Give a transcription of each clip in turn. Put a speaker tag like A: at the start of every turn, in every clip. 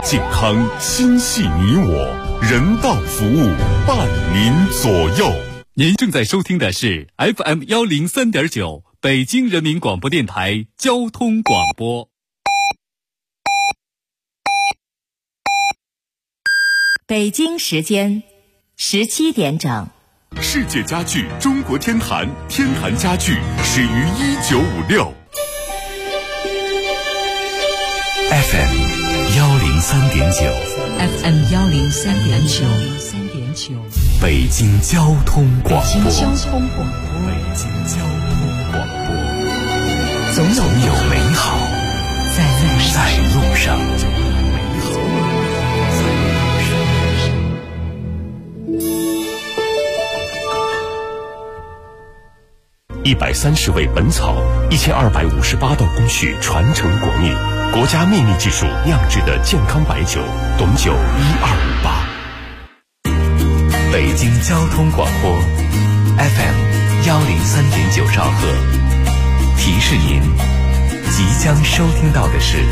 A: 健康心系你我，人道服务伴您左右。
B: 您正在收听的是 FM103.9 北京人民广播电台交通广播。
C: 北京时间17点整。
A: 世界家具中国天坛，天坛家具始于1956。
C: FM103.9
A: 北京交通广播。总有美好在路上。130味本草，1258道工序传承国秘，国家秘密技术酿制的健康白酒，董酒1258。北京交通广播 FM103.9 兆赫，提示您即将收听到的是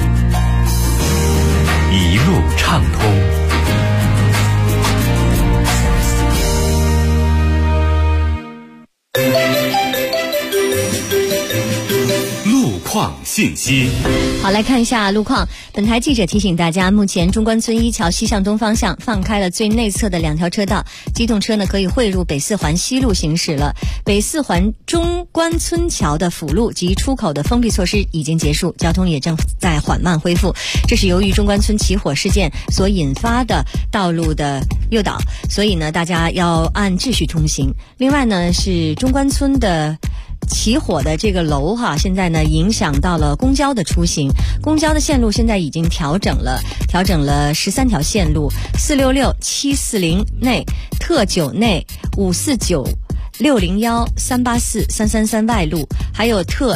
A: 一路畅通。况信息。
D: 好，来看一下路况。本台记者提醒大家，目前中关村一桥西向东方向放开了最内侧的2条车道，机动车呢可以汇入北四环西路行驶了。北四环中关村桥的辅路及出口的封闭措施已经结束，交通也正在缓慢恢复。这是由于中关村起火事件所引发的道路的诱导，所以呢大家要按秩序通行。另外呢是中关村的起火的这个楼现在呢影响到了公交的出行，公交的线路现在已经调整了13条线路，466、740内、特9内、549、601、384、333外路，还有特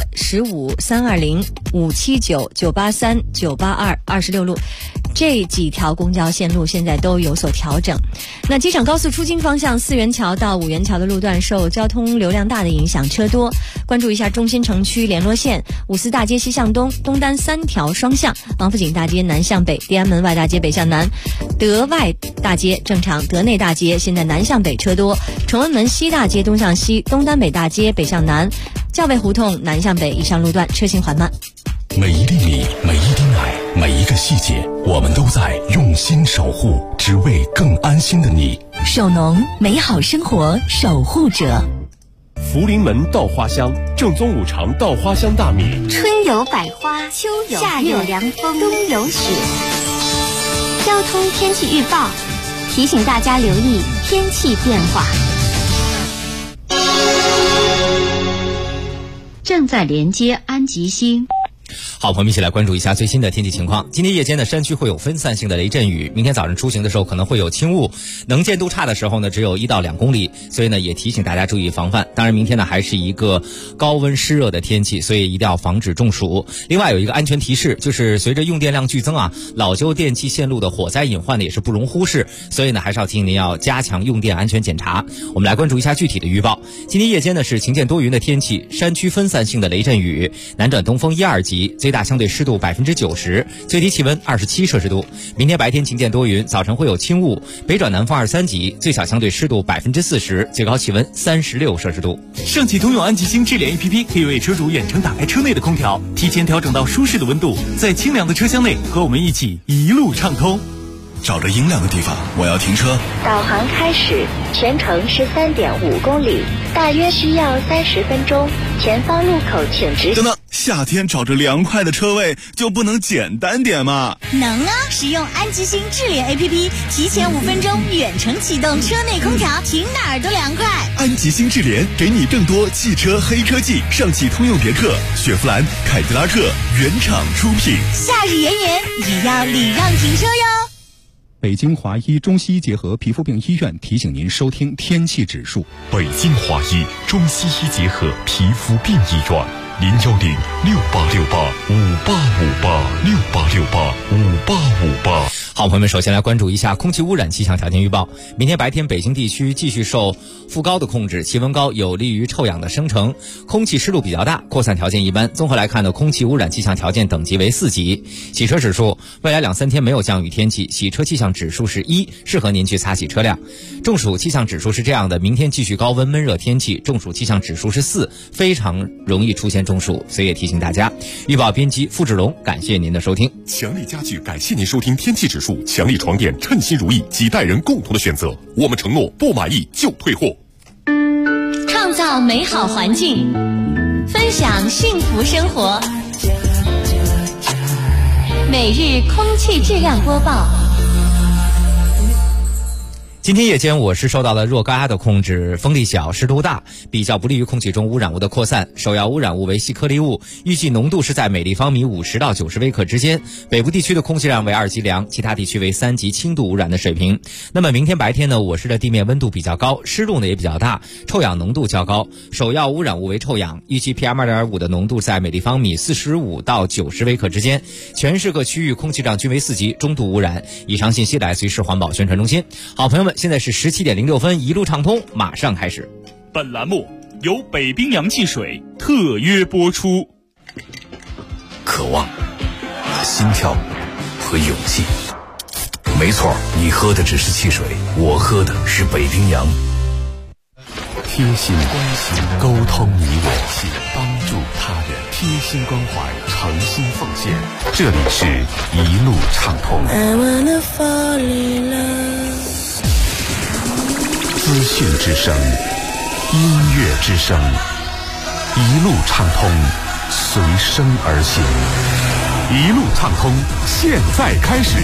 D: 15、320、579、983、982、26路，这几条公交线路现在都有所调整。那机场高速出京方向4元桥到5元桥的路段受交通流量大的影响，车多，关注一下中心城区联络线五四大街西向东、东单3条双向、王府井大街南向北、地安门外大街北向南、德外大街正常，德内大街现在南向北车多，崇文门西大街东向西、东单北大街北向南、教卫胡同南向北以上路段车行缓慢。
A: 每一粒米，每一滴奶，每一个细节，我们都在用心守护，只为更安心的你。
C: 首农，美好生活守护者。
A: 福临门稻花香，正宗五常稻花香大米。
E: 春有百花，秋有夏有凉风，冬有雪。交通天气预报提醒大家留意天气变化。
C: 正在连接安吉星。
F: 好，朋友们一起来关注一下最新的天气情况。今天夜间的山区会有分散性的雷阵雨，明天早上出行的时候可能会有轻雾，能见度差的时候呢只有1到2公里，所以呢也提醒大家注意防范。当然明天呢还是一个高温湿热的天气，所以一定要防止中暑。另外有一个安全提示，就是随着用电量剧增老旧电气线路的火灾隐患呢也是不容忽视，所以呢还是要提醒您要加强用电安全检查。我们来关注一下具体的预报。今天夜间呢是晴间多云的天气，山区分散性的雷阵雨，南转东风1、2级，最大相对湿度90%，最低气温27摄氏度。明天白天晴间多云，早晨会有轻雾，北转南风2、3级，最小相对湿度40%，最高气温36摄氏度。
B: 上汽通用安吉星智联 APP 可以为车主远程打开车内的空调，提前调整到舒适的温度，在清凉的车厢内和我们一起一路畅通。
A: 找着阴凉的地方，我要停车。
E: 导航开始，全程13.5公里，大约需要30分钟。前方路口请直行。
A: 等等，夏天找着凉快的车位就不能简单点吗？
G: 能啊！使用安吉星智联 APP， 提前5分钟远程启动车内空调，停哪儿都凉快。
A: 安吉星智联给你更多汽车黑科技，上汽通用别克、雪佛兰、凯迪拉克原厂出品。
G: 夏日炎炎，也要礼让停车哟。
H: 北京华医中西医结合皮肤病医院提醒您收听天气指数。
A: 北京华医中西医结合皮肤病医院 01068685858586858
F: 好，朋友们，首先来关注一下空气污染气象条件预报。明天白天北京地区继续受副高的控制，气温高有利于臭氧的生成，空气湿度比较大，扩散条件一般。综合来看呢，空气污染气象条件等级为4级。洗车指数，未来2-3天没有降雨天气，洗车气象指数是1，适合您去擦洗车辆。中暑气象指数是这样的，明天继续高温闷热天气，中暑气象指数是4，非常容易出现中暑，所以也提醒大家。预报编辑付志龙，感谢您的收听。
A: 强力家具感谢您收听天气指数，强力床垫称心如意，几代人共同的选择，我们承诺不满意就退货。
C: 创造美好环境，分享幸福生活。每日空气质量播报。
F: 今天夜间我市受到了若高压的控制，风力小，湿度大，比较不利于空气中污染物的扩散。首要污染物为细颗粒物，预计浓度是在每立方米50到90微克之间。北部地区的空气量为2级良，其他地区为3级轻度污染的水平。那么明天白天呢，我市的地面温度比较高，湿度呢也比较大，臭氧浓度较高。首要污染物为臭氧，预计 PM2.5 的浓度在每立方米45到90微克之间。全市各区域空气量均为4级中度污染。以上信息来自于市环保宣传中心。好，朋友们，现在是17点06分，一路畅通马上开始。
B: 本栏目由北冰洋汽水特约播出。
I: 渴望、心跳和勇气，没错，你喝的只是汽水，我喝的是北冰洋。
A: 贴心关心，沟通你我，帮助他人，贴心关怀，诚心奉献。这里是一路畅通。资讯之声，音乐之声，一路畅通，随声而行。一路畅通，现在开始。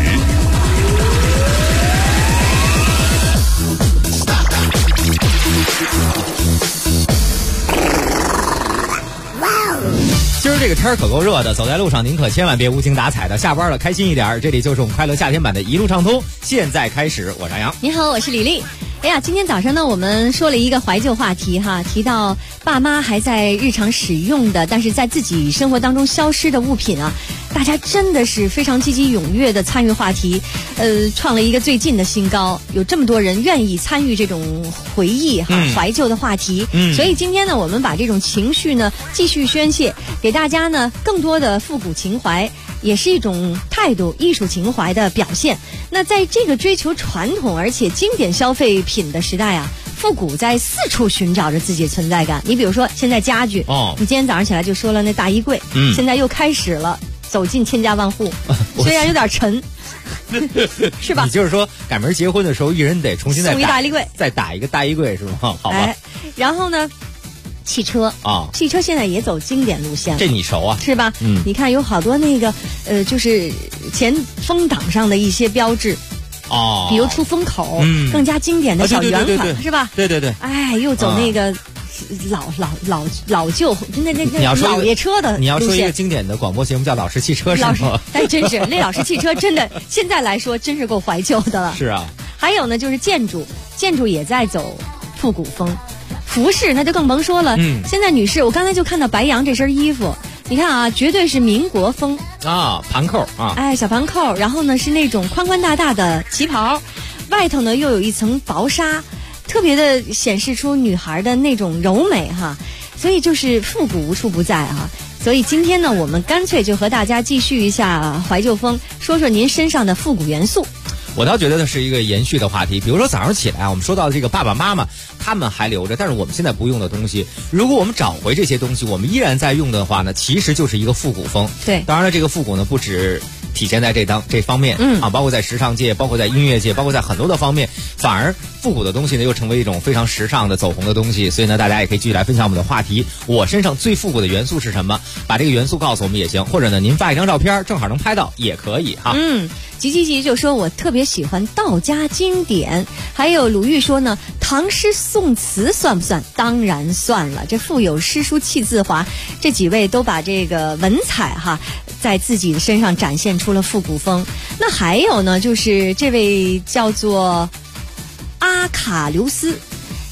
F: 今儿这个天儿可够热的，走在路上您可千万别无精打采的，下班了开心一点。这里就是我们快乐夏天版的一路畅通，现在开始。我是杨洋，
D: 你好，我是李丽。哎呀，今天早上呢，我们说了一个怀旧话题哈，提到爸妈还在日常使用的，但是在自己生活当中消失的物品啊，大家真的是非常积极踊跃的参与话题，创了一个最近的新高，有这么多人愿意参与这种回忆哈、怀旧的话题。所以今天呢，我们把这种情绪呢继续宣泄，给大家呢更多的复古情怀。也是一种态度、艺术情怀的表现。那在这个追求传统而且经典消费品的时代啊，复古在四处寻找着自己的存在感。你比如说，现在家具，你今天早上起来就说了那大衣柜，现在又开始了走进千家万户，虽然有点沉。是吧？
F: 你就是说赶门结婚的时候，一人得重新再
D: 送一大衣柜，
F: 再打一个大衣柜是吗？好吧。
D: 然后呢？汽车啊，汽车现在也走经典路线了，
F: 这你熟啊，
D: 是吧？你看有好多那个就是前风挡上的一些标志哦，比如出风口，更加经典的小圆款，是吧？
F: 对对对，
D: 哎，又走那个老旧那老爷车的路线。
F: 你要说一个经典的广播节目叫《老式汽车》，是吗？
D: 哎，真是那老式汽车真的现在来说真是够怀旧的了。
F: 是啊，
D: 还有呢，就是建筑也在走复古风。服饰那就更甭说了，现在女士，我刚才就看到白羊这身衣服，你看啊，绝对是民国风
F: 啊，盘扣啊，
D: 哎，小盘扣，然后呢是那种宽宽大大的旗袍，外头呢又有一层薄纱，特别的显示出女孩的那种柔美哈，所以就是复古无处不在哈。所以今天呢，我们干脆就和大家继续一下怀旧风，说说您身上的复古元素。
F: 我倒觉得这是一个延续的话题，比如说早上起来我们说到这个爸爸妈妈他们还留着，但是我们现在不用的东西，如果我们找回这些东西，我们依然在用的话呢，其实就是一个复古风。
D: 对，
F: 当然了，这个复古呢不止体现在这方面，包括在时尚界，包括在音乐界，包括在很多的方面，反而复古的东西呢又成为一种非常时尚的走红的东西。所以呢，大家也可以继续来分享我们的话题，我身上最复古的元素是什么？把这个元素告诉我们也行，或者呢您发一张照片正好能拍到也可以哈。
D: 吉就说我特别喜欢道家经典，还有鲁豫说呢，唐诗宋词算不算？当然算了，这腹有诗书气自华，这几位都把这个文采哈在自己的身上展现出了复古风。那还有呢，就是这位叫做阿卡留斯，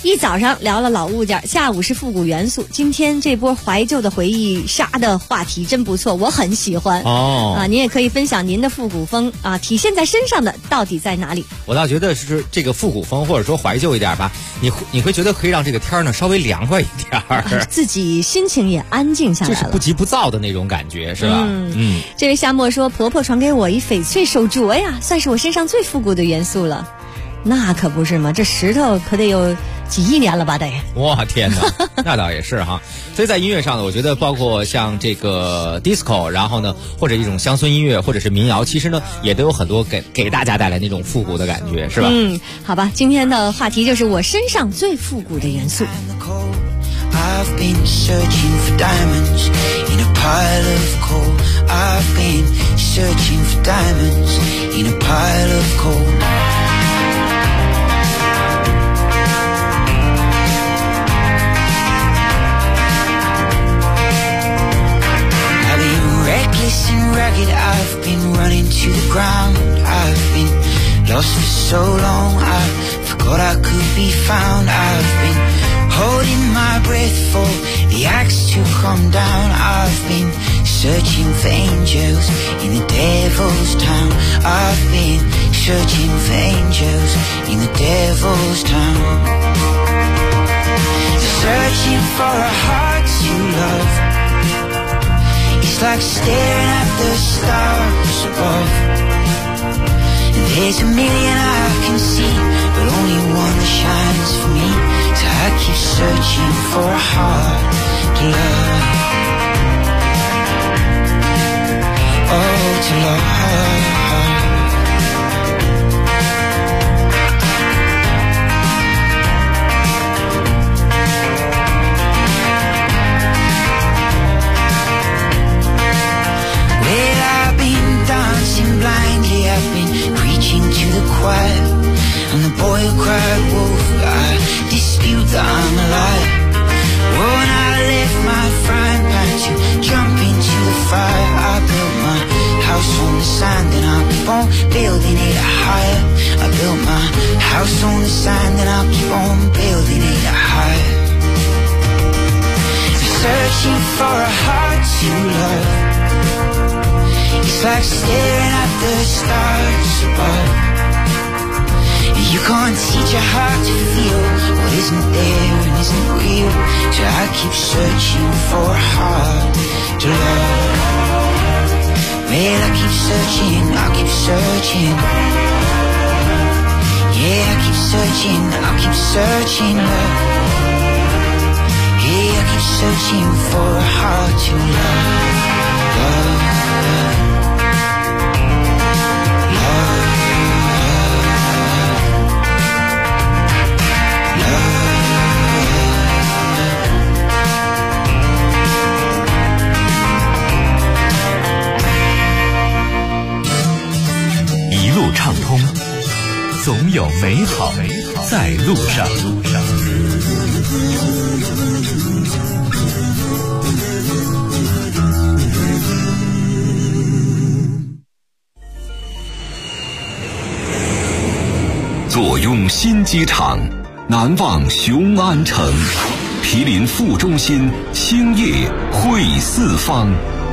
D: 一早上聊了老物件，下午是复古元素，今天这波怀旧的回忆杀的话题真不错，我很喜欢您也可以分享您的复古风体现在身上的到底在哪里？
F: 我倒觉得是这个复古风或者说怀旧一点吧，你会觉得可以让这个天呢稍微凉快一点
D: 自己心情也安静下来了，
F: 就是不急不躁的那种感觉，是吧？
D: 这位夏沫说，婆婆传给我一翡翠手镯呀，算是我身上最复古的元素了。那可不是嘛，这石头可得有几亿年了吧？得，
F: 哇天哪，那倒也是哈。所以在音乐上呢，我觉得包括像这个 disco， 然后呢，或者一种乡村音乐，或者是民谣，其实呢，也都有很多给大家带来那种复古的感觉，是吧？
D: 好吧，今天的话题就是我身上最复古的元素。
J: I've been searching for diamonds in a pile of coal. I've been searching for diamonds in a pile of coal. I've been reckless and ragged, I've been running to the ground. I've been lost for so long, I forgot I could be found. I've been holding my breath for the axe to come down. I've been searching for angels in the devil's town. I've been searching for angels in the devil's town. Searching for a heart to love, it's like staring at the stars above. And there's a million I can see, but only one that shines for me. So I keep searching for a heart to love. Oh, to love. Well, I've been dancing blindly, I've been preaching to the choir. And the boy who cried wolf, I dispute that I'm alive. When I left my frying pan to jump into the fire, I built my house on the sand and I'll keep on building it higher. I built my house on the sand and I'll keep on building it higher. Searching for a heart to love, it's like staring at the stars above. You can't teach a heart to feel what isn't there and isn't real. So I keep searching for a heart to love. Well, I keep searching, I keep searching. Yeah, I keep searching, I keep searching, love. Yeah, I keep searching for a heart to love, love, love.
B: 畅通，总有美好在路上。
A: 坐拥新机场，难忘雄安城，毗邻副中心，兴业汇四方。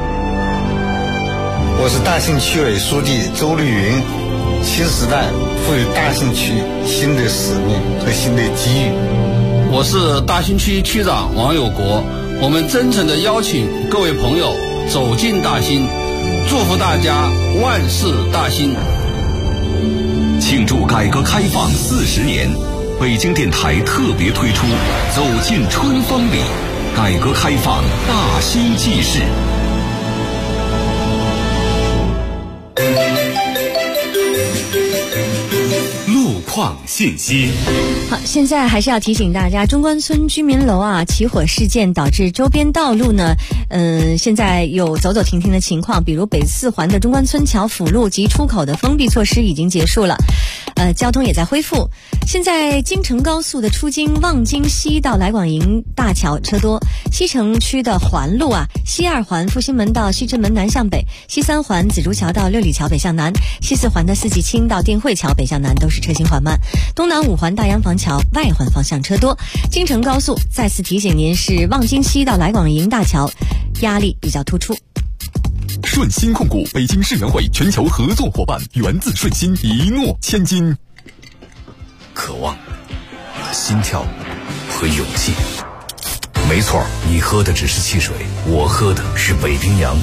K: 我是大兴区委书记周绿云。新时代赋予大兴区新的使命和新的机遇。
L: 我是大兴区区长王有国，我们真诚地邀请各位朋友走进大兴，祝福大家万事大兴。
A: 庆祝改革开放40年，北京电台特别推出《走进春风里》，改革开放大兴纪事。
B: 信息。
D: 好，现在还是要提醒大家，中关村居民楼起火事件导致周边道路呢，现在有走走停停的情况，比如北四环的中关村桥辅路及出口的封闭措施已经结束了。 交通也在恢复。现在京承高速的出京望京西到来广营大桥车多，西城区的环路西2环复兴门到西直门南向北，西3环紫竹桥到六里桥北向南，西4环的四季青到定慧桥北向南都是车行缓慢，东南5环大洋房桥外环方向车多。京承高速再次提醒您是望京西到来广营大桥压力比较突出。
A: 顺鑫控股北京世园会全球合作伙伴，源自顺鑫，一诺千金。
I: 渴望、心跳和勇气。没错，你喝的只是汽水，我喝的是北冰洋。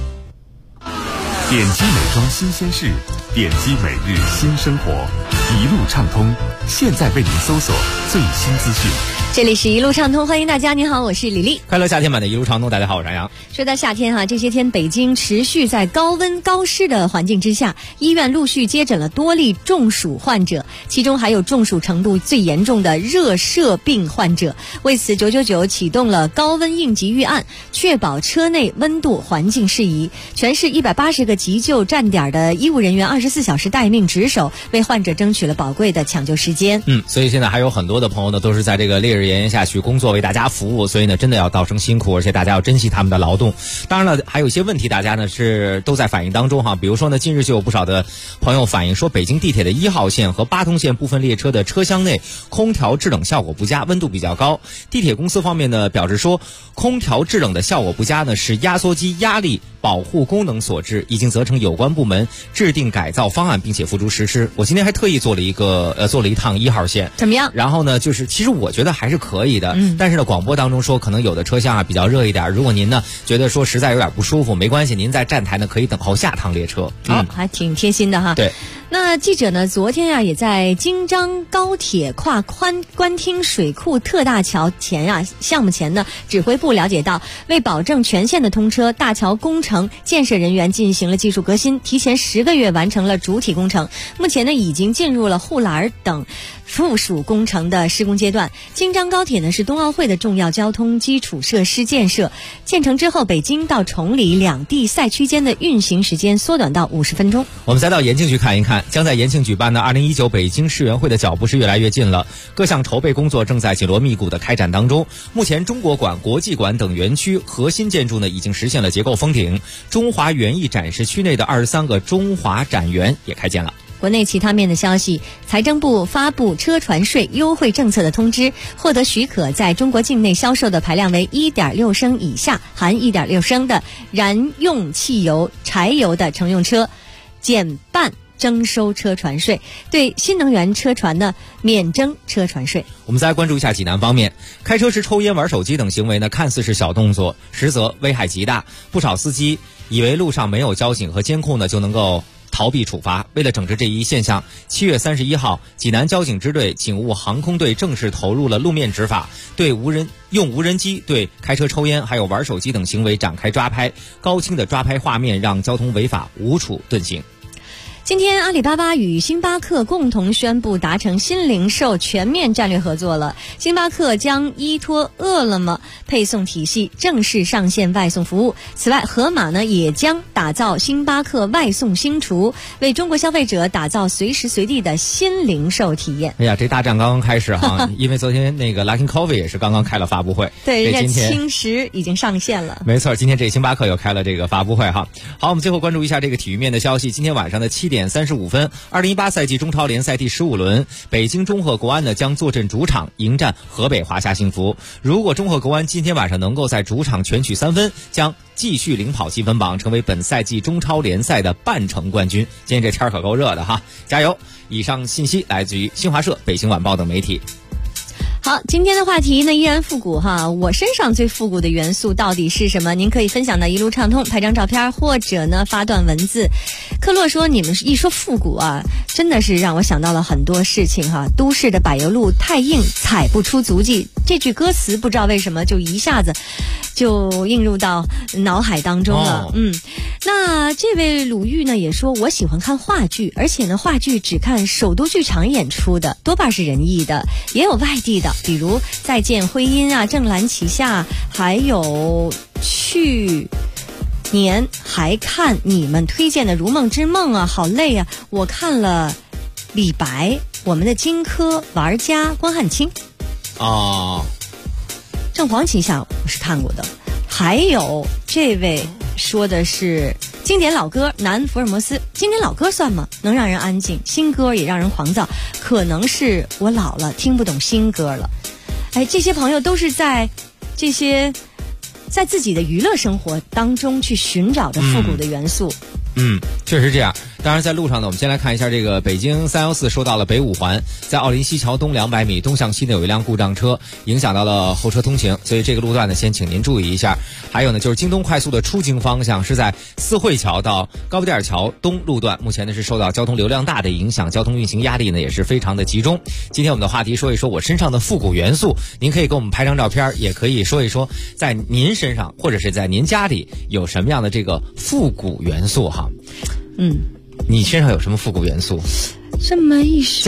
A: 点击美妆新鲜事，点击每日新生活，一路畅通，现在为您搜索最新资讯。
D: 这里是一路畅通，欢迎大家，您好，我是李丽。
F: 快乐夏天版的一路畅通，大家好，我是杨洋。
D: 说到夏天这些天北京持续在高温高湿的环境之下，医院陆续接诊了多例中暑患者，其中还有中暑程度最严重的热射病患者。为此999启动了高温应急预案，确保车内温度环境适宜。全市180个急救站点的医务人员24小时待命值守，为患者争取了宝贵的抢救时间。
F: 所以现在还有很多的朋友呢，都是在这个烈日炎炎下去工作，为大家服务，所以呢，真的要道声辛苦，而且大家要珍惜他们的劳动。当然了，还有一些问题，大家呢是都在反映当中哈。比如说呢，近日就有不少的朋友反映说，北京地铁的1号线和8通线部分列车的车厢内空调制冷效果不佳，温度比较高。地铁公司方面呢表示说，空调制冷的效果不佳呢是压缩机压力保护功能所致，已经责成有关部门制定改造方案，并且付诸实施。我今天还特意做了一趟1号线，
D: 怎么样？
F: 然后呢，就是其实我觉得还是可以的，但是呢，广播当中说可能有的车厢比较热一点，如果您呢觉得说实在有点不舒服，没关系，您在站台呢可以等候下趟列车。
D: 还挺贴心的哈。
F: 对。
D: 那记者呢，昨天也在京张高铁跨官厅水库特大桥项目前呢，指挥部了解到，为保证全线的通车，大桥工程建设人员进行了技术革新，提前10个月完成了主体工程。目前呢，已经进入了护栏等附属工程的施工阶段。京张高铁呢是冬奥会的重要交通基础设施建设，建成之后，北京到崇礼两地赛区间的运行时间缩短到50分钟。
F: 我们再到延庆去看一看，将在延庆举办的2019北京世园会的脚步是越来越近了，各项筹备工作正在紧锣密鼓的开展当中。目前中国馆、国际馆等园区核心建筑呢已经实现了结构封顶，中华园艺展示区内的23个中华展园也开建了。
D: 国内其他面的消息，财政部发布车船税优惠政策的通知，获得许可在中国境内销售的排量为 1.6 升以下含 1.6 升的燃用汽油、柴油的乘用车减半征收车船税，对新能源车船呢免征车船税。
F: 我们再关注一下济南方面，开车时抽烟、玩手机等行为呢，看似是小动作，实则危害极大。不少司机以为路上没有交警和监控呢，就能够逃避处罚。为了整治这一现象，7月31号，济南交警支队警务航空队正式投入了路面执法，对用无人机对开车抽烟还有玩手机等行为展开抓拍，高清的抓拍画面让交通违法无处遁形。
D: 今天阿里巴巴与星巴克共同宣布达成新零售全面战略合作了。星巴克将依托饿了么配送体系正式上线外送服务。此外，盒马呢也将打造星巴克外送星厨，为中国消费者打造随时随地的新零售体验。
F: 哎呀，这大战刚刚开始哈，因为昨天那个 Luckin Coffee 也是刚刚开了发布会，
D: 对，人家轻食已经上线了。
F: 没错，今天这星巴克又开了这个发布会哈。好，我们最后关注一下这个体育面的消息。今天晚上的7点35分，2018赛季中超联赛第15轮，北京中赫国安呢将坐镇主场迎战河北华夏幸福。如果中赫国安今天晚上能够在主场全取3分，将继续领跑积分榜，成为本赛季中超联赛的半程冠军。今天这天可够热的哈，加油！以上信息来自于新华社、北京晚报等媒体。
D: 好，今天的话题呢依然复古哈，我身上最复古的元素到底是什么？您可以分享到一路畅通，拍张照片或者呢发段文字。克洛说，你们一说复古真的是让我想到了很多事情哈。都市的柏油路太硬，踩不出足迹，这句歌词不知道为什么就一下子就映入到脑海当中了。那这位鲁豫呢也说，我喜欢看话剧，而且呢话剧只看首都剧场演出的，多半是人艺的，也有外地的，比如再见徽因正蓝旗下，还有去年还看你们推荐的如梦之梦好累我看了李白，我们的荆轲玩家关汉卿。
F: 哦，
D: 正黄旗下我是看过的，还有这位说的是经典老歌《南福尔摩斯》，经典老歌算吗？能让人安静，新歌也让人狂躁，可能是我老了听不懂新歌了。哎，这些朋友都是在自己的娱乐生活当中去寻找着复古的元素。
F: 确实这样。当然在路上呢，我们先来看一下这个北京314收到了北五环，在奥林西桥东200米东向西呢有一辆故障车，影响到了后车通行，所以这个路段呢先请您注意一下。还有呢就是京东快速的出京方向是在四惠桥到高碑店桥东路段，目前呢是受到交通流量大的影响，交通运行压力呢也是非常的集中。今天我们的话题说一说我身上的复古元素，您可以给我们拍张照片，也可以说一说在您身上或者是在您家里有什么样的这个复古元素哈。你身上有什么复古元素？
D: 这么一说，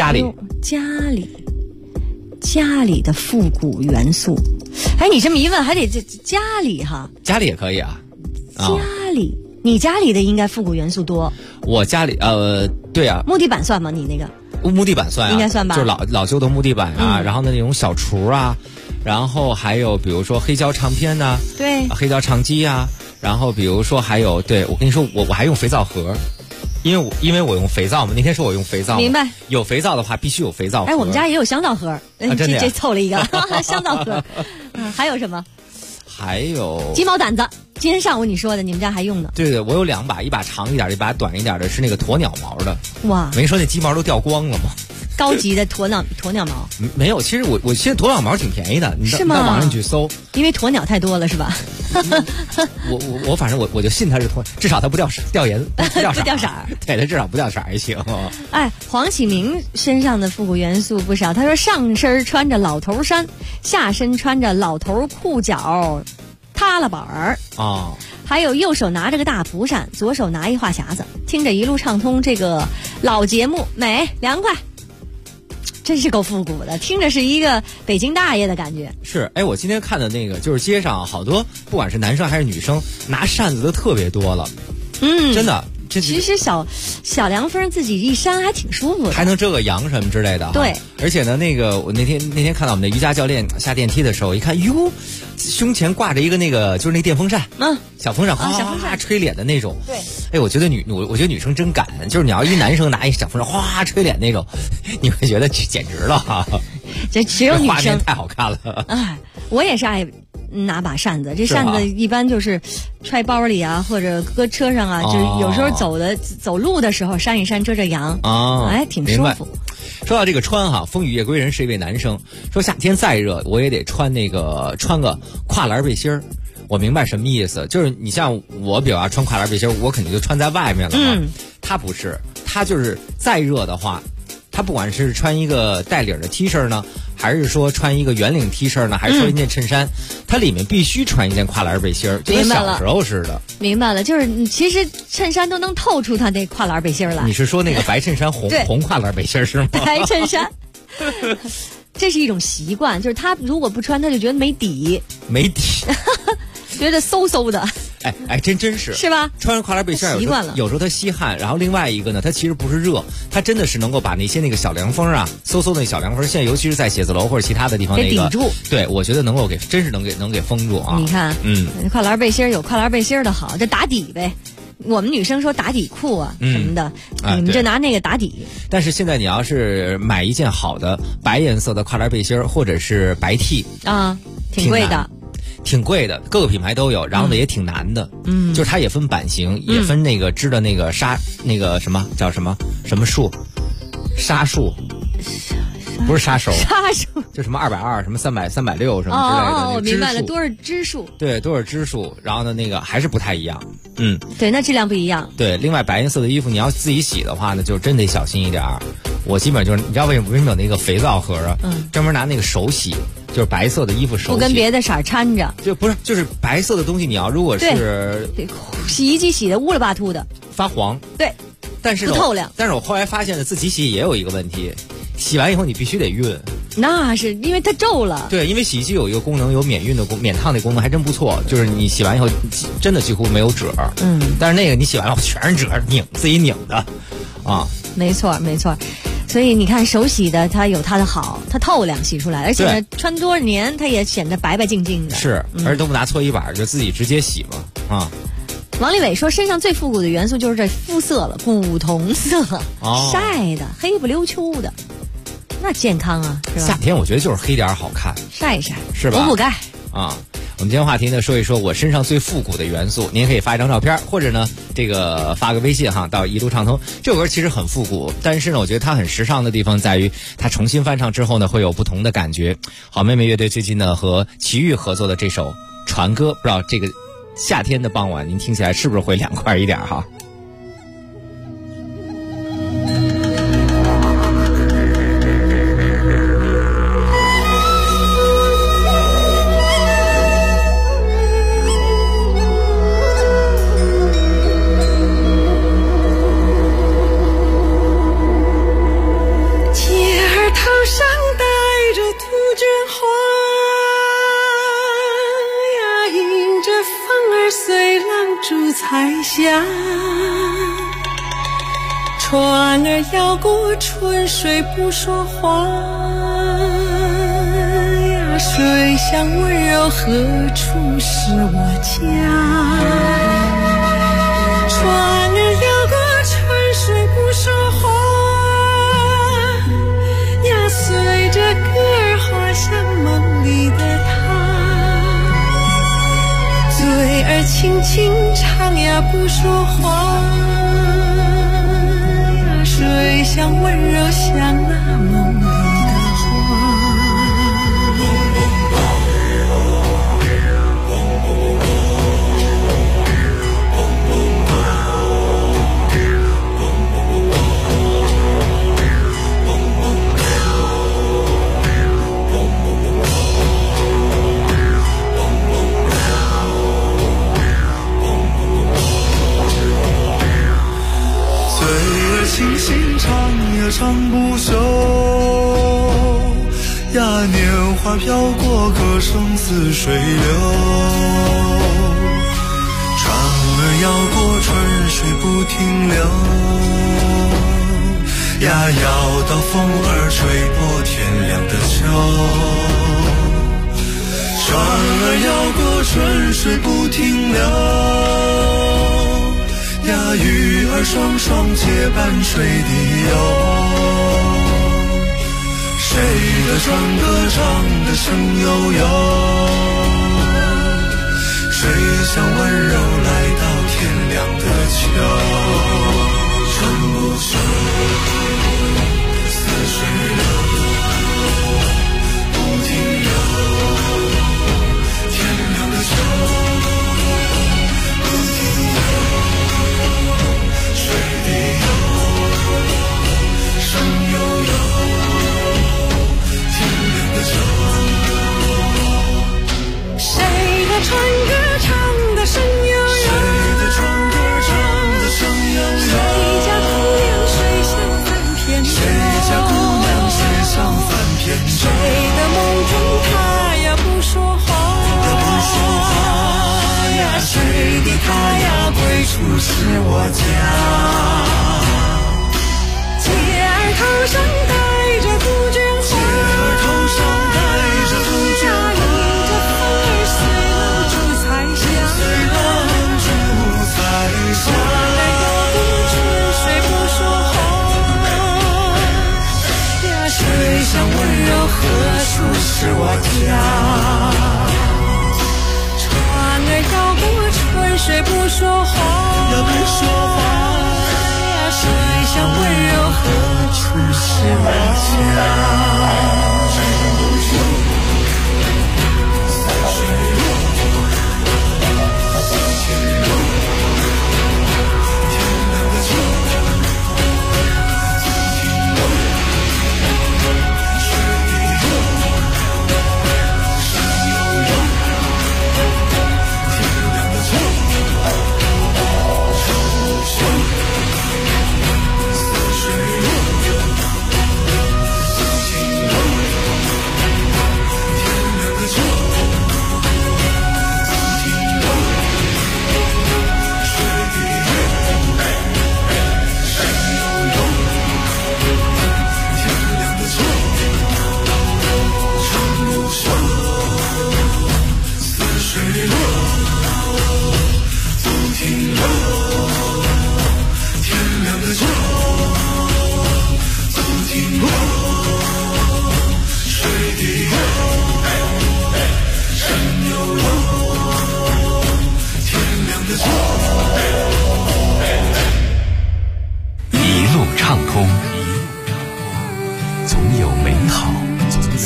D: 家里的复古元素。哎，你这么一问，还得家里哈？
F: 家里也可以啊。
D: 家里，你家里的应该复古元素多。
F: 我家里对啊。
D: 木地板算吗？你那个？
F: 木地板算啊，
D: 应该算吧？
F: 就是老旧的木地板啊，然后呢那种小橱啊，然后还有比如说黑胶唱片呐，
D: 对，
F: 黑胶唱机啊，然后比如说还有，对，我跟你说，我还用肥皂盒。因为我用肥皂嘛，那天说我用肥皂，
D: 明白？
F: 有肥皂的话，必须有肥皂盒。
D: 哎，我们家也有香皂盒，这凑了一个香皂盒。还有什么？
F: 还有
D: 鸡毛掸子。今天上午你说的，你们家还用呢？
F: 对，我有2把，一把长一点，一把短一点的，是那个鸵鸟毛的。
D: 哇，
F: 没说那鸡毛都掉光了吗？
D: 高级的鸵鸟毛
F: 没有，其实我现在鸵鸟毛挺便宜的，你
D: 是吗？
F: 到网上去搜，
D: 因为鸵鸟太多了是吧？
F: 我反正我就信它是至少它不掉颜，不掉
D: 色，
F: 对，它至少不掉色也行。
D: 哎，黄启明身上的复古元素不少，他说上身穿着老头衫，下身穿着老头裤脚塌了板儿
F: 啊。
D: 还有右手拿着个大蒲扇，左手拿一话匣子，听着一路畅通这个老节目，美凉快。真是够复古的，听着是一个北京大爷的感觉。
F: 是，哎，我今天看的那个就是街上好多，不管是男生还是女生，拿扇子的特别多了。真的。
D: 其实小凉风自己一扇还挺舒服的，
F: 还能遮个阳什么之类的。
D: 对，
F: 而且呢，那个我那天看到我们的瑜伽教练下电梯的时候，一看，哟，胸前挂着一个那个就是那电风扇，小风扇，哗吹脸的那种。
D: 对，
F: 哎，我觉得女生真敢，就是你要一男生拿一小风扇哗吹脸那种，你会觉得简直了哈。
D: 这只有女生，
F: 画面太好看了。
D: 哎，我也是爱拿把扇子，这扇子一般就是揣包里啊，或者搁车上啊，就是有时候走路的时候扇一扇遮着阳哎，挺舒服。
F: 说到这个穿哈，风雨夜归人是一位男生，说夏天再热我也得穿个跨栏背心儿。我明白什么意思，就是你像我比如穿跨栏背心儿，我肯定就穿在外面了嘛。他不是，他就是再热的话，他不管是穿一个带领的 T 恤呢，还是说穿一个圆领 T 恤呢，还是说一件衬衫，它里面必须穿一件跨栏背心儿，就跟小时候似的。
D: 明白了，就是其实衬衫都能透出他那跨栏背心儿来。
F: 你是说那个白衬衫红跨栏背心儿是吗？
D: 白衬衫。这是一种习惯，就是他如果不穿，他就觉得没底，觉得嗖的。
F: 哎，真是
D: 是吧？
F: 穿上跨栏背心
D: 习惯了，
F: 有时候它吸汗，然后另外一个呢，它其实不是热，它真的是能够把那些那个小凉风啊，嗖那小凉风，现在尤其是在写字楼或者其他的地方
D: 给抵住。
F: 对，我觉得能够真是能给封住啊。
D: 你看，跨栏背心有跨栏背心的好，这打底呗。我们女生说打底裤啊什么的，你们就拿那个打底。
F: 但是现在你要是买一件好的白颜色的跨栏背心或者是白 T
D: 啊，挺贵的。
F: 挺贵的，各个品牌都有，然后呢也挺难的，就是它也分版型，也分那个织的那个那个什么叫什么树，纱树，不是杀手，就什么220，什么360什么之类的。
D: 我明白了，多是支数。
F: 对，多是支数，然后呢那个还是不太一样。
D: 对，那质量不一样。
F: 对，另外白颜色的衣服你要自己洗的话呢，就真得小心一点。我基本就是你知道为什么有那个肥皂盒啊？专门拿那个手洗。就是白色的衣服手洗，
D: 不跟别的色儿掺着，
F: 就是白色的东西，你要如果是
D: 洗衣机洗的乌了巴秃的
F: 发黄，
D: 对，
F: 但是
D: 不透亮。
F: 但是我后来发现了自己洗也有一个问题，洗完以后你必须得熨，
D: 那是因为它皱了。
F: 对，因为洗衣机有一个功能，有免烫的功能，还真不错。就是你洗完以后真的几乎没有褶，但是那个你洗完以后全是褶，自己拧的啊。
D: 没错。 所以你看手洗的它有它的好，它透亮洗出来，而且呢穿多少年它也显得白白净净的。
F: 是，而且都不拿搓衣板，就自己直接洗嘛啊。
D: 王立伟说，身上最复古的元素就是这肤色了，古铜色，晒的黑不溜秋的，那健康啊，是吧？
F: 夏天我觉得就是黑点好看，
D: 晒一晒，
F: 是吧？
D: 补补钙
F: 啊。我们今天话题呢，说一说我身上最复古的元素。您可以发一张照片，或者呢，这个发个微信哈，到一路畅通。这首歌其实很复古，但是呢，我觉得它很时尚的地方在于，它重新翻唱之后呢，会有不同的感觉。好妹妹乐队最近呢和齐豫合作的这首《船歌》，不知道这个夏天的傍晚，您听起来是不是会凉快一点哈？
M: 彩霞，船儿摇过春水不说话呀，水乡温柔何处是我家？船儿摇过春水不说话呀，随着歌儿滑向梦里的他。嘴儿轻轻唱呀不说话呀，水乡温柔像那梦里的花。
N: 轻轻唱呀唱不休呀，年华飘过，歌声似水流。船儿摇过，春水不停留呀，摇到风儿吹破天亮的秋。船儿摇过，春水不停留呀，鱼儿双双结伴水底游。谁的船歌唱得声悠悠，水乡温柔来到天亮的秋。春不休，似水流，不停留，天亮的秋。
M: 谁的船歌唱得声悠悠，
N: 谁的船歌唱得声悠悠，
M: 谁家姑娘水乡翻篇舟，
N: 谁家姑娘水乡翻篇舟，
M: 谁的梦中他呀不说话呀，谁的他呀归处是我家。姐儿头上戴着杜鹃花，
N: 姐儿头上戴着杜鹃花，
M: 迎着风儿随浪逐彩霞，
N: 随浪逐彩霞。
M: 船儿摇过春水不说话呀，水乡温柔何处是我家？船儿摇过春水不说话
N: 呀，不说话。
M: 水乡温柔何处是我家？
N: 似水流。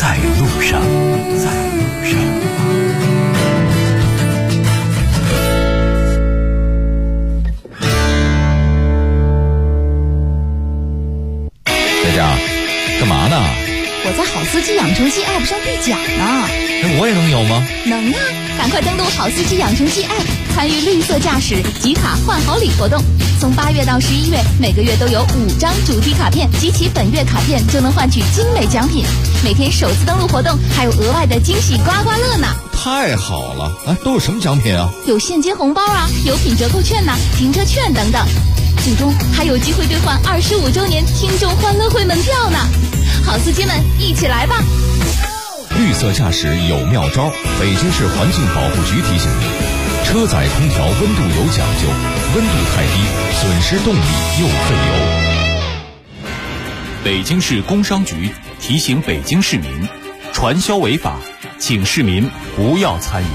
A: 在路上，在路上。
O: 佳佳，干嘛呢？
G: 我在好司机养成记 App 上兑奖呢。
O: 那我也能有吗？
G: 能啊！赶快登录好司机养成记 App， 参与绿色驾驶集卡换好礼活动。从8月到11月，每个月都有5张主题卡片，集齐本月卡片就能换取精美奖品。每天首次登录活动还有额外的惊喜刮刮乐呢！
O: 太好了！哎，都有什么奖品啊？
G: 有现金红包啊，有品折扣券呐、停车券等等。最终还有机会兑换25周年听众欢乐会门票呢！好司机们，一起来吧！
O: 绿色驾驶有妙招，北京市环境保护局提醒您：车载空调温度有讲究，温度太低，损失动力又费油。
B: 北京市工商局提醒北京市民，传销违法，请市民不要参与。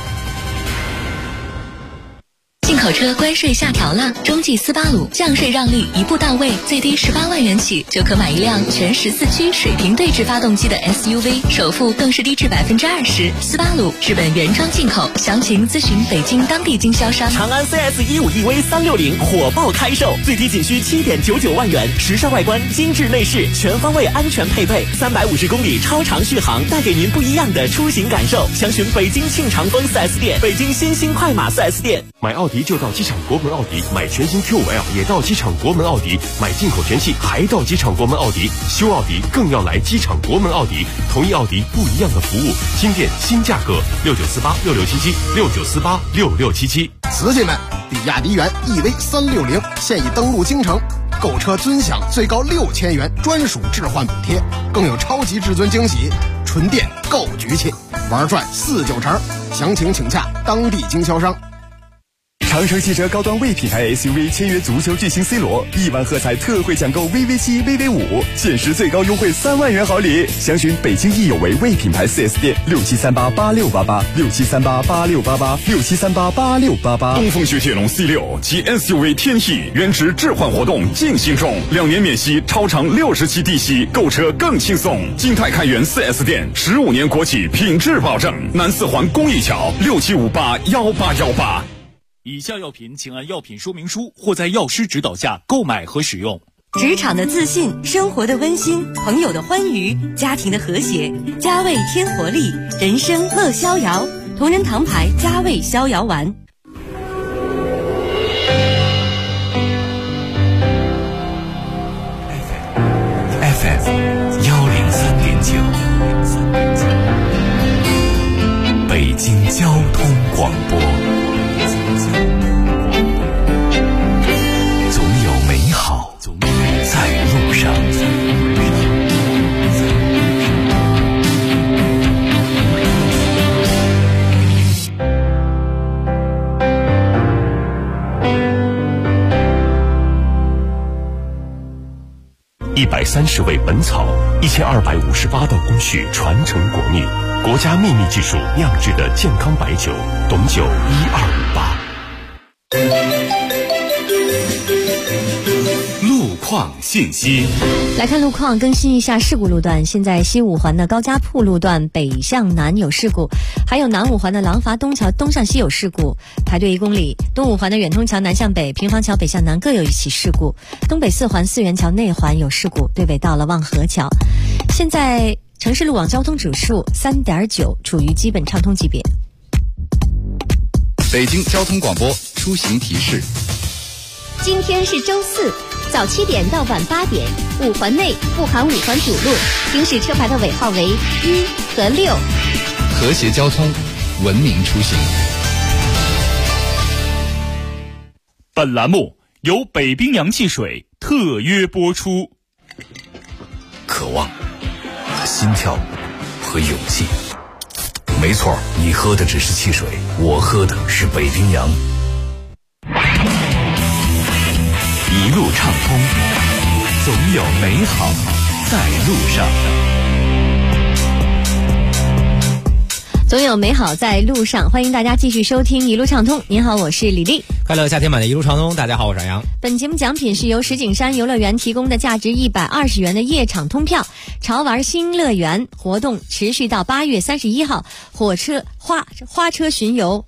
C: 进口车关税下调了，中继斯巴鲁降税让利一步到位，最低18万元起就可买一辆全14驱水平对置发动机的 SUV， 首付更是低至20%。斯巴鲁日本原装进口，详情咨询北京当地经销商。
P: 长安 CS15EV 360火爆开售，最低仅需7.99万元，时尚外观，精致内饰，全方位安全配备，350公里超长续航，带给您不一样的出行感受。详询北京庆长丰 4S 店、北京新兴快马 4S 店。
Q: 买奥迪就到机场国门奥迪，买全新 Q5L 也到机场国门奥迪，买进口全系还到机场国门奥迪，修奥迪更要来机场国门奥迪，同一奥迪不一样的服务，新店新价格，69486677，69486677。
R: 瓷器们，比亚迪元 EV360现已登陆京城，购车尊享最高6000元专属置换补贴，更有超级至尊惊喜，纯电购局气，玩转49成，详情请洽当地经销商。
S: 长城汽车高端魏品牌 SUV 签约足球巨星 C 罗，1万喝彩特惠抢购 VV7、VV5，限时最高优惠3万元好礼。详询北京易有为魏品牌 4S 店，67388688，67388688，67388688。
T: 东风雪铁龙 C6 及 SUV 天翼原值置换活动进行中，2年免息，超长60期低息，购车更轻松。金泰开元 4S 店，15年国企品质保证。南四环公益桥67581818。
B: 以下药品请按药品说明书或在药师指导下购买和使用。
U: 职场的自信，生活的温馨，朋友的欢愉，家庭的和谐，佳味添活力，人生乐逍遥。同仁堂牌佳味逍遥丸。
A: FM 103.9，北京交通广播。总有美好在路上。130味本草，1258道工序传承国秘，国家秘密技术酿制的健康白酒，董酒1258。路况信息，
D: 来看路况，更新一下事故路段。现在西五环的高家铺路段北向南有事故，还有南五环的廊坊东桥东向西有事故，排队1公里。东五环的远通桥南向北、平房桥北向南各有一起事故。东北4环四元桥内环有事故，对北到了望河桥。现在城市路网交通指数3.9，处于基本畅通级别。
O: 北京交通广播出行提示。
E: 今天是周四，早7点到晚8点，五环内不含五环主路，行驶车牌的尾号为1和6。
O: 和谐交通，文明出行。
B: 本栏目由北冰洋汽水特约播出。
I: 渴望、心跳和勇气。没错，你喝的只是汽水，我喝的是北冰洋。
A: 一路畅通，总有美好在路上。
D: 总有美好在路上，欢迎大家继续收听一路畅通。您好，我是李丽。
F: 快乐夏天版的一路畅通，大家好，我是杨。
D: 本节目奖品是由石景山游乐园提供的价值120元的夜场通票，潮玩新乐园活动持续到8月31号，花车巡游，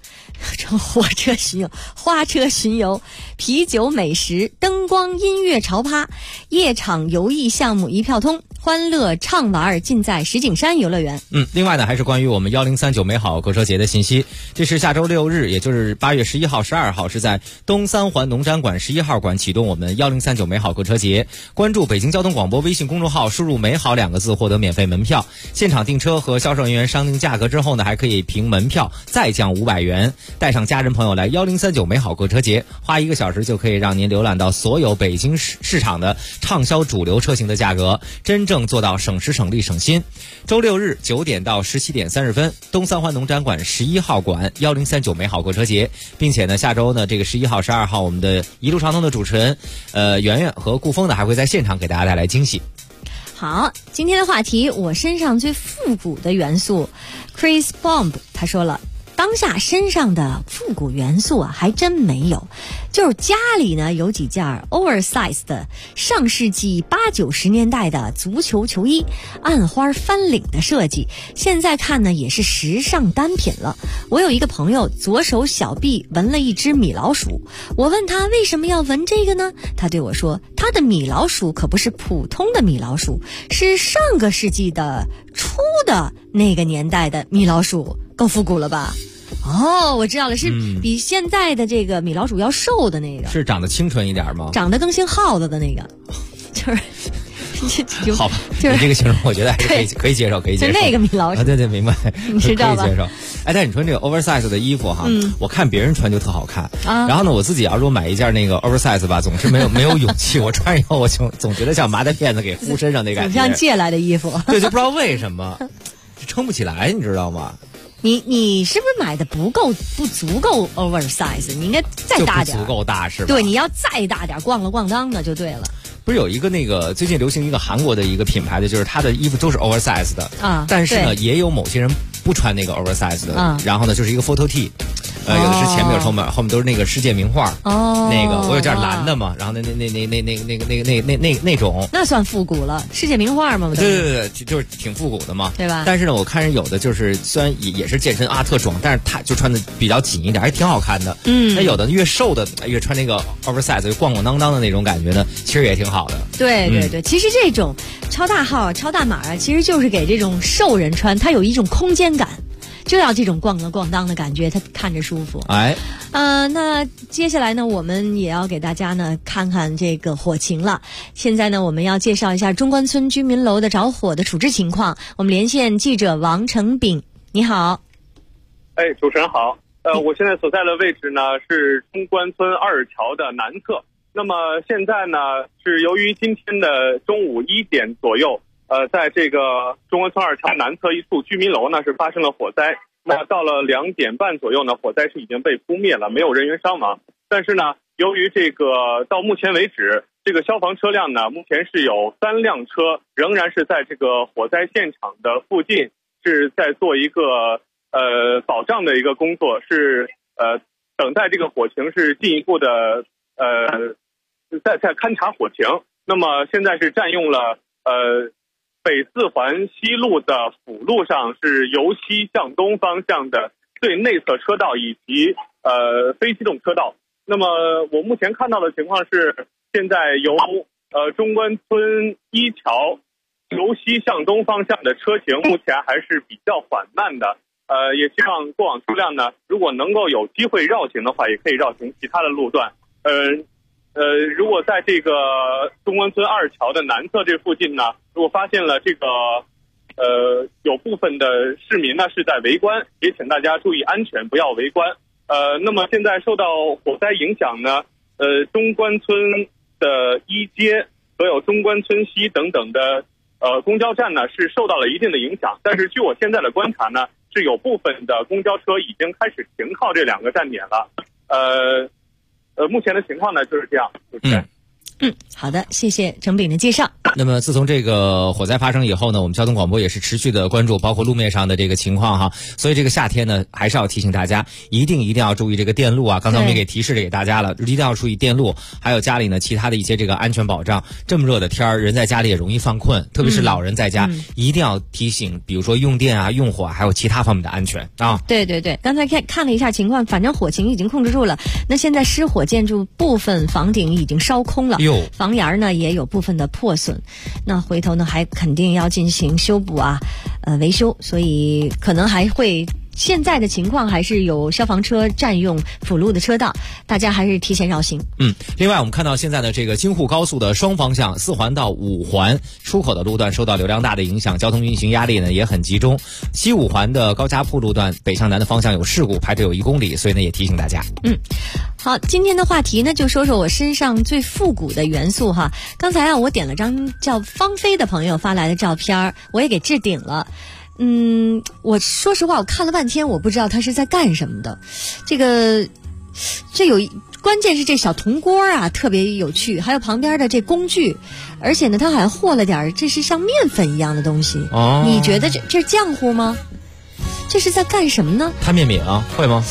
D: 啤酒美食、灯光音乐潮趴、夜场游艺项目一票通，欢乐畅玩尽在石景山游乐园。
F: 另外呢，还是关于我们1039美好购车节的信息。这是下周6日，也就是8月11号、12号，是在东三环农展馆11号馆启动我们1039美好购车节。关注北京交通广播微信公众号，输入美好2个字获得免费门票。现场订车和销售人员商定价格之后呢，还可以凭门票再降500元。带上家人朋友来1039美好购车节，花1个小时就可以让您浏览到所有北京市场的畅销主流车型的价格，真正做到省时省力省心。周6日9点到17点30分，东三环农展馆11号馆1039美好购车节，并且呢，下周呢这个11号、12号，我们的一路畅通的主持人圆圆和顾峰呢还会在现场给大家带来惊喜。
D: 好，今天的话题，我身上最复古的元素 ，Chris Bomb 他说了。当下身上的复古元素啊，还真没有。就是家里呢有几件 oversize 的上世纪80、90年代的足球球衣，暗花翻领的设计，现在看呢也是时尚单品了。我有一个朋友左手小臂纹了一只米老鼠，我问他为什么要纹这个呢？他对我说，他的米老鼠可不是普通的米老鼠，是上个世纪的初的那个年代的米老鼠，够复古了吧？哦，我知道了，是比现在的这个米老鼠要瘦的那个，
F: 是长得清纯一点吗？
D: 长得更像耗子的那个，就是
F: 好吧，就是你这个形容，我觉得还是可以接受，可以接受。
D: 就那个米老鼠，
F: 对，明白，
D: 你知道吧？
F: 可以接受。哎，但是你穿这个 oversize 的衣服哈，我看别人穿就特好看啊。然后呢，我自己要如果买一件那个 oversize 吧，总是没有勇气。我穿以后，我总觉得像麻袋片子给糊身上那感觉，
D: 像借来的衣服。
F: 对，就不知道为什么撑不起来，你知道吗？
D: 你是不是买的不足够 oversize？ 你应该再大点，
F: 就不足够大是吧？
D: 对，你要再大点，咣了咣当的就对了。
F: 不是有一个那个最近流行一个韩国的一个品牌的，就是它的衣服都是 oversize 的
D: 啊，
F: 但是呢，也有某些人不穿那个 oversize 的，然后呢，就是一个 photo tee。有的是前面有后面都是那个世界名画哦，那个我有件蓝的嘛，然后那种，
D: 那算复古了，世界名画嘛，
F: 对，就是挺复古的嘛，
D: 对吧？
F: 但是呢，我看人有的就是虽然也是健身啊特壮，但是他就穿的比较紧一点，还挺好看的。那有的越瘦的越穿那个 oversize 就咣咣当当的那种感觉呢，其实也挺好的。
D: 对，其实这种超大号、超大码啊，其实就是给这种瘦人穿，它有一种空间感。就要这种咣了咣当的感觉，它看着舒服。那接下来呢，我们也要给大家呢看看这个火情了。现在呢，我们要介绍一下中关村居民楼的着火的处置情况。我们连线记者王成炳，你好。
H: 主持人好。我现在所在的位置呢是中关村2桥的南侧。那么现在呢是由于今天的中午1点左右。在这个中关村2桥南侧一处居民楼呢是发生了火灾。那到了2点半左右呢，火灾是已经被扑灭了，没有人员伤亡。但是呢，由于这个到目前为止，这个消防车辆呢，目前是有3辆车仍然是在这个火灾现场的附近，是在做一个保障的一个工作，是等待这个火情是进一步的在勘察火情。那么现在是占用了北4环西路的辅路上是由西向东方向的最内侧车道以及非机动车道。那么我目前看到的情况是，现在由中关村1桥由西向东方向的车型目前还是比较缓慢的。也希望过往车辆呢，如果能够有机会绕行的话，也可以绕行其他的路段。如果在这个中关村2桥的南侧这附近呢，如果发现了这个有部分的市民呢是在围观，也请大家注意安全，不要围观。那么现在受到火灾影响呢，中关村的1街还有中关村西等等的公交站呢是受到了一定的影响，但是据我现在的观察呢，是有部分的公交车已经开始停靠这2个站点了。目前的情况呢就是这样，主持人。
D: 好的，谢谢程炳的介绍。
F: 那么自从这个火灾发生以后呢，我们交通广播也是持续的关注包括路面上的这个情况哈，所以这个夏天呢还是要提醒大家一定要注意这个电路啊，刚才我们也给提示给大家了，一定要注意电路，还有家里呢其他的一些这个安全保障。这么热的天儿，人在家里也容易犯困，特别是老人在家，一定要提醒比如说用电啊、用火还有其他方面的安全啊。
D: 对对对，刚才看了一下情况，反正火情已经控制住了，那现在失火建筑部分房顶已经烧空了，房檐呢也有部分的破损，那回头呢还肯定要进行修补啊，维修，所以可能还会现在的情况还是有消防车占用辅路的车道，大家还是提前绕行。
F: 另外我们看到现在的这个京沪高速的双方向4环到5环出口的路段受到流量大的影响，交通运行压力呢也很集中。西5环的高架铺路段北向南的方向有事故，排队有1公里，所以呢也提醒大家。
D: 好，今天的话题呢就说说我身上最复古的元素哈。刚才我点了张叫芳菲的朋友发来的照片，我也给置顶了。我说实话，我看了半天，我不知道他是在干什么的。关键是这小铜锅啊，特别有趣，还有旁边的这工具，而且呢，他还和了点这是像面粉一样的东西。你觉得这是浆糊吗？这是在干什么呢？
F: 摊面饼啊，会吗？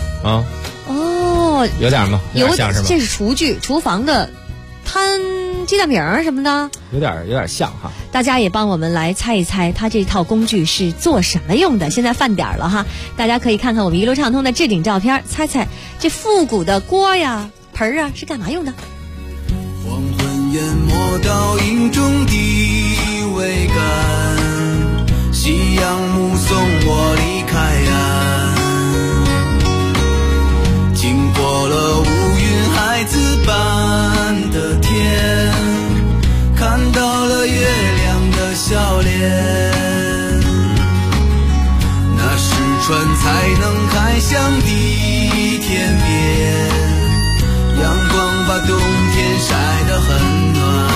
F: 有点吗？有点像是吗？
D: 这是厨房的摊鸡蛋饼什么的，
F: 有点像哈。
D: 大家也帮我们来猜一猜，它这套工具是做什么用的？现在饭点了哈，大家可以看看我们一路畅通的置顶照片，猜猜这复古的锅呀、盆啊是干嘛用的？
N: 黄昏淹没倒影中的桅杆，夕阳目送我离开岸，经过了乌云孩子般的天，看到了月亮的笑脸，那是船才能开向的天边，阳光把冬天晒得很暖，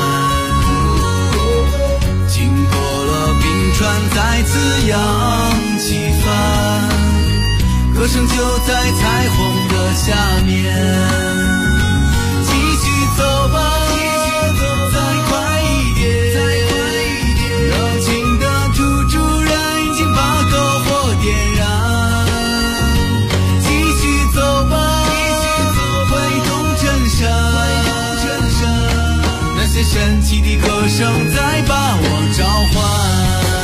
N: 经过了冰川再次扬起帆，歌声就在彩虹的下面，继续走吧，再快一点，热情的土主人已经把篝火点燃，继续走吧，挥动衬衫，那些神奇的歌声在把我召唤。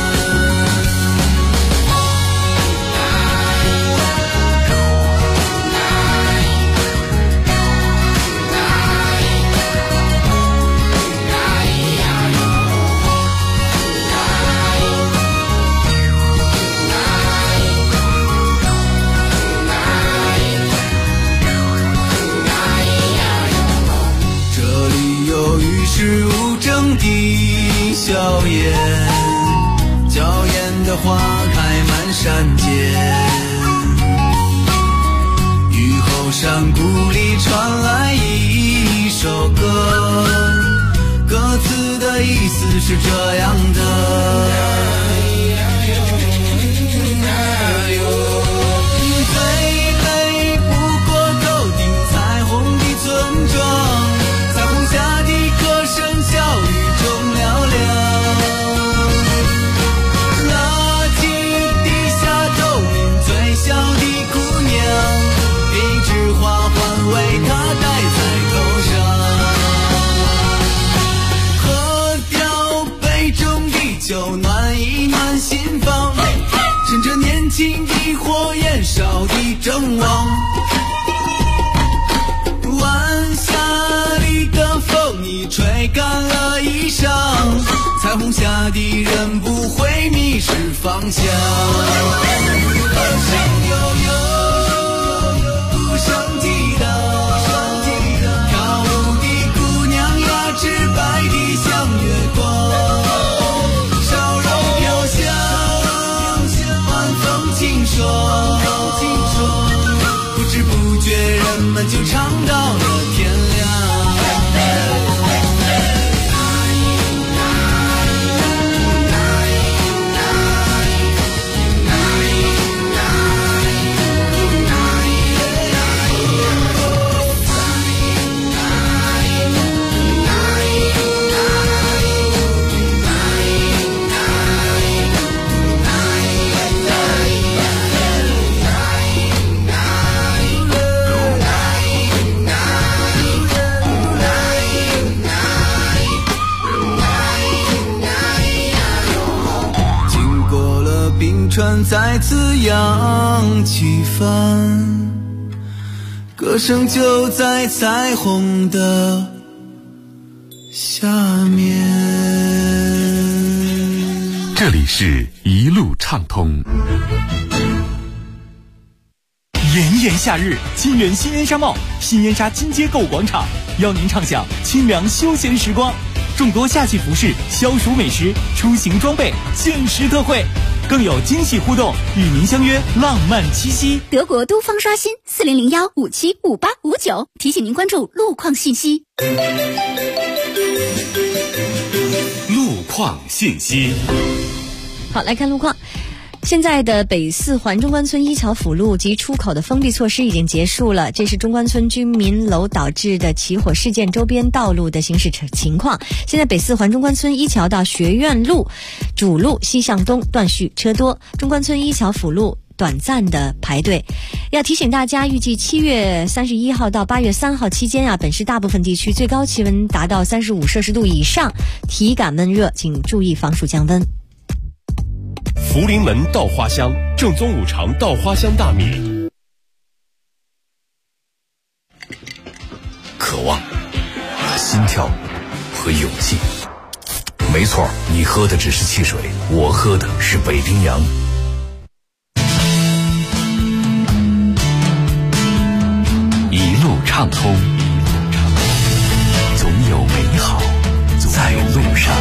N: 是无争的硝烟，娇艳的花开满山间，雨后山谷里传来一首歌，歌词的意思是这样的，最美不过头顶彩虹的村庄，彩虹下的歌声笑语中嘹亮，垃圾地下透明最小的姑娘，一枝花环为她戴在头上，喝掉杯中的酒暖一暖心房，趁着年轻的火焰烧的正旺，晚霞里的风你吹干了衣裳，彩虹下的人不会迷失方向，歌声悠悠，鼓声激荡，跳舞的姑娘呀，直白的像月光，烧肉飘香，晚风清爽，不知不觉人们就唱到了天亮。 船再次扬起帆，歌声就在彩虹的下面。
A: 这里是一路畅通。
B: 炎炎夏日，金源新燕莎茂新燕莎金街购物广场邀您畅享清凉休闲时光，众多夏季服饰、消暑美食、出行装备限时特惠，更有惊喜互动，与您相约浪漫七夕。
J: 德国都方刷新4001575859，提醒您关注路况信息。
A: 路况信息。
D: 好，来看路况。现在的北四环中关村一桥辅路及出口的封闭措施已经结束了，这是中关村居民楼导致的起火事件周边道路的行驶情况。现在北四环中关村一桥到学院路主路西向东断续车多，中关村一桥辅路短暂的排队。要提醒大家，预计7月31号到8月3号期间本市大部分地区最高气温达到35摄氏度以上，体感闷热，请注意防暑降温。
Q: 福临门稻花香，正宗五常稻花香大米。
I: 渴望、心跳和勇气。没错，你喝的只是汽水，我喝的是北冰洋。
A: 一路畅通，总有美好在路上。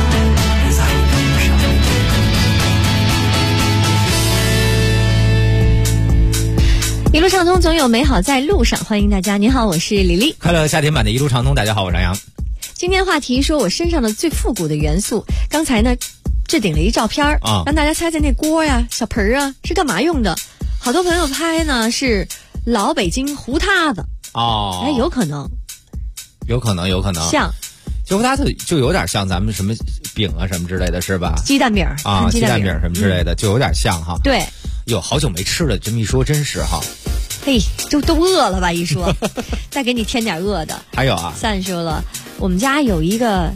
D: 一路畅通，总有美好在路上。欢迎大家，您好，我是李丽。
F: 快乐夏天版的一路畅通，大家好，我是杨洋。
D: 今天话题说我身上的最复古的元素。刚才呢，置顶了一照片让大家猜猜那锅呀、小盆啊是干嘛用的。好多朋友拍呢是老北京胡塌子有可能像。
F: 就它就有点像咱们什么饼啊什么之类的，是吧？
D: 鸡蛋饼
F: 鸡蛋饼什么之类的，就有点像哈。
D: 对，
F: 有好久没吃了，这么一说真是哈。
D: 嘿，都饿了吧？一说，再给你添点饿的。
F: 还有啊，
D: 再说了，我们家有一个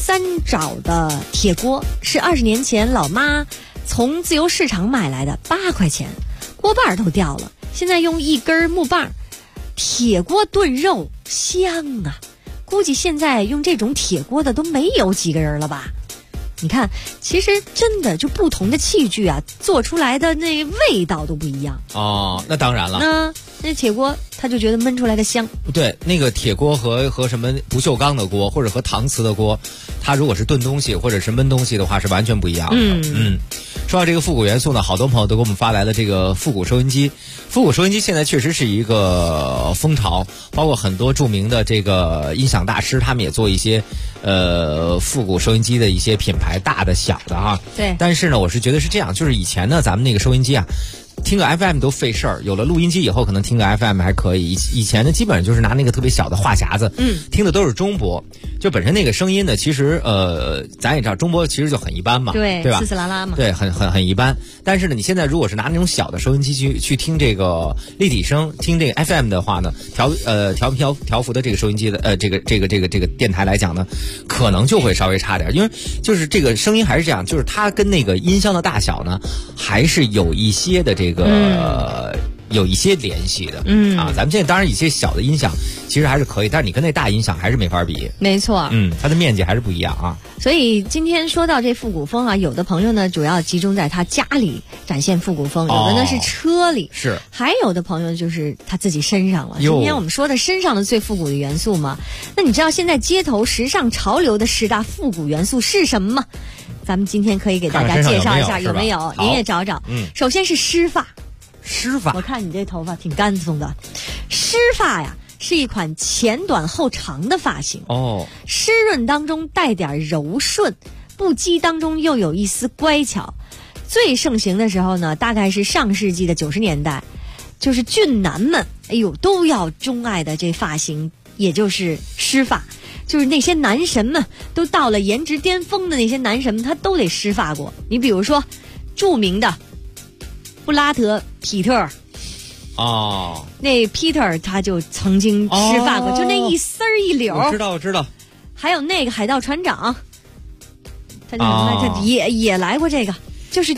D: 3爪的铁锅，是20年前老妈从自由市场买来的，8块钱，锅把都掉了。现在用一根木棒，铁锅炖肉香啊！估计现在用这种铁锅的都没有几个人了吧？你看，其实真的就不同的器具做出来的那味道都不一样。
F: 那当然了。
D: 那铁锅他就觉得焖出来的香。
F: 对，那个铁锅和什么不锈钢的锅或者和搪瓷的锅，它如果是炖东西或者是焖东西的话是完全不一样的。说到这个复古元素呢，好多朋友都给我们发来了这个复古收音机。复古收音机现在确实是一个风潮，包括很多著名的这个音响大师，他们也做一些复古收音机的一些品牌，大的小的啊。
D: 对。
F: 但是呢，我是觉得是这样，就是以前呢，咱们那个收音机听个 FM 都费事儿，有了录音机以后，可能听个 FM 还可以。以前呢，基本上就是拿那个特别小的话匣子，听的都是中波，就本身那个声音呢，其实咱也知道中波其实就很一般嘛，对吧？
D: 呲呲啦啦嘛，
F: 对，很一般。但是呢，你现在如果是拿那种小的收音机去听这个立体声，听这个 FM 的话呢，调幅的这个收音机的这个电台来讲呢，可能就会稍微差点，因为就是这个声音还是这样，就是它跟那个音箱的大小呢，还是有一些的有一些联系的。咱们现在当然一些小的音响其实还是可以，但是你跟那大音响还是没法比。
D: 没错。
F: 它的面积还是不一样啊。
D: 所以今天说到这复古风有的朋友呢主要集中在他家里展现复古风，有的呢是车里，
F: 是，还
D: 有的朋友就是他自己身上了。今天我们说的身上的最复古的元素嘛，那你知道现在街头时尚潮流的10大复古元素是什么吗？咱们今天可以给大家介绍一下，有没有？您也找找。首先是湿发。我看你这头发挺干松的。湿发是一款前短后长的发型。湿润当中带点柔顺，不羁当中又有一丝乖巧。最盛行的时候呢，大概是上世纪的90年代，就是俊男们都要钟爱的这发型，也就是湿发。就是那些男神们都到了颜值巅峰的那些男神们，他都得湿发过。你比如说著名的布拉德皮特那 Peter 他就曾经湿发过，就那一丝儿一绺。
F: 我知道。
D: 还有那个海盗船长，他叫什么来着？也来过这个，就是得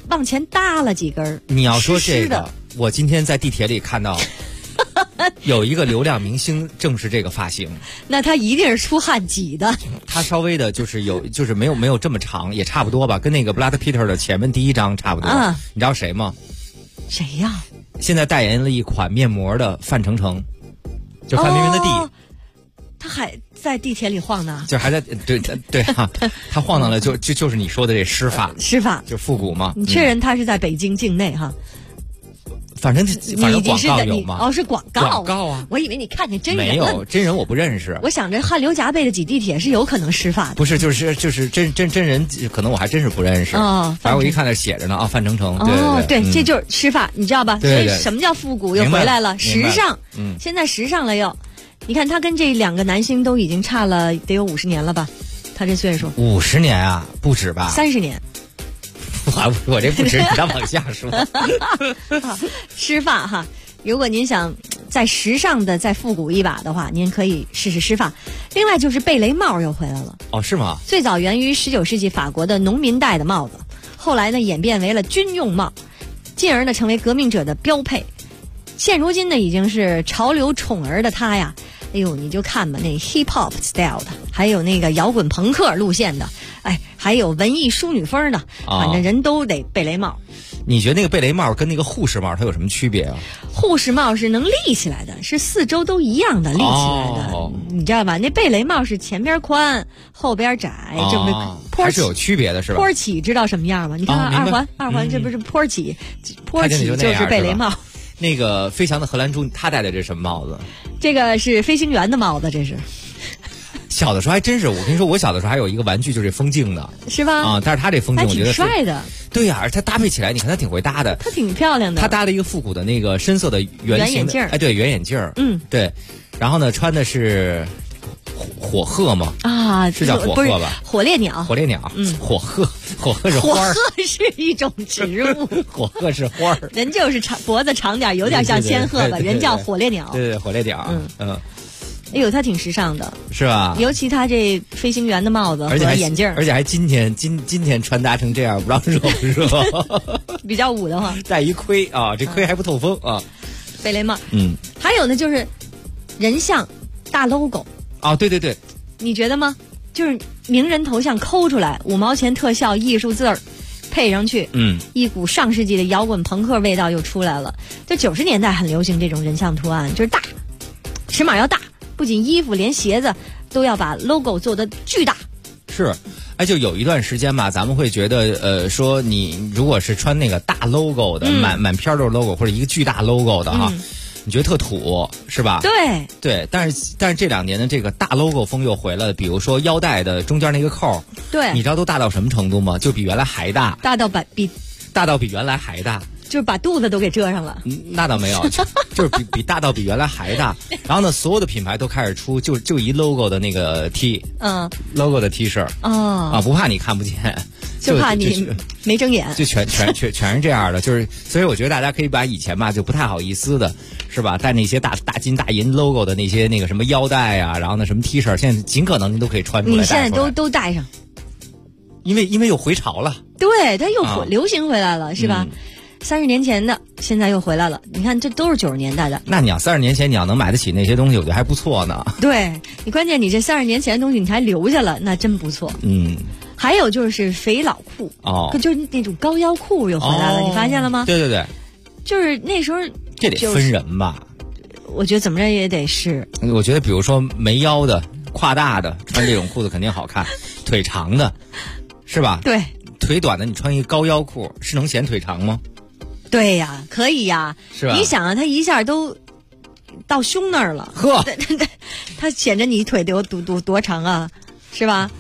D: 往前搭了几根。
F: 你要说这个，
D: 湿的
F: 我今天在地铁里看到有一个流量明星正是这个发型，
D: 那他一定是出汗挤的。
F: 他稍微的就是没有这么长，也差不多吧，跟那个布拉德皮特的前面第一张差不多。你知道谁吗？
D: 谁呀？
F: 现在代言了一款面膜的范丞丞，就范冰冰的弟。
D: 他还在地铁里晃呢，
F: 就还在对哈，他晃荡了，就是你说的这湿发，就复古嘛。
D: 你确认他是在北京境内哈？
F: 反正广告有吗？
D: 哦，是广告
F: 啊！
D: 我以为你看见真人了。
F: 没有真人，我不认识。
D: 我想着汗流浃背的挤地铁是有可能湿发的。
F: 不是，就是真人，可能我还真是不认识。
D: 哦，
F: 反正我一看那写着呢啊，范丞丞。
D: 对，这就是湿发，你知道吧？所以什么叫复古又回来了？时尚，现在时尚了又。你看他跟这2个男星都已经差了得有50年了吧？他这岁数
F: 50年啊，不止吧
D: ？30年。
F: 我这不止，你再往下说。
D: 湿发哈，如果您想再时尚的再复古一把的话，您可以试试湿发。另外就是贝雷帽又回来了。
F: 哦，是吗？
D: 最早源于19世纪法国的农民戴的帽子，后来呢演变为了军用帽，进而呢成为革命者的标配。现如今呢已经是潮流宠儿的他呀，哎呦你就看吧，那 hip hop style 的，还有那个摇滚朋克路线的，哎，还有文艺淑女风的，反正人都得贝雷帽。
F: 你觉得那个贝雷帽跟那个护士帽它有什么区别啊？
D: 护士帽是能立起来的，是4周都一样的立起来的，你知道吧？那贝雷帽是前边宽后边窄，这不是坡
F: 还是有区别的，是吧？
D: 坡起知道什么样吗？你看二环这不是坡起，坡起就是贝雷帽。
F: 那个飞翔的荷兰猪，他戴的这什么帽子？
D: 这个是飞行员的帽子，这是。
F: 小的时候还真是，我跟你说，我小的时候还有一个玩具，就是风镜的，
D: 是吧？
F: 啊，但是他这风镜我觉得
D: 挺帅的。
F: 对呀，而且他搭配起来，你看他挺会搭的，
D: 他挺漂亮的。
F: 他搭了一个复古的那个深色的圆
D: 眼镜，
F: 哎，对，圆眼镜，对。然后呢，穿的是火鹤吗？
D: 啊，
F: 是叫火鹤吧？
D: 火烈鸟，
F: 火烈鸟，火鹤是花儿，
D: 火鹤是一种植物，
F: 火鹤是花儿，
D: 人就是脖子长点，有点像仙鹤吧，人叫火烈鸟，
F: 对，火烈鸟，
D: 哎呦，他挺时尚的，
F: 是吧？
D: 尤其他这飞行员的帽子和眼镜，
F: 而且还今天穿搭成这样，不知道热不热？
D: 比较舞的话，
F: 戴一盔啊，这盔还不透风啊。
D: 贝雷帽，还有呢，就是人像大 logo。
F: 哦，对，
D: 你觉得吗？就是名人头像抠出来，5毛钱特效艺术字儿配上去，一股上世纪的摇滚朋克味道又出来了。就90年代很流行这种人像图案，就是大，尺码要大，不仅衣服连鞋子都要把 logo 做得巨大。
F: 是，哎，就有一段时间吧，咱们会觉得，说你如果是穿那个大 logo 的，满片都是 logo 或者一个巨大 logo 的哈。你觉得特土是吧？对，但是这2年的这个大 logo 风又回来了，比如说腰带的中间那个扣，
D: 对，
F: 你知道都大到什么程度吗？就比原来还大，
D: 大到
F: 比原来还大，
D: 就是把肚子都给遮上了。
F: 那倒没有，就是比大到比原来还大。然后呢，所有的品牌都开始出就一 logo 的那个 T，logo 的 T 恤啊，不怕你看不见。
D: 就怕你没睁眼，
F: 就全是这样的，就是所以我觉得大家可以把以前吧就不太好意思的，是吧？带那些大金大银 logo 的那些那个什么腰带啊，然后呢什么 T 恤，现在尽可能您都可以穿出来。
D: 你现在都带上，
F: 因为又回潮了，
D: 对，它又流行回来了，是吧？30年前的现在又回来了，你看这都是90年代的。
F: 那你要30年前你要能买得起那些东西，我觉得还不错呢。
D: 对，你关键你这30年前的东西你还留下了，那真不错。还有就是肥佬裤就是那种高腰裤又回来了，你发现了吗？
F: 对，
D: 就是那时候
F: 这得分人吧？
D: 我觉得怎么着也得是。
F: 我觉得比如说没腰的、胯大的穿这种裤子肯定好看，腿长的，是吧？
D: 对，
F: 腿短的你穿一个高腰裤是能显腿长吗？
D: 对呀，可以呀，
F: 是吧？
D: 你想啊，他一下都到胸那儿了，
F: 呵，
D: 他显着你腿得有多长啊，是吧？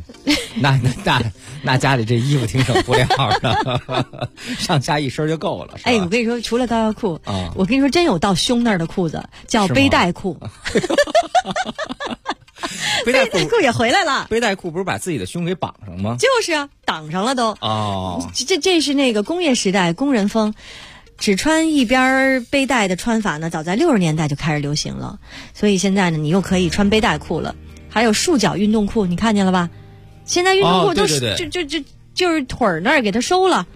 F: 那家里这衣服挺省布料的，上下一身就够了。
D: 哎，我跟你说，除了高腰裤我跟你说，真有到胸那儿的裤子叫背带裤。背带裤也回来了。
F: 背带裤不是把自己的胸给绑上吗？
D: 就是啊，挡上了都。这是那个工业时代工人风。只穿一边背带的穿法呢，早在60年代就开始流行了。所以现在呢，你又可以穿背带裤了。还有束脚运动裤，你看见了吧？现在运动裤都是就是腿儿那儿给它收了，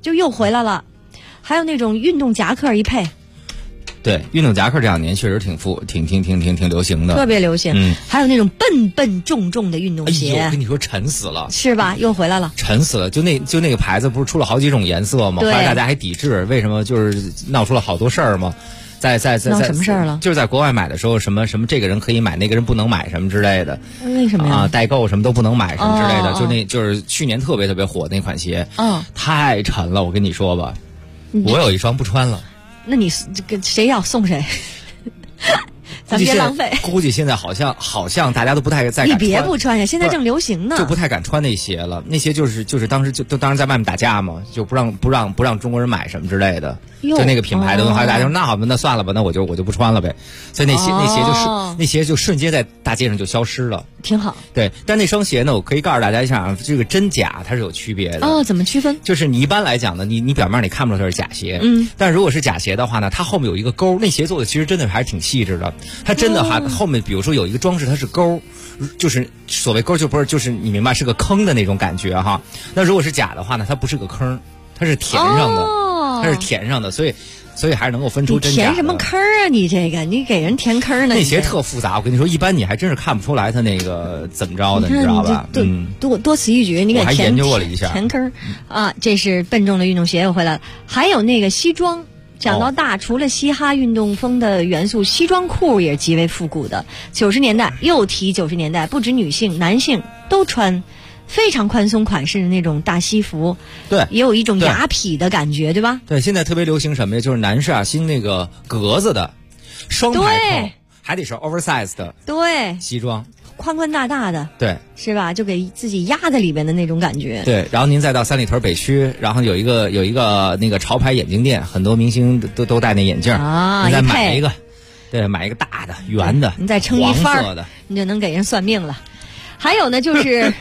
D: 就又回来了。还有那种运动夹克一配。
F: 对，运动夹克这2年确实挺流行的，
D: 特别流行。还有那种笨重的运动鞋，
F: 哎呦，跟你说沉死了，
D: 是吧？又回来了，
F: 沉死了。就那个牌子不是出了好几种颜色吗？后来大家还抵制，为什么？就是闹出了好多事儿嘛。在
D: 闹什么事儿了？
F: 就是在国外买的时候，什么这个人可以买，那个人不能买，什么之类的。
D: 为什么呀？
F: 代购什么都不能买，什么之类的。就是去年特别火的那款鞋，太沉了，我跟你说吧，我有一双不穿了。
D: 那你这个谁要送谁？咱别浪费。
F: 估计现在好像大家都不太再敢穿。
D: 你别不穿呀，现在正流行呢。
F: 就不太敢穿那鞋了，那鞋就是当时当时在外面打架嘛，就不让中国人买什么之类的。就那个品牌的东西，大家说那好吧，那算了吧，那我就不穿了呗。所以那鞋就瞬间在大街上就消失了。
D: 挺好。
F: 对，但那双鞋呢，我可以告诉大家一下，这个真假它是有区别的。
D: 怎么区分？
F: 就是你一般来讲呢，你表面你看不出它是假鞋，但如果是假鞋的话呢，它后面有一个钩，那鞋做的其实真的还是挺细致的。它真的后面比如说有一个装饰，它是钩，就是所谓钩就是你明白是个坑的那种感觉哈。那如果是假的话呢，它不是个坑，它是填上的，它是填上的，所以还是能够分出真假的。
D: 你填什么坑啊？你这个你给人填坑呢？
F: 那鞋特复杂，我跟你说，一般你还真是看不出来它那个怎么着的，你知道吧？
D: 多此一举，你给
F: 我还研究过了一下
D: 填坑啊。这是笨重的运动鞋又回来了，还有那个西装。讲到大，除了嘻哈运动风的元素，西装裤也是极为复古的。90年代又提90年代，不止女性，男性都穿非常宽松款式的那种大西服，
F: 对，
D: 也有一种雅痞的感觉，对吧？
F: 对，现在特别流行什么呀？就是男士兴那个格子的双排扣，还得是 oversize 的
D: 对
F: 西装。
D: 宽宽大大的，
F: 对，
D: 是吧？就给自己压在里边的那种感觉。
F: 对，然后您再到三里屯北区，然后有一个那个潮牌眼镜店，很多明星都戴那眼镜
D: 啊。
F: 你再买一个，对，买一个大的圆的，
D: 你再撑一番，你就能给人算命了。还有呢，就是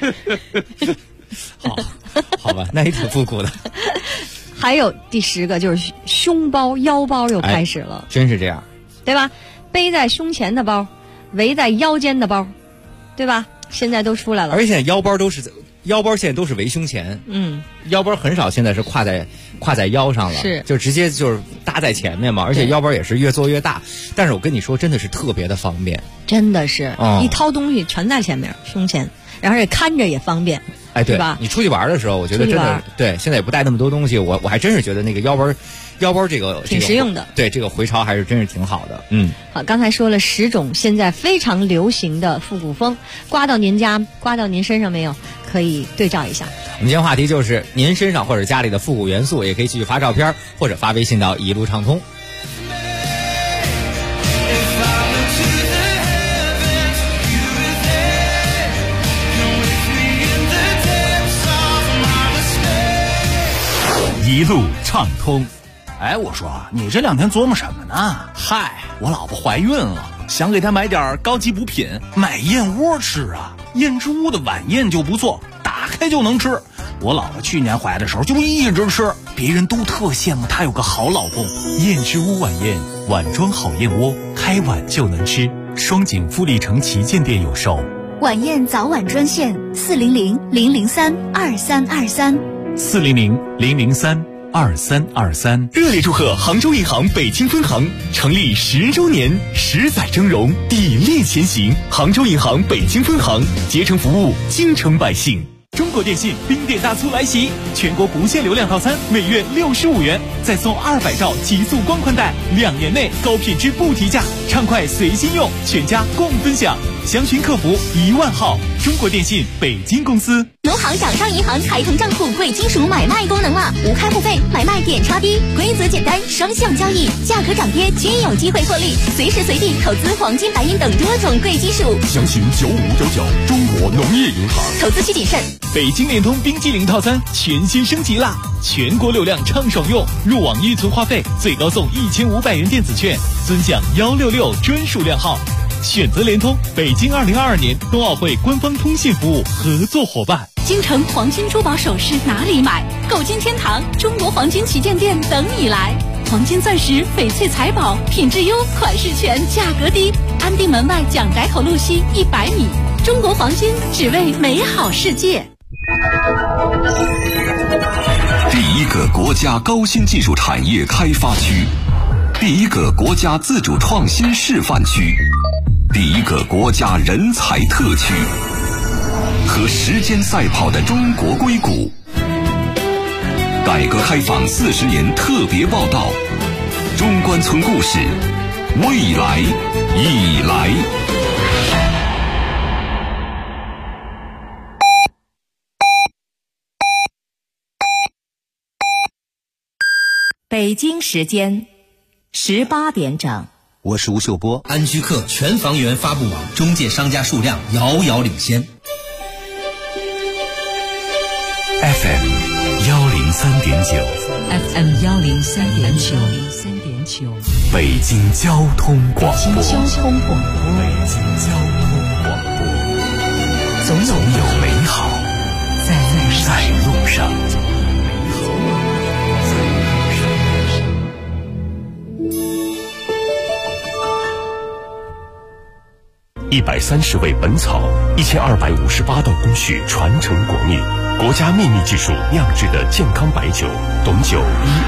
F: 好吧，那也挺复古的。
D: 还有第10个就是胸包、腰包又开始了，
F: 真是这样，
D: 对吧？背在胸前的包，围在腰间的包。对吧？现在都出来了，
F: 而且现在腰包现在都是围胸前，腰包很少现在是挎在腰上了，
D: 是
F: 就直接就是搭在前面嘛，而且腰包也是越做越大。但是我跟你说，真的是特别的方便，
D: 真的是，一掏东西全在前面胸前，然后也看着也方便，
F: 哎，对
D: 吧？
F: 你出去玩的时候，我觉得真的对，现在也不带那么多东西，我还真是觉得那个腰包这个
D: 挺实用的，
F: 对这个回潮还是真是挺好的。
D: 好，刚才说了10种现在非常流行的复古风，刮到您身上没有？可以对照一下。
F: 我们今天话题就是您身上或者家里的复古元素，也可以继续发照片或者发微信到一路畅通。
A: 一路畅通。
K: 哎，我说你这2天琢磨什么呢？
A: 嗨，
K: 我老婆怀孕了，想给她买点高级补品，买燕窝吃啊。燕之屋的晚宴就不错，打开就能吃。我老婆去年怀的时候就一直吃，别人都特羡慕她有个好老公。
A: 燕之屋晚宴，碗装好燕窝，开碗就能吃。双井富力城旗舰店有售。
J: 晚宴早晚专线
A: 400-003-2323，400-003-2323。热烈祝贺杭州银行北京分行成立10周年，10载峥嵘，砥砺前行。杭州银行北京分行竭诚服务京城百姓。中国电信冰点大促来袭，全国不限流量套餐每月65元，再送200兆极速光宽带，2年内高品质不提价，畅快随心用，全家共分享。详询客服10000号。中国电信北京公司。
G: 农行掌上银行开通账户贵金属买卖功能了，无开户费，买卖点刷低，规则简单，双向交易，价格涨跌均有机会获利，随时随地投资黄金、白银等多种贵金属。
A: 详询9599。中国农业银行。
G: 投资需谨慎。
B: 北京联通冰激凌套餐全新升级啦！全国流量畅爽用，入网预存话费最高送1500元电子券，尊享166专属量号。选择联通，北京2022年冬奥会官方通信服务合作伙伴。
J: 京城黄金珠宝首饰哪里买？购金天堂中国黄金旗舰店等你来。黄金钻石、翡翠财宝，品质优，款式全，价格低。安定门外蒋宅口路西100米。中国黄金，只为美好世界。
A: 第一个国
L: 国家高新技术产业开发区，第一个国家自主创新示范区，第一个国家人才特区，和时间赛跑的中国硅谷。改革开放40年特别报道，中关村故事，未来已来。
V: 北京时间18点整，
W: 我是吴秀波。
X: 安居客全房源发布网中介商家数量遥遥领先。
L: FM 103.9
V: FM 103.9
L: 北京交通广播。
V: 北京交通广播，总有美好在路上。
Q: 130味本草，1258道工序传承国秘，国家秘密技术酿制的健康白酒，董酒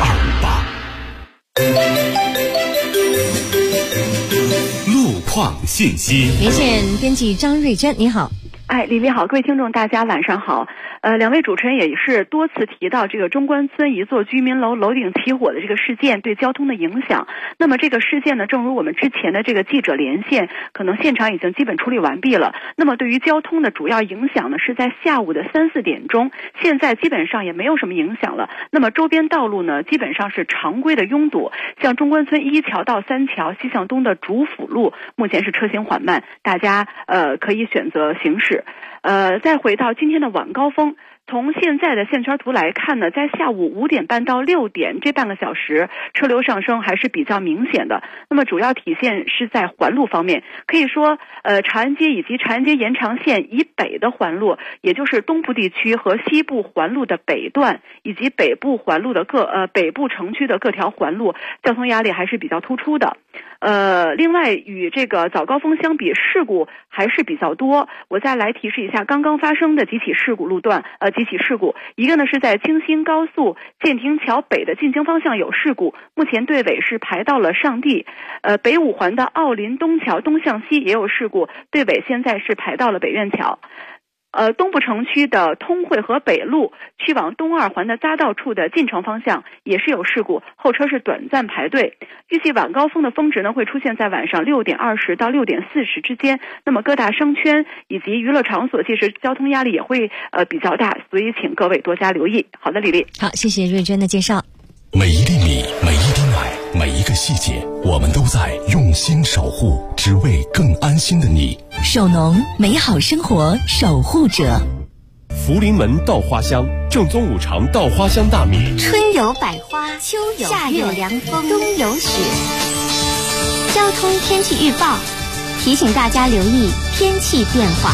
Q: 1258。
A: 路况信息，
D: 连线编辑张瑞珍，你好。
Y: 李丽好，各位听众大家晚上好。两位主持人也是多次提到这个中关村一座居民楼楼顶起火的这个事件对交通的影响。那么这个事件呢，正如我们之前的这个记者连线，可能现场已经基本处理完毕了。那么对于交通的主要影响呢，是在下午的3、4点钟，现在基本上也没有什么影响了。那么周边道路呢，基本上是常规的拥堵，像中关村1桥到3桥西向东的主辅路，目前是车行缓慢，大家可以选择行驶。再回到今天的晚高峰，从现在的线圈图来看呢，在下午5点半到6点这半个小时，车流上升还是比较明显的。那么主要体现是在环路方面，可以说长安街以及长安街延长线以北的环路，也就是东部地区和西部环路的北段，以及北部环路的北部城区的各条环路，交通压力还是比较突出的。另外与这个早高峰相比，事故还是比较多。我再来提示一下刚刚发生的几起事故路段，几起事故。一个呢是在京新高速建亭桥北的进京方向有事故，目前队尾是排到了上地。北五环的奥林东桥东向西也有事故，队尾现在是排到了北苑桥。东部城区的通惠河北路去往东二环的匝道处的进城方向也是有事故，后车是短暂排队。预计晚高峰的峰值呢会出现在晚上6点20到6点40之间。那么各大商圈以及娱乐场所其实交通压力也会比较大，所以请各位多加留意。好的，李丽。
D: 好，谢谢瑞娟的介绍。
L: 每一粒米，每一滴奶，每一个细节，我们都在用心守护，只为更安心的你。
V: 首农，美好生活守护者。
Q: 福临门稻花香，正宗五常稻花香大米。
E: 春有百花，秋有夏有凉风，冬有雪。交通天气预报提醒大家留意天气变化。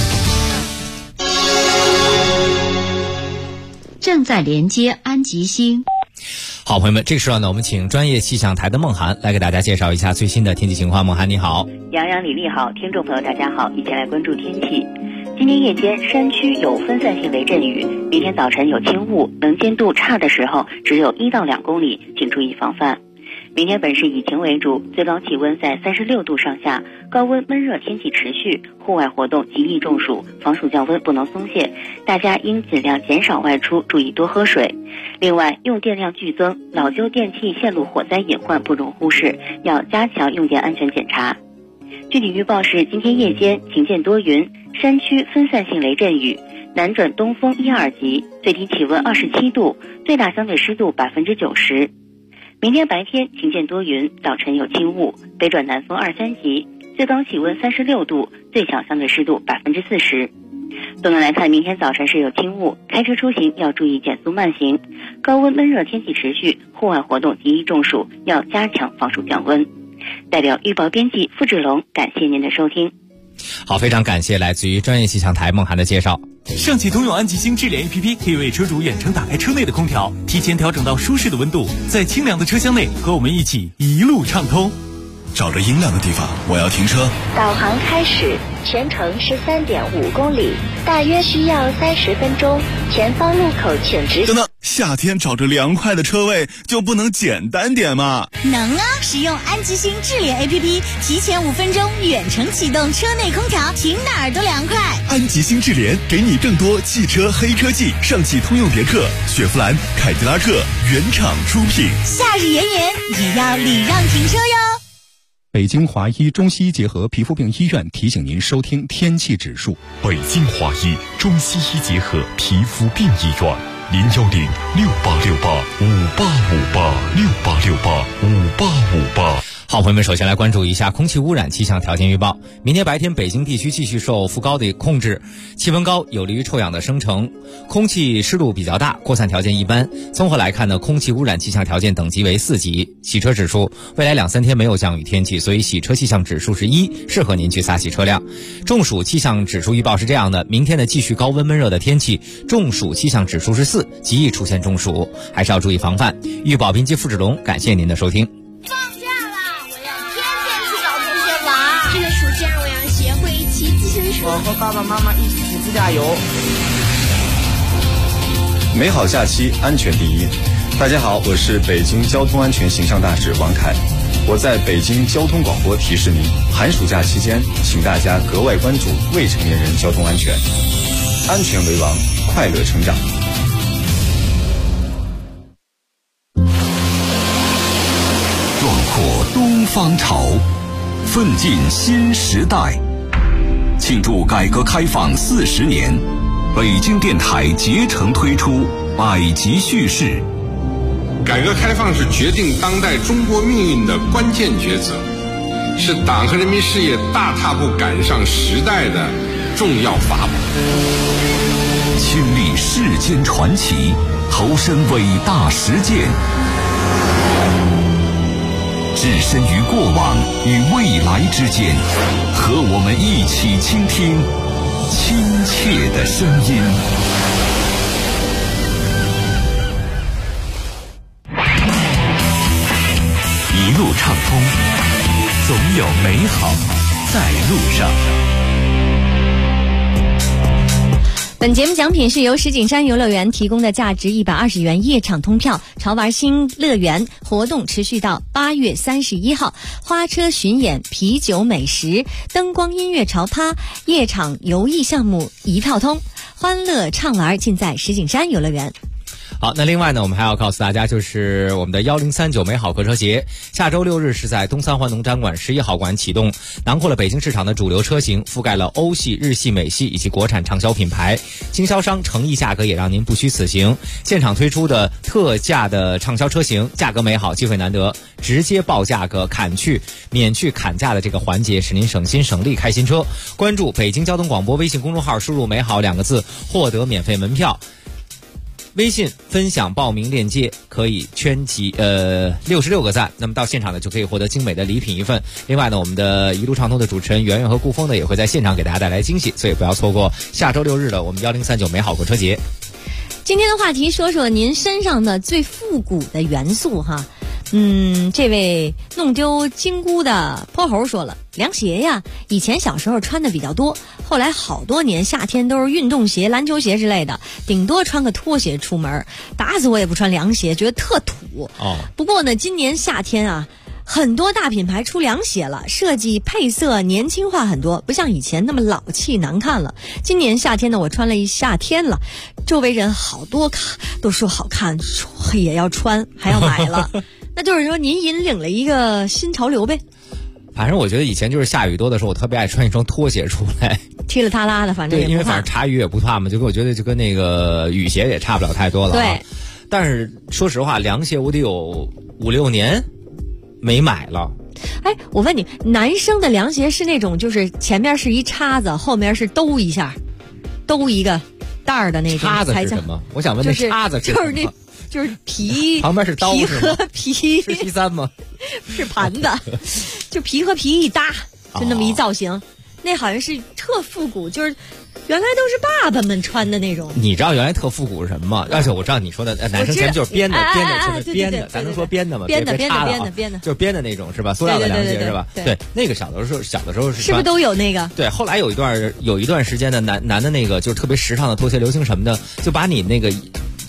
V: 正在连接安吉星。
F: 好，朋友们，这个时候呢，我们请专业气象台的孟涵来给大家介绍一下最新的天气情况。孟涵，你好。
Z: 杨洋、李丽好，听众朋友大家好，一起来关注天气。今天夜间山区有分散性雷阵雨，明天早晨有轻雾，能见度差的时候只有1到2公里，请注意防范。明天本市以晴为主，最高气温在36度上下，高温闷热天气持续，户外活动极易中暑，防暑降温不能松懈，大家应尽量减少外出，注意多喝水。另外，用电量剧增，老旧电器线路火灾隐患不容忽视，要加强用电安全检查。具体预报是今天夜间晴见多云，山区分散性雷阵雨，南转东风1、2级，最低气温27度，最大相对湿度90%。明天白天晴见多云，早晨有轻雾，北转南风2、3级，最高气温36度，最小相对湿度40%。总的来看，明天早晨是有轻雾，开车出行要注意减速慢行，高温闷热天气持续，户外活动极易中暑，要加强防暑降温。代表预报编辑付志龙，感谢您的收听。
F: 好，非常感谢来自于专业气象台孟涵的介绍。
B: 上汽通用安吉星智联 APP 可以为车主远程打开车内的空调，提前调整到舒适的温度，在清凉的车厢内和我们一起一路畅通。
I: 找着阴凉的地方，我要停车。
E: 导航开始，全程13.5公里，大约需要30分钟，前方路口请直行。
I: 等等，
C: 夏天找着凉快的车位就不能简单点吗？
M: 能啊！使用安吉星智联 APP， 提前5分钟远程启动车内空调，停哪儿都凉快。
Q: 安吉星智联给你更多汽车黑科技，上汽通用别克、雪佛兰、凯迪拉克原厂出品。
M: 夏日炎炎也要礼让停车哟。
P: 北京华医中西医结合皮肤病医院提醒您收听天气指数。
Q: 北京华医中西医结合皮肤病医院，0106868585858，688585858。
F: 好，朋友们，首先来关注一下空气污染气象条件预报。明天白天北京地区继续受副高的控制，气温高有利于臭氧的生成，空气湿度比较大，扩散条件一般。综合来看呢，空气污染气象条件等级为4级。洗车指数，未来2-3天没有降雨天气，所以洗车气象指数是1，适合您去擦洗车辆。中暑气象指数预报是这样的：明天的继续高温闷热的天气，中暑气象指数是4，极易出现中暑，还是要注意防范。预报编辑付志龙，感谢您的收听。
R: 我和爸爸妈妈一起去自驾游。
S: 美好假期，安全第一。大家好，我是北京交通安全形象大使王凯。我在北京交通广播提示您，寒暑假期间，请大家格外关注未成年人交通安全，安全为王，快乐成长。
L: 壮阔东方潮，奋进新时代。庆祝改革开放40年，北京电台竭诚推出百集叙事。
W: 改革开放是决定当代中国命运的关键抉择，是党和人民事业大踏步赶上时代的重要法宝。
L: 亲历世间传奇，投身伟大实践，置身于过往与未来之间，和我们一起倾听亲切的声音。
V: 一路畅通，总有美好在路上。
D: 本节目奖品是由石景山游乐园提供的价值120元夜场通票，潮玩新乐园活动持续到8月31号，花车巡演、啤酒美食、灯光音乐潮趴、夜场游艺项目一票通，欢乐畅玩尽在石景山游乐园。
F: 好，那另外呢，我们还要告诉大家，就是我们的1039美好客车节，下周6日是在东三环农展馆11号馆启动，囊括了北京市场的主流车型，覆盖了欧系、日系、美系以及国产畅销品牌，经销商诚意价格也让您不虚此行。现场推出的特价的畅销车型，价格美好，机会难得，直接报价格，免去砍价的这个环节，使您省心省力开新车。关注北京交通广播微信公众号，输入美好2个字，获得免费门票。微信分享报名链接可以圈集66个赞，那么到现场呢就可以获得精美的礼品一份。另外呢，我们的一路畅通的主持人圆圆和顾峰呢也会在现场给大家带来惊喜，所以不要错过下周6日的我们1039美好购车节。
D: 今天的话题说说您身上的最复古的元素哈。这位弄丢金箍的泼猴说了，凉鞋呀，以前小时候穿的比较多，后来好多年夏天都是运动鞋、篮球鞋之类的，顶多穿个拖鞋出门，打死我也不穿凉鞋，觉得特土。不过呢，今年夏天啊，很多大品牌出凉鞋了，设计配色年轻化很多，不像以前那么老气难看了。今年夏天呢，我穿了一夏天了，周围人好多都说好看，也要穿，还要买了。那就是说您引领了一个新潮流呗。
F: 反正我觉得以前就是下雨多的时候，我特别爱穿一双拖鞋出来，
D: 踢了踏拉的，反正也不怕。
F: 对，因为反正茶雨也不怕嘛，我觉得就跟那个雨鞋也差不了太多了。
D: 对，
F: 但是说实话，凉鞋我得有5-6年没买了。
D: 哎，我问你，男生的凉鞋是那种就是前面是一叉子，后面是兜一下，兜一个带儿的那种？
F: 叉子是什么？我想问那叉子是什么？
D: 就是皮
F: 旁边是刀，
D: 皮和皮
F: 是皮3吗？
D: 是盘子，就皮和皮一搭，就那么一造型。那好像是特复古，就是原来都是爸爸们穿的那种。
F: 你知道原来特复古是什么吗？而且我知道你说的男生前面就是编的，编的，咱能说编的吗？
D: 编的，
F: 就是编的那种是吧？塑料的凉鞋是吧？对，那个小的时候
D: 是不是都有那个？
F: 对，后来有一段时间的男的那个就是特别时尚的拖鞋，流行什么的，就把你那个。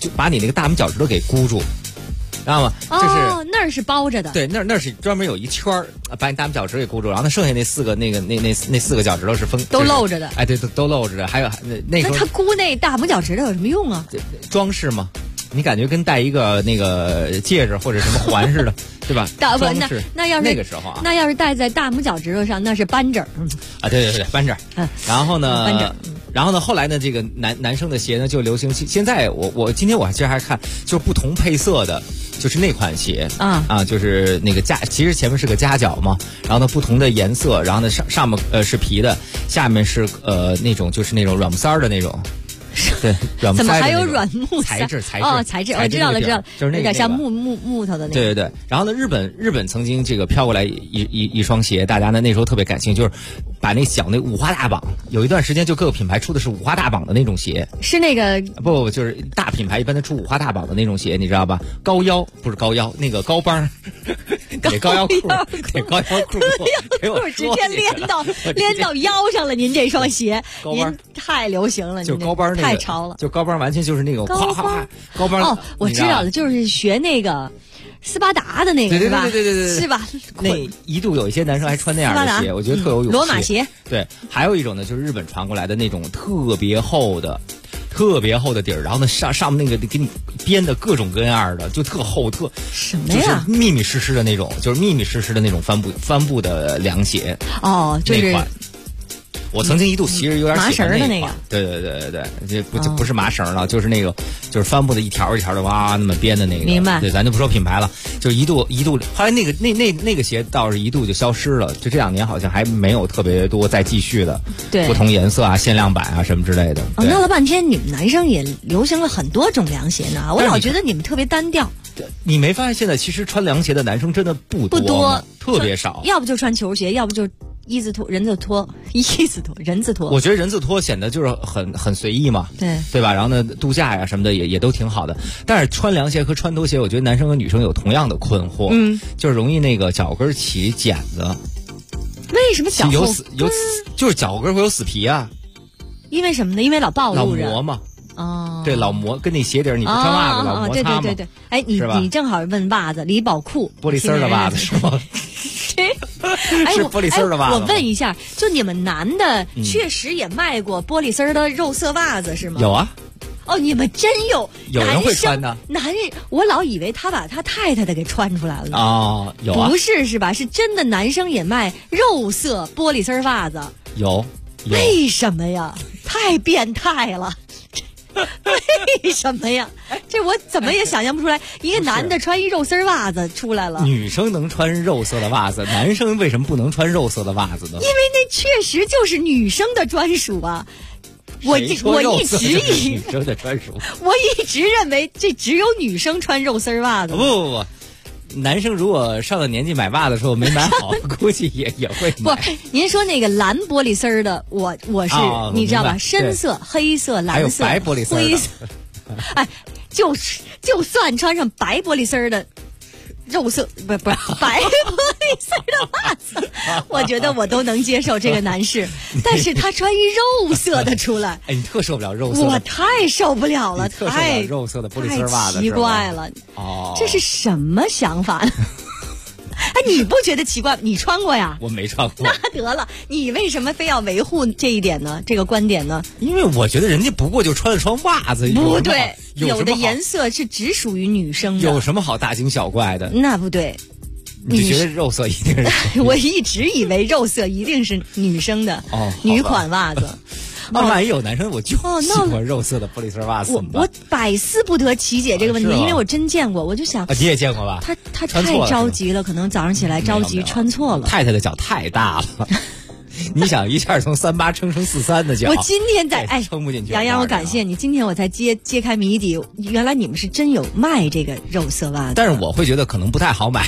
F: 就把你那个大拇脚趾头给箍住，知道吗？
D: 哦，那儿是包着的。
F: 对，那是专门有一圈儿把你大拇脚趾给箍住，然后那剩下那4个那4个脚趾头是
D: 都露着的。
F: 哎，对，都露着的。还有那
D: 他箍那大拇脚趾头有什么用啊？
F: 装饰吗？你感觉跟戴一个那个戒指或者什么环似的，对吧？
D: 那要是
F: 那个时候啊，
D: 那要是戴在大拇脚趾头上，那是扳指
F: 啊，对，扳指。然后呢，
D: 扳指。
F: 然后呢，后来呢，这个男生的鞋呢就流行。现在我今天我其实还看，就是不同配色的，就是那款鞋啊，就是那个其实前面是个夹脚嘛，然后呢不同的颜色，然后呢上面是皮的，下面是那种就是那种软木塞的那种。对，
D: 怎么还有软木
F: 材质？
D: 哦，材质，我知道了，
F: 就是
D: 有点像木头的那
F: 个。对。然后呢，日本曾经这个飘过来一双鞋，大家呢那时候特别感兴趣，就是把那小那五花大绑，有一段时间就各个品牌出的是五花大绑的那种鞋。
D: 是那个
F: 不就是大品牌一般都出五花大绑的那种鞋，你知道吧？高腰不是高腰，那个高帮。得高腰裤，得高腰裤，
D: 直接连到腰上了。您这双鞋，您太流行了，
F: 就高帮
D: 太潮了，
F: 就高帮完全就是那种
D: 高
F: 帮。高帮
D: 哦，我知道了，就是学那个斯巴达的那个，
F: 对，
D: 是吧？
F: 那一度有一些男生还穿那样的鞋，我觉得特有勇气。
D: 罗马鞋。
F: 对，还有一种呢，就是日本传过来的那种特别厚的底儿，然后呢上面那个给你编的各种各样的，就特厚
D: 什么呀？
F: 就是密密实实的那种，就是密密实实的那种帆布的凉鞋。
D: 哦，就是
F: 那款。我曾经一度其实有点
D: 麻绳的那个，
F: 对，这不是麻绳了，就是那个就是帆布的一条一条的哇那么编的那个，
D: 明白？
F: 对，咱就不说品牌了，就是一度，后来那个鞋倒是一度就消失了，就这2年好像还没有特别多再继续的，
D: 对，
F: 不同颜色啊、限量版啊什么之类的。
D: 闹了半天，你们男生也流行了很多种凉鞋呢，我老觉得你们特别单调。
F: 你没发现现在其实穿凉鞋的男生真的不多，特别少，
D: 要不就穿球鞋，要不就人字拖。
F: 我觉得人字拖显得就是很随意嘛，对吧？然后呢，度假呀什么的也都挺好的。但是穿凉鞋和穿拖鞋，我觉得男生和女生有同样的困惑，就是容易那个脚跟起茧子。
D: 为什么脚
F: 就是脚跟会有死皮啊？
D: 因为什么呢？因为老暴露着。
F: 老磨嘛。
D: 哦，
F: 对，老磨跟那鞋底儿你不穿袜子老摩擦嘛。
D: 对。哎，你正好问袜子，李宝库
F: 玻璃丝的袜子是吗？是玻璃丝的袜子。
D: 我问一下，就你们男的确实也卖过玻璃丝的肉色袜子是吗？
F: 有啊。
D: 哦，你们真有
F: 人会穿的。
D: 男人，我老以为他把他太太的给穿出来了。
F: 哦，有啊。
D: 不是吧？是真的，男生也卖肉色玻璃丝袜子。
F: 有。
D: 为什么呀？太变态了。为什么呀？这我怎么也想象不出来，一个男的穿一肉丝袜子出来了。
F: 女生能穿肉色的袜子，男生为什么不能穿肉色的袜子呢？
D: 因为那确实就是女生的专属啊！我一直
F: 女生的专属，
D: 我一直认为这只有女生穿肉丝袜子。
F: 不。男生如果上了年纪买袜子的时候没买好，估计也会买。
D: 不，您说那个蓝玻璃丝的，我是、你知道吧？深色、黑色、蓝色、
F: 还有白玻璃丝
D: 灰色。哎，就算穿上白玻璃丝的肉色，不是白玻璃丝的袜子，我觉得我都能接受这个男士。但是他穿一肉色的出来，
F: 哎，你特受不了肉色的，
D: 我太受不了了，
F: 特受不了肉色的玻璃丝袜子，
D: 太奇怪了。
F: 哦，
D: 这是什么想法呢？哎，你不觉得奇怪？你穿过呀？
F: 我没穿过。
D: 那得了，你为什么非要维护这一点呢？这个观点呢？
F: 因为我觉得人家不过就穿了双袜子。
D: 不对，有的颜色是只属于女生的。
F: 有什么好大惊小怪的？
D: 那不对。
F: 你觉得肉色一定是？
D: 我一直以为肉色一定是女生的女款袜子。
F: 那万一有男生我就喜欢肉色的玻璃丝袜子，
D: 我百思不得其解这个问题，因为我真见过，我就想
F: 你也见过吧？
D: 他太着急了，可能早上起来着急穿错了。
F: 太太的脚太大了，你想一下从38撑成43的脚，
D: 我今天
F: 撑不进去。
D: 杨洋，我感谢你，今天我才揭开谜底，原来你们是真有卖这个肉色袜子。
F: 但是我会觉得可能不太好买。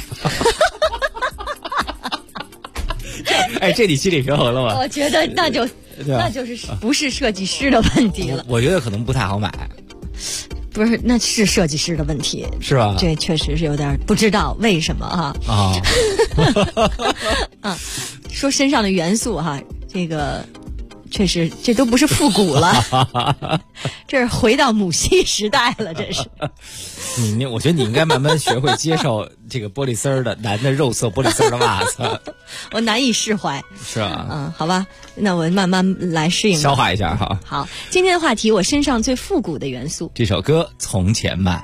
F: 哎，这你心里平衡了吗？
D: 我觉得那就是不是设计师的问题了。
F: 我觉得可能不太好买。
D: 不是，那是设计师的问题，
F: 是吧？
D: 这确实是有点不知道为什么哈。啊，说身上的元素哈，这个确实，这都不是复古了，这是回到母系时代了，这是。
F: 我觉得你应该慢慢学会接受这个玻璃丝儿的男的肉色玻璃丝儿的袜子。
D: 我难以释怀。
F: 是啊。
D: 好吧，那我慢慢来适应，
F: 消化一下哈。
D: 好，今天的话题，我身上最复古的元素。
F: 这首歌《从前慢》。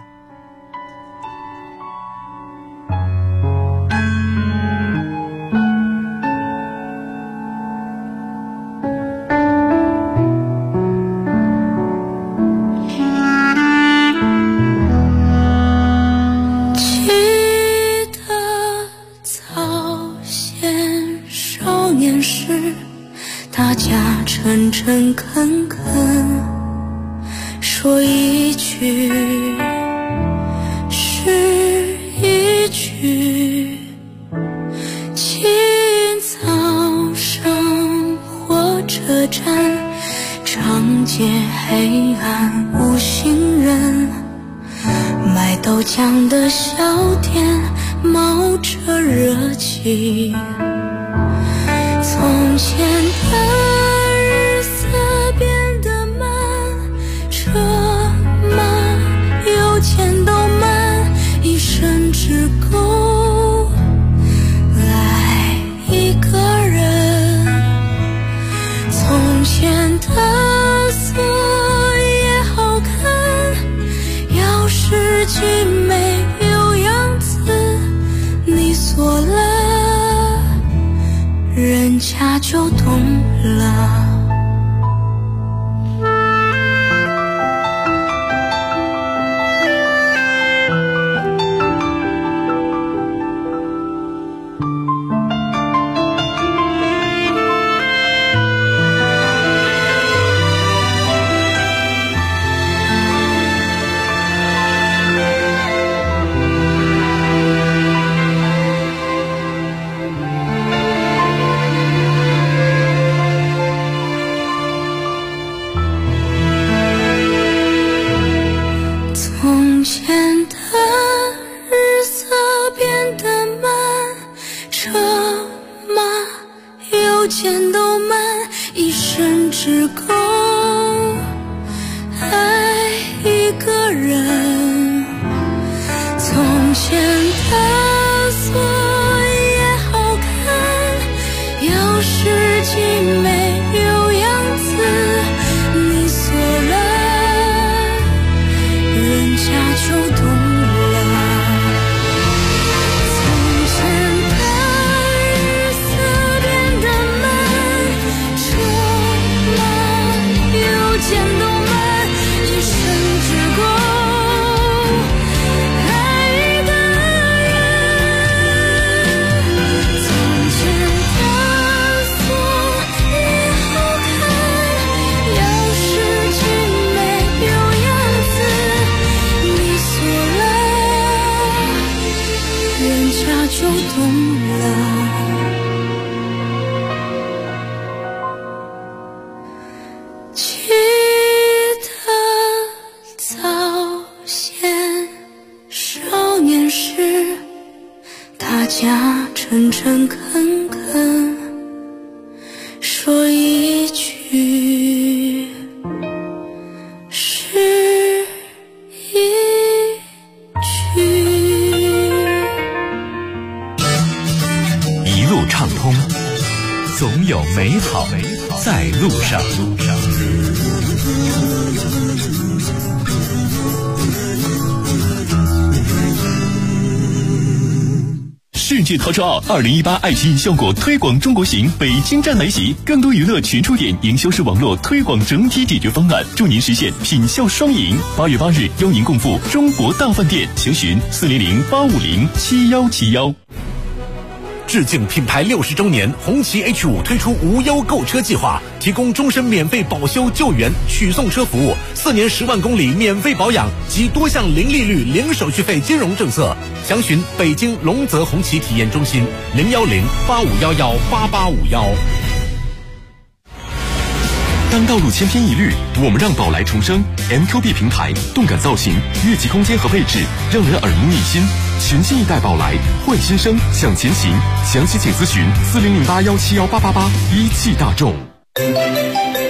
H: 诚诚恳恳说一句是一句，清早上火车站，长街黑暗无行人，卖豆浆的小店冒着热气，从前的钱都慢，一生只够来一个人。从前的锁也好看，钥匙既没有样子，你锁了，人家就懂了。诚诚恳恳说一句是一句，
V: 一路畅通，总有美好在路上。
Q: 世界陶车奥2018爱奇艺效果推广中国行北京站来袭，更多娱乐全触点，营销式网络推广整体解决方案，助您实现品效双赢。8月8日，邀您共赴中国大饭店，详询400-850-7171。
K: 致敬品牌60周年，红旗 H5 推出无忧购车计划，提供终身免费保修救援取送车服务，4年10万公里免费保养及多项零利率零手续费金融政策。详询北京龙泽红旗体验中心010-8511-8851。
Q: 当道路千篇一律，我们让宝来重生。MQB 平台，动感造型，越级空间和配置让人耳目一新。全新一代宝来，换新生，向前行。详细请咨询4008171888，一汽大众。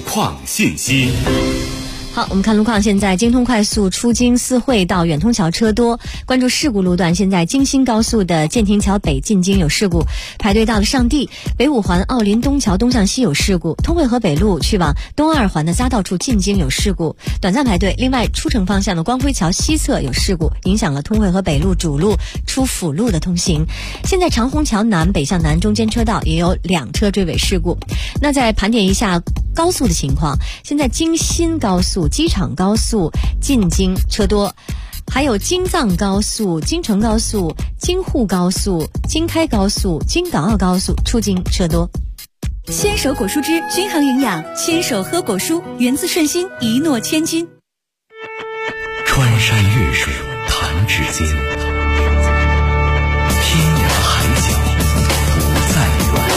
A: 况信息。
D: 好，我们看路况。现在京通快速出京四惠到远通桥车多，关注事故路段。现在京新高速的建亭桥北进京有事故，排队到了上地。北五环奥林东桥东向西有事故，通惠河北路去往东二环的匝道处进京有事故，短暂排队。另外，出城方向的光辉桥西侧有事故，影响了通惠河北路主路出辅路的通行。现在长虹桥南北向南中间车道也有2车追尾事故。那再盘点一下高速的情况，现在京新高速、机场高速进京车多，还有京藏高速、京承高速、京沪高速、京开高速、京港澳高速出京车多。
M: 牵手果蔬汁均衡营养，牵手喝果蔬，源自顺心，一诺千金。
V: 穿山越水弹指间，天涯海角不再远。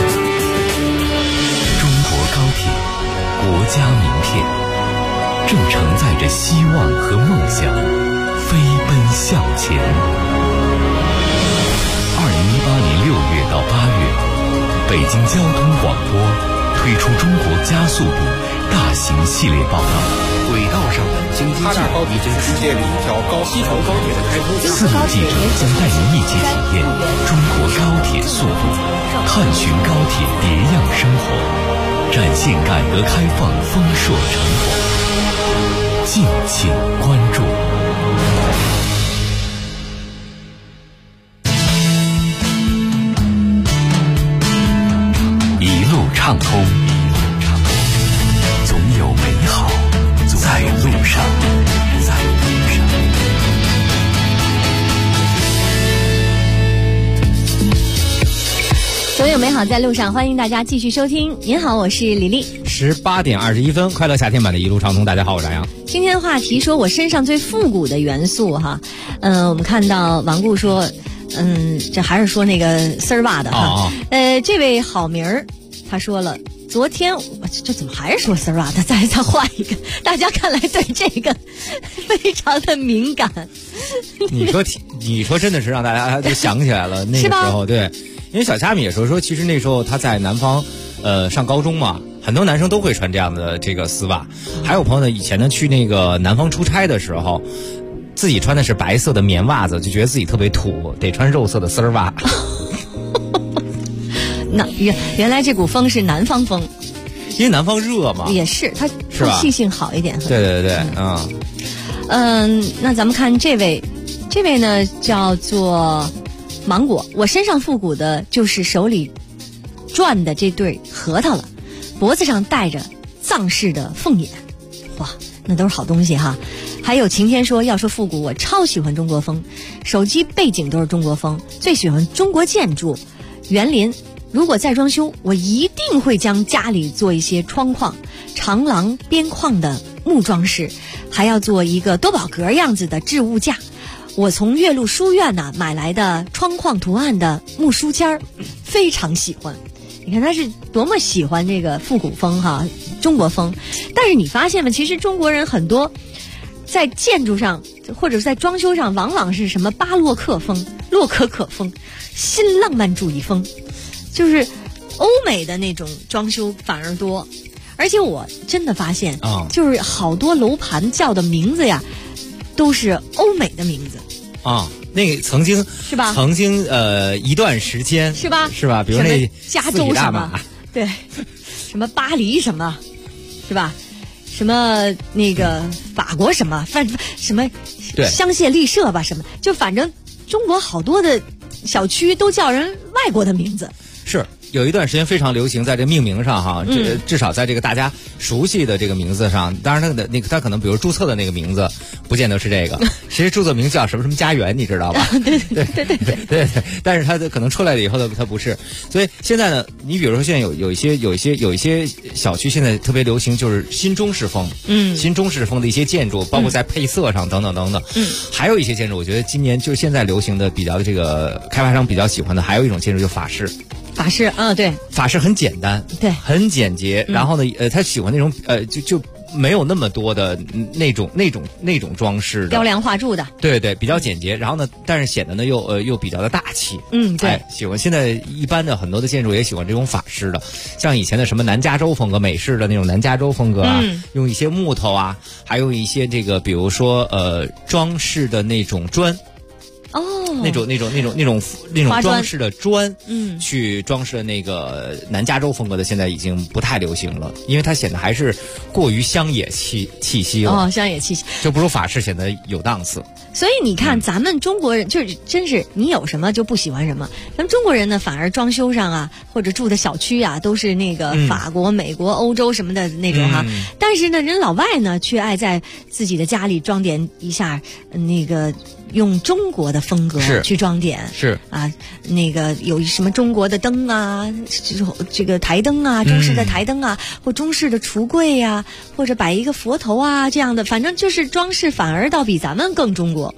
V: 中国高铁，国家名片，正承载着希望和梦想，飞奔向前。2018年6月到8月，北京交通广播推出中国加速度大型系列报道。
R: 轨道上的经济计划已经实现了一条西成高铁的开通。
V: 4名记者将带您一起体验中国高铁速度，探寻高铁别样生活，展现改革开放丰硕成果。敬请关注。一路畅通，总有美好在路上。
D: 总有美好在路上，欢迎大家继续收听。您好，我是李丽。
F: 18点21分，快乐夏天版的一路畅通。大家好，我是张扬。
D: 今天话题说我身上最复古的元素哈，我们看到王顾说，这还是说那个丝儿袜的哈。这位好名儿他说了，昨天这怎么还是说丝儿袜的？再换一个，大家看来对这个非常的敏感。
F: 你说真的是让大家就想起来了那个时候，对。因为小佳米也说其实那时候他在南方上高中嘛，很多男生都会穿这样的这个丝袜。还有朋友呢，以前呢去那个南方出差的时候，自己穿的是白色的棉袜子，就觉得自己特别土，得穿肉色的丝袜。
D: 那原来这股风是南方风，
F: 因为南方热嘛。
D: 也是，它透气性好一点。
F: 对，
D: 那咱们看这位呢叫做芒果。我身上复古的就是手里转的这对核桃了，脖子上戴着藏式的凤眼，哇，那都是好东西哈。还有晴天说，要说复古，我超喜欢中国风，手机背景都是中国风，最喜欢中国建筑园林。如果再装修，我一定会将家里做一些窗框、长廊边框的木装饰，还要做一个多宝格样子的置物架。我从岳麓书院买来的窗框图案的木书签儿，非常喜欢。你看他是多么喜欢这个复古风哈，中国风。但是你发现吗？其实中国人很多在建筑上或者在装修上，往往是什么巴洛克风、洛可可风、新浪漫主义风，就是欧美的那种装修反而多。而且我真的发现，就是好多楼盘叫的名字呀，都是欧美的名字
F: 那个曾经
D: 是吧？
F: 曾经一段时间
D: 是吧？
F: 是吧？比如那
D: 加州什么，对，什么巴黎什么，是吧？什么那个法国什么，什么香榭丽舍吧，什么，就反正中国好多的小区都叫人外国的名字。
F: 是有一段时间非常流行，在这命名上哈，至少在这个大家熟悉的这个名字上，当然他可能比如注册的那个名字不见得是这个，其实注册名叫什么家园，你知道吧？对，但是他可能出来了以后他不是，所以现在呢，你比如说现在有一些小区现在特别流行就是新中式风，新中式风的一些建筑，包括在配色上等等，还有一些建筑，我觉得今年就是现在流行的比较这个开发商比较喜欢的，还有一种建筑就是法式。
D: 法式对，
F: 法式很简单，
D: 对，
F: 很简洁。然后呢，他喜欢那种就没有那么多的那种装饰的
D: 雕梁画柱的，
F: 对对，比较简洁。然后呢，但是显得呢又比较的大气。
D: 对，
F: 喜欢现在一般的很多的建筑也喜欢这种法式的，像以前的什么南加州风格、美式的那种南加州风格啊，用一些木头啊，还有一些这个比如说装饰的那种砖。那种装饰的砖，去装饰的那个南加州风格的，现在已经不太流行了，因为它显得还是过于乡野气息了。
D: 乡野气息
F: 就不如法式显得有档次。
D: 所以你看，咱们中国人就是真是你有什么就不喜欢什么。咱们中国人呢，反而装修上啊，或者住的小区啊，都是那个法国、美国、欧洲什么的那种哈。但是呢，人老外呢，却爱在自己的家里装点一下那个。用中国的风格去装点
F: 是
D: 啊，那个有什么中国的灯啊，这个台灯啊，中式的台灯啊，或中式的橱柜啊，或者摆一个佛头啊这样的，反正就是装饰反而倒比咱们更中国。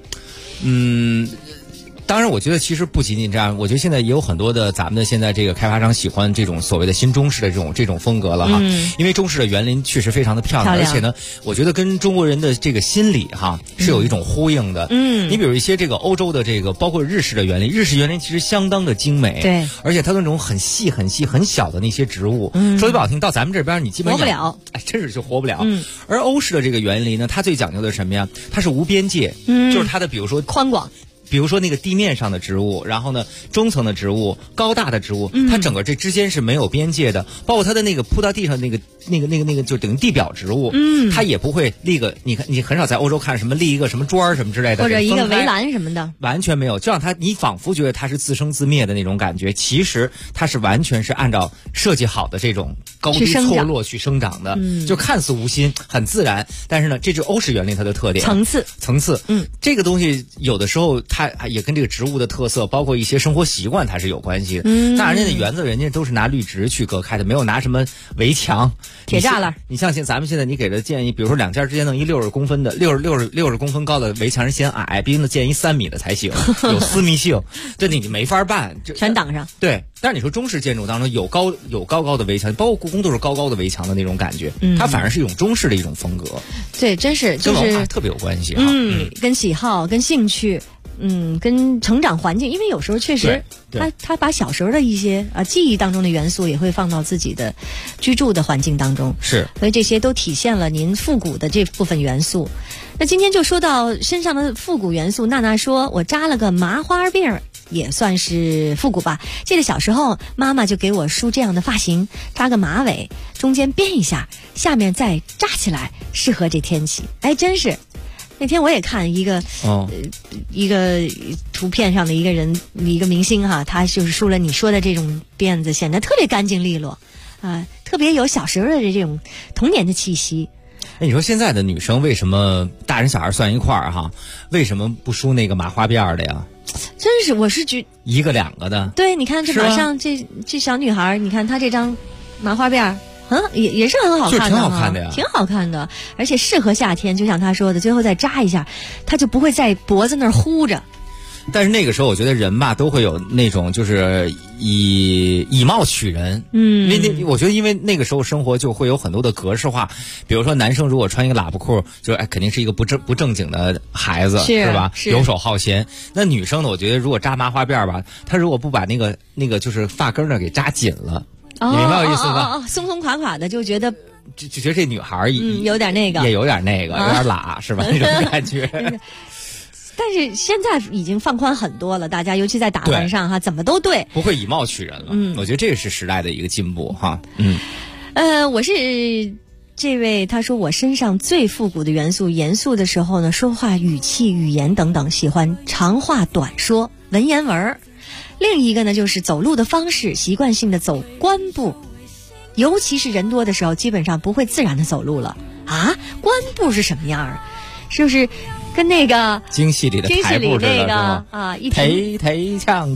F: 当然我觉得其实不仅仅这样，我觉得现在也有很多的咱们的现在这个开发商喜欢这种所谓的新中式的这种风格了哈，因为中式的园林确实非常的漂亮，而且呢我觉得跟中国人的这个心理哈是有一种呼应的。你比如一些这个欧洲的这个包括日式的园林，日式园林其实相当的精美，
D: 对，
F: 而且它那种很细很小的那些植物，说句不好听，到咱们这边你基本
D: 活不了，
F: 真是就活不了。而欧式的这个园林呢，它最讲究的是什么呀？它是无边界，就是它的比如说
D: 宽广。
F: 比如说那个地面上的植物，然后呢中层的植物、高大的植物，它整个这之间是没有边界的，包括它的那个铺到地上那个就等于地表植物，它也不会立个，你看你很少在欧洲看什么立一个什么砖什么之类的，
D: 或者一个围栏什么的，
F: 完全没有，就让它你仿佛觉得它是自生自灭的那种感觉，其实它是完全是按照设计好的这种高低错落去生长的，就看似无心很自然，但是呢这就是欧式园林它的特点，层次，这个东西有的时候它也跟这个植物的特色，包括一些生活习惯，它是有关系的。当然，人家的园子人家都是拿绿植去隔开的，没有拿什么围墙、
D: 铁栅栏。
F: 你像咱们现在你给的建议，比如说两家之间弄一60公分的60公分高的围墙，人嫌矮，必须得建一3米的才行，有私密性。对，你没法办，
D: 全挡上。
F: 对，但是你说中式建筑当中有高的围墙，包括故宫都是高的围墙的那种感觉，它反而是一种中式的一种风格。
D: 对，真是
F: 跟文化特别有关系哈。
D: 跟喜好、跟兴趣。跟成长环境，因为有时候确实，他把小时候的一些记忆当中的元素也会放到自己的居住的环境当中，
F: 是，
D: 所以这些都体现了您复古的这部分元素。那今天就说到身上的复古元素，娜娜说我扎了个麻花辫也算是复古吧。记得小时候妈妈就给我梳这样的发型，扎个马尾，中间编一下，下面再扎起来，适合这天气。哎，真是。那天我也看一个一个图片上的一个人，一个明星哈，他就是梳了你说的这种辫子，显得特别干净利落啊，特别有小时候的这种童年的气息。
F: 哎，你说现在的女生为什么大人小孩算一块儿哈？为什么不梳那个麻花辫的呀？
D: 真是，我是觉
F: 一个两个的。
D: 对，你看这马上这小女孩，你看她这张麻花辫。也是很好看的，
F: 挺好看的呀，
D: 挺好看的，而且适合夏天。就像他说的，最后再扎一下，他就不会在脖子那儿糊着。
F: 但是那个时候，我觉得人吧都会有那种就是以貌取人，因为我觉得因为那个时候生活就会有很多的格式化，比如说男生如果穿一个喇叭裤，就肯定是一个不正经的孩子，是吧？游手好闲。那女生呢，我觉得如果扎麻花辫吧，她如果不把那个就是发根呢给扎紧了。你明白我意思吧？
D: 松松垮垮的，就觉得
F: 就觉得这女孩
D: 有点那个，
F: 也有点那个，有点拉是吧？那种感觉。
D: 但是现在已经放宽很多了，大家尤其在打扮上哈，怎么都对，
F: 不会以貌取人了。我觉得这个是时代的一个进步哈。
D: 我是这位，他说我身上最复古的元素，严肃的时候呢，说话语气、语言等等，喜欢长话短说，文言文。另一个呢，就是走路的方式，习惯性的走关步，尤其是人多的时候，基本上不会自然的走路了啊。关步是什么样啊？是不是跟那个
F: 京戏里的台步似的，
D: 那个啊，一停
F: 锵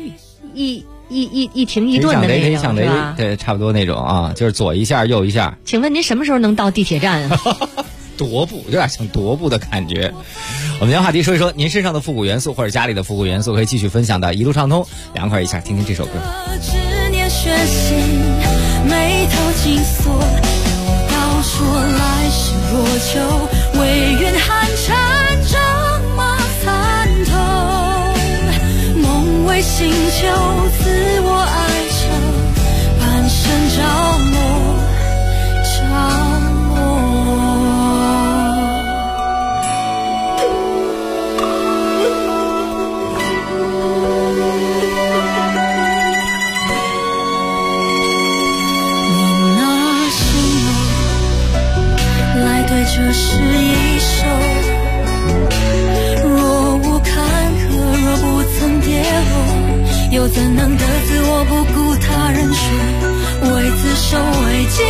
D: 一停一顿的那种，是吧？
F: 对，差不多那种啊，就是左一下右一下。
D: 请问您什么时候能到地铁站啊？
F: 踱步，有点像踱步的感觉。我们将话题说一说您身上的复古元素或者家里的复古元素，可以继续分享到一路畅通，凉快一下，听听这首歌。
H: 执念悬心，眉头紧锁，又到说来时若秋，唯愿寒蝉仗马参透。梦为星球，自我爱着，半生着魔，着魔。这是一首，若无坎坷，若不曾跌落，又怎能得自我不顾他人去，为自守，为寂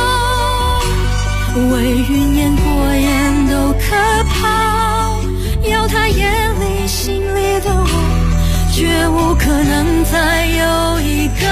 H: 寞，为云烟过眼都可怕，要他眼里心里的我，绝无可能再有一个。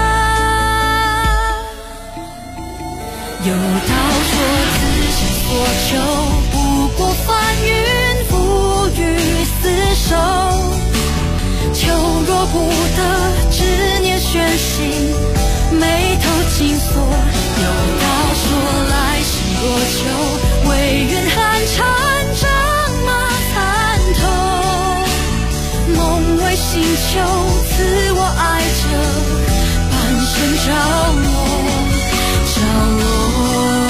H: 有道说所求不过翻云覆雨厮守，求若不得，执念悬心，眉头紧锁。有道说来世若求，唯愿寒蝉仗马参透。梦为星球，自我爱着，半生着魔，着魔。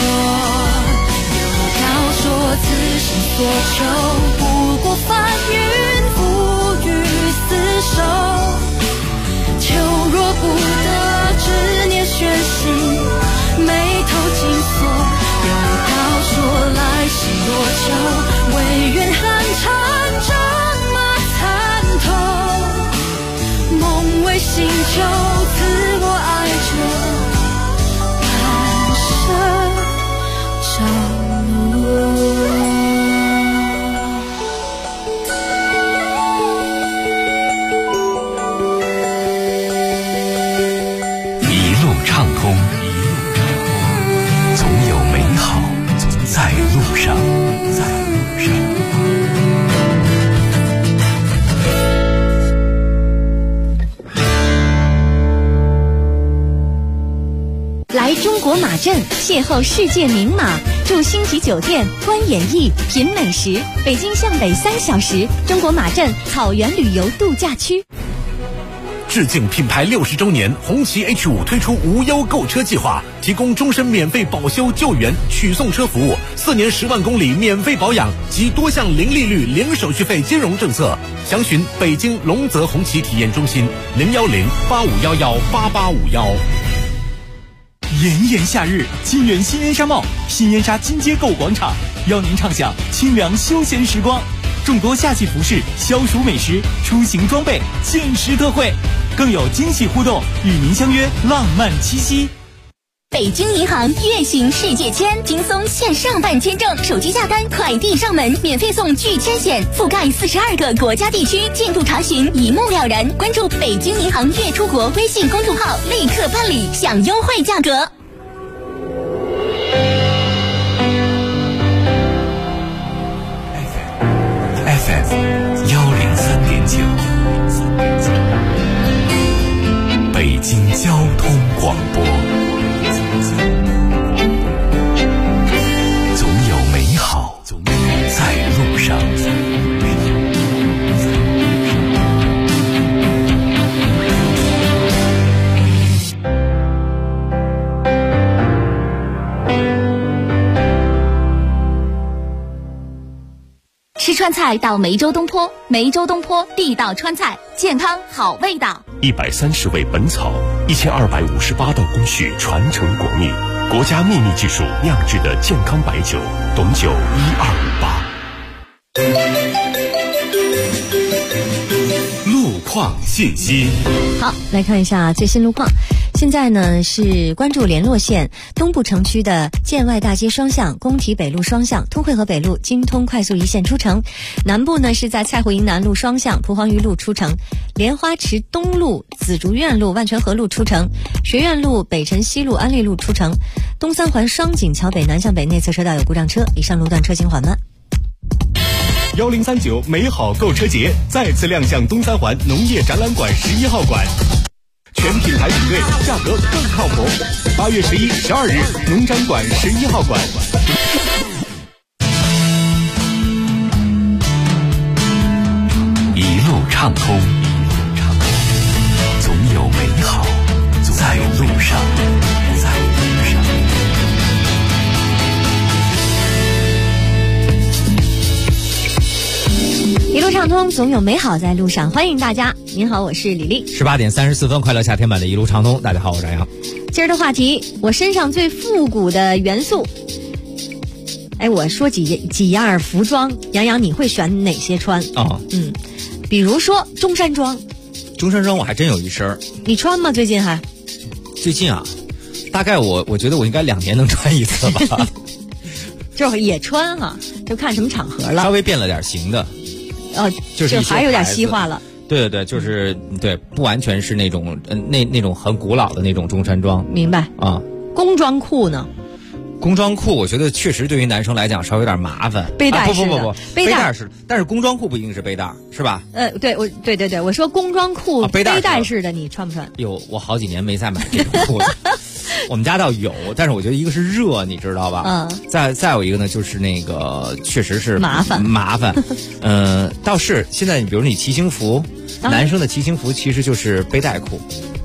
H: 说此生所求不过翻云覆雨厮守，求若不得，执念悬心，眉头紧锁。有道说来世若求，唯愿寒蝉仗马参透。梦为星球，自我爱着，半生着魔。
V: 一路畅通，总有美好在路上。
D: 来中国马镇邂逅世界名马，住星级酒店，观演艺，品美食。北京向北3小时，中国马镇草原旅游度假区。
K: 致敬品牌60周年，红旗 H5 推出无忧购车计划，提供终身免费保修救援取送车服务，4年10万公里免费保养及多项零利率零手续费金融政策。详询北京龙泽红旗体验中心010-8511-8851。
B: 炎炎夏日，金源新燕莎茂新燕莎金街购物广场邀您畅享清凉休闲时光，众多夏季服饰、消暑美食、出行装备限时特惠，更有惊喜互动，与您相约浪漫七夕。
M: 北京银行月行世界签，轻松线上办签证，手机下单，快递上门，免费送拒签险，覆盖42个国家地区，进度查询一目了然。关注北京银行月出国微信公众号，立刻办理，享优惠价格。
V: FM 103.9，北京交通广播。总有美好在路上。
M: 吃川菜到梅州东坡，梅州东坡地道川菜，健康好味道。
Q: 130味本草，1258道工序传承国秘，国家秘密技术酿制的健康白酒，董酒1258。
V: 路况信息。
D: 好，来看一下最新路况。现在呢是关注联络线东部城区的建外大街双向、工体北路双向、通惠河北路京通快速一线出城。南部呢是在蔡湖营南路双向、蒲黄榆路出城，莲花池东路、紫竹院路、万泉河路出城，学院路、北辰西路、安利路出城。东三环双井桥北南向北内侧车道有故障车，以上路段车行缓慢。
Q: 1039美好购车节再次亮相东三环农业展览馆11号馆，全品牌比对，价格更靠谱。8月11、12日，农展馆11号馆。
L: 畅通，总有美好在路上。
D: 一路畅通，总有美好在路上。欢迎大家，您好，我是李丽。
F: 18点34分，快乐夏天版的一路畅通。大家好，我是张扬。
D: 今儿的话题，我身上最复古的元素。哎，我说几样服装，杨洋你会选哪些穿？比如说中山装。
F: 中山装我还真有一身。
D: 你穿吗？最近还？
F: 最近啊，大概我觉得我应该2年能穿一次吧。
D: 就是也穿哈，就看什么场合了。
F: 稍微变了点型的。就是
D: 还有点西化了。
F: 对，就是对，不完全是那种那种很古老的那种中山装。
D: 明白啊。工装裤呢？
F: 工装裤我觉得确实对于男生来讲稍微有点麻烦。
D: 背带式的。
F: 不，背带式，但是工装裤不一定是背带，是吧？
D: 对，我说工装裤背带式的你穿不穿？
F: 有，我好几年没再买这种裤子。我们家倒有，但是我觉得一个是热，你知道吧？再有一个呢，就是那个确实是麻烦。倒是现在，比如你骑行服，男生的骑行服其实就是背带裤。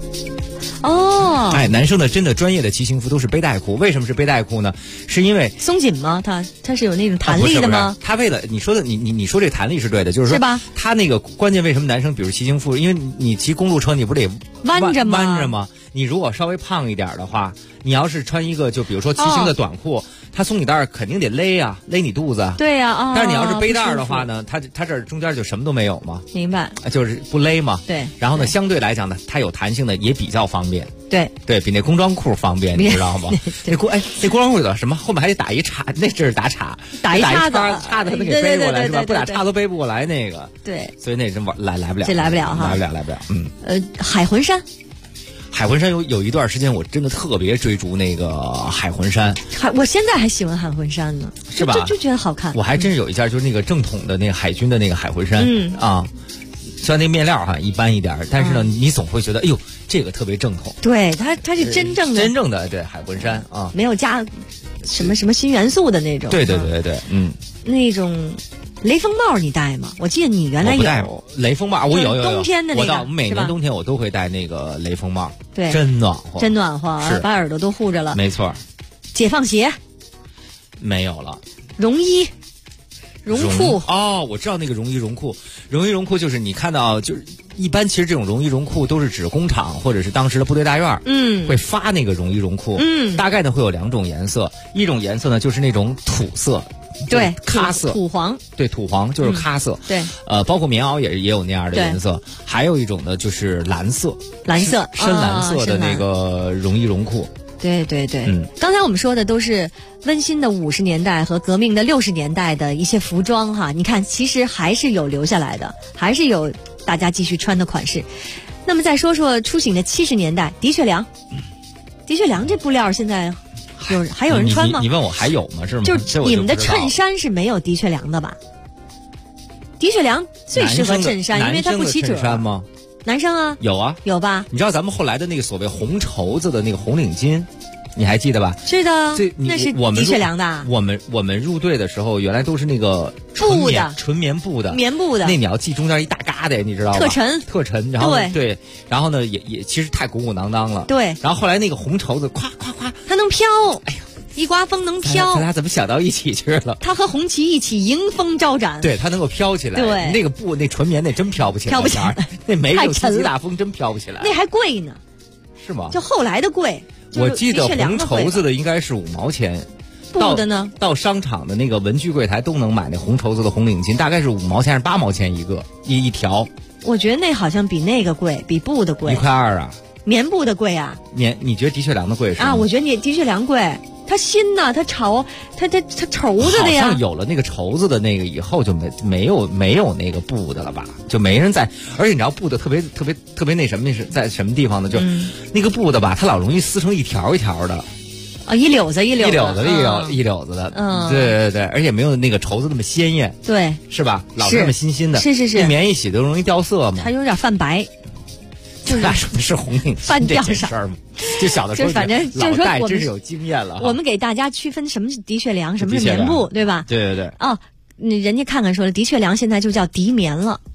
F: 男生的真的专业的骑行服都是背带裤。为什么是背带裤呢？是因为
D: 松紧吗？它是有那种弹力的吗？
F: 它为了你说的，你说这弹力是对的，就是说，是吧？它那个关键为什么男生比如骑行服，因为你骑公路车你不得
D: 弯着
F: 吗？你如果稍微胖一点的话，你要是穿一个就比如说骑行的短裤，它松紧带肯定得勒你肚子。
D: 对呀，
F: 但是你要是背带的话呢，它这中间就什么都没有嘛。
D: 明白。
F: 就是不勒嘛。
D: 对。
F: 然后呢，相对来讲呢，它有弹性的也比较方便。
D: 对，
F: 比那工装裤方便，你知道吗？那工装裤有什么？后面还得打一叉，那是打叉，
D: 打一叉
F: 子能给背过来是吧？不打叉都背不过来那个。
D: 对。
F: 所以那真来不了。
D: 这来不了哈。
F: 来不了。
D: 海魂衫。
F: 海魂衫有一段时间我真的特别追逐那个海魂衫。
D: 我现在还喜欢海魂衫呢，
F: 是吧？
D: 就觉得好看。
F: 我还真是有一件，就是那个正统的那个海军的那个海魂衫。虽然那面料哈一般一点，但是呢，你总会觉得，哎呦，这个特别正统。
D: 对，它是真正
F: 的对海魂衫啊，
D: 没有加什么新元素的那种。
F: 对，
D: 那种雷锋帽你戴吗？我记得你原来有
F: 雷锋帽，我有
D: 冬天的那个，
F: 每年冬天我都会戴那个雷锋帽。
D: 对，
F: 真暖和，
D: 是把耳朵都护着了。
F: 没错。
D: 解放鞋
F: 没有了。
D: 绒衣。绒裤
F: 我知道那个绒衣绒裤就是你看到就是一般，其实这种绒衣绒裤都是指工厂或者是当时的部队大院，会发那个绒衣绒裤，大概呢会有2种颜色，一种颜色呢就是那种土色，
D: 对，
F: 咖色，
D: 土黄，
F: 对，土黄就是咖色，
D: 对，
F: 包括棉袄也有那样的颜色，还有一种呢就是蓝色，深蓝色的那个绒衣绒裤。
D: 对，刚才我们说的都是温馨的50年代和革命的60年代的一些服装哈，你看其实还是有留下来的，还是有大家继续穿的款式。那么再说说出行的70年代，的确良这布料现在还有人穿吗？
F: 你问我还有吗？是吗？
D: 就你们的衬衫是没有的确良的吧？的确良最适合衬衫，因为它不起褶。
F: 衬衫吗？
D: 男生啊，有吧？
F: 你知道咱们后来的那个所谓红绸子的那个红领巾，你还记得吧？
D: 是的，那是的确良的。
F: 我们入队的时候，原来都是那个纯棉布的，那你要系中间一大疙瘩，你知道吗？特沉，然后对，然后呢也其实太鼓鼓囊囊了。
D: 对，
F: 然后后来那个红绸子，咵，
D: 它能飘，哎呀。一刮风能飘，
F: 咱俩怎么想到一起去了？
D: 它和红旗一起迎风招展，
F: 对，它能够飘起来。
D: 对，
F: 那个布那纯棉那真飘不起来，那没有四级大风真飘不起来。
D: 那还贵呢，
F: 是吗？
D: 就后来的贵。
F: 我记得红绸子的应该是5毛钱，
D: 布的呢？
F: 到商场的那个文具柜台都能买那红绸子的红领巾，大概是5毛钱还是8毛钱一条。
D: 我觉得那好像比那个贵，比布的贵。
F: 1.2块啊？
D: 棉布的贵啊？
F: 你觉得的确良的贵是吗？
D: 我觉得你的确良贵。它新呐，它绸子的呀。
F: 好像有了那个绸子的那个以后就没有那个布的了吧？就没人在，而且你知道布的特别那什么是在什么地方呢？就那个布的吧，它老容易撕成一条一条的。
D: 一绺子
F: 的，对，而且没有那个绸子那么鲜艳，
D: 对，
F: 是吧？老是那么新的，
D: 是，
F: 那棉一洗都容易掉色嘛，
D: 它有点泛白。
F: 那说的是红领
D: 泛掉
F: 这事儿吗？就小的时候，
D: 反正就是说我们
F: 真是有经验了。
D: 我们给大家区分什么是的确良，什么是棉布，对吧？
F: 对。
D: 人家看看说了，的确良现在就叫涤棉了。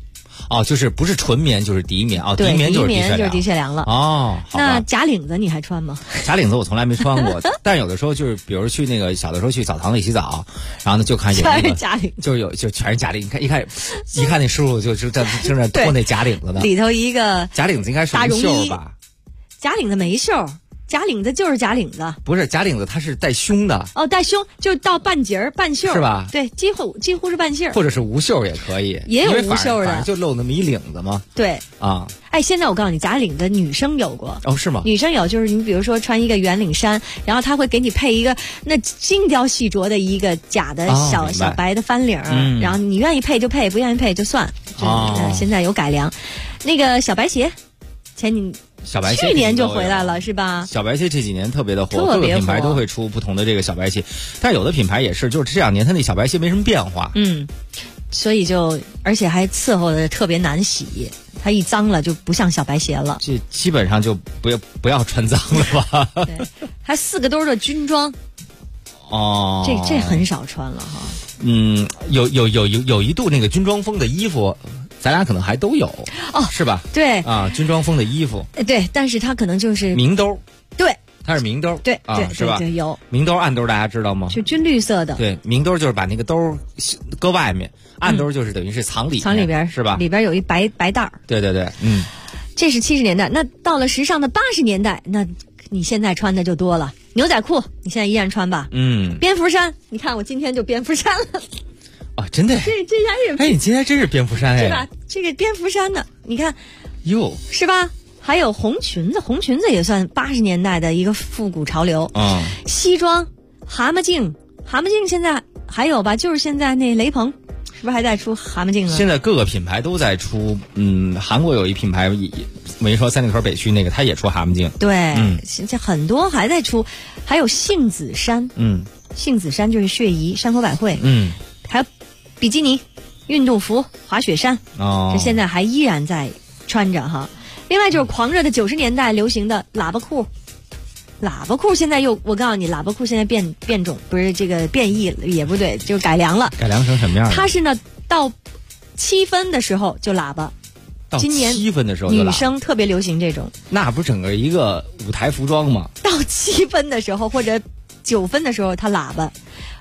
F: 哦，就是不是纯棉就是涤棉哦，涤棉就是
D: 涤血凉了
F: 哦。
D: 那假领子你还穿吗？
F: 假领子我从来没穿过，但有的时候就是比如去那个小的时候去澡堂里洗澡，然后呢就看有那个
D: 全是假领，
F: 就全是假领。你看那师傅就在正在脱那假领子呢，
D: 里头一个
F: 假领子应该是无袖吧？
D: 假领子没袖。假领子就是假领子，
F: 不是假领子，它是带胸的。
D: 哦，带胸就到半截儿半袖，
F: 是吧？
D: 对，几乎是半袖，
F: 或者是无袖也可以，
D: 也有无袖的，
F: 反正就露那么一领子嘛。
D: 对
F: 啊，
D: 哎，现在我告诉你，假领子女生有过
F: 哦，是吗？
D: 女生有，就是你比如说穿一个圆领衫，然后他会给你配一个那精雕细琢的一个假的小白的翻领，然后你愿意配就配，不愿意配就算。现在有改良，那个小白鞋，
F: 小白鞋
D: 去年就回来了是吧？
F: 小白鞋这几年特别的火，各个品牌都会出不同的这个小白鞋，但有的品牌也是，就是这2年它那小白鞋没什么变化。
D: 所以而且还伺候的特别难洗，它一脏了就不像小白鞋了。
F: 这基本上就不要穿脏了吧？
D: 对，还4个兜的军装。
F: 哦，
D: 这很少穿了哈。
F: 有一度那个军装风的衣服。咱俩可能还都有
D: 哦，
F: 是吧？
D: 对
F: 啊，军装风的衣服，
D: 对，但是它可能就是
F: 明兜，
D: 对，
F: 它是明兜，
D: 对
F: 啊，是吧？
D: 对，有
F: 明兜暗兜，大家知道吗？
D: 是军绿色的，
F: 对，明兜就是把那个兜搁外面，暗兜就是等于是藏里
D: 边，
F: 是吧？
D: 里边有一白袋儿。
F: 对，
D: 这是70年代，那到了时尚的80年代，那你现在穿的就多了，牛仔裤你现在依然穿吧？蝙蝠衫，你看我今天就蝙蝠衫了。
F: 啊，真的，
D: 这家
F: 哎，你今天真是蝙蝠衫哎，
D: 是吧？这个蝙蝠衫呢，你看，
F: 哟，
D: 是吧？还有红裙子也算80年代的一个复古潮流
F: 啊。
D: 西装，蛤蟆镜现在还有吧？就是现在那雷朋，是不是还在出蛤蟆镜啊？
F: 现在各个品牌都在出，韩国有一品牌，我跟你说三里屯北区那个，它也出蛤蟆镜。
D: 对，现在很多还在出，还有杏子衫，杏子衫就是血衣，山口百惠，还有比基尼、运动服、滑雪衫，这现在还依然在穿着哈。另外就是狂热的90年代流行的喇叭裤，现在我告诉你，喇叭裤现在变种，不是这个变异也不对，就改良了。
F: 改良成什么样？
D: 它是呢，到7分的时候就喇叭。今年
F: 7分的时候就喇叭，
D: 女生特别流行这种。
F: 那不是整个一个舞台服装吗？
D: 到7分的时候或者9分的时候，它喇叭。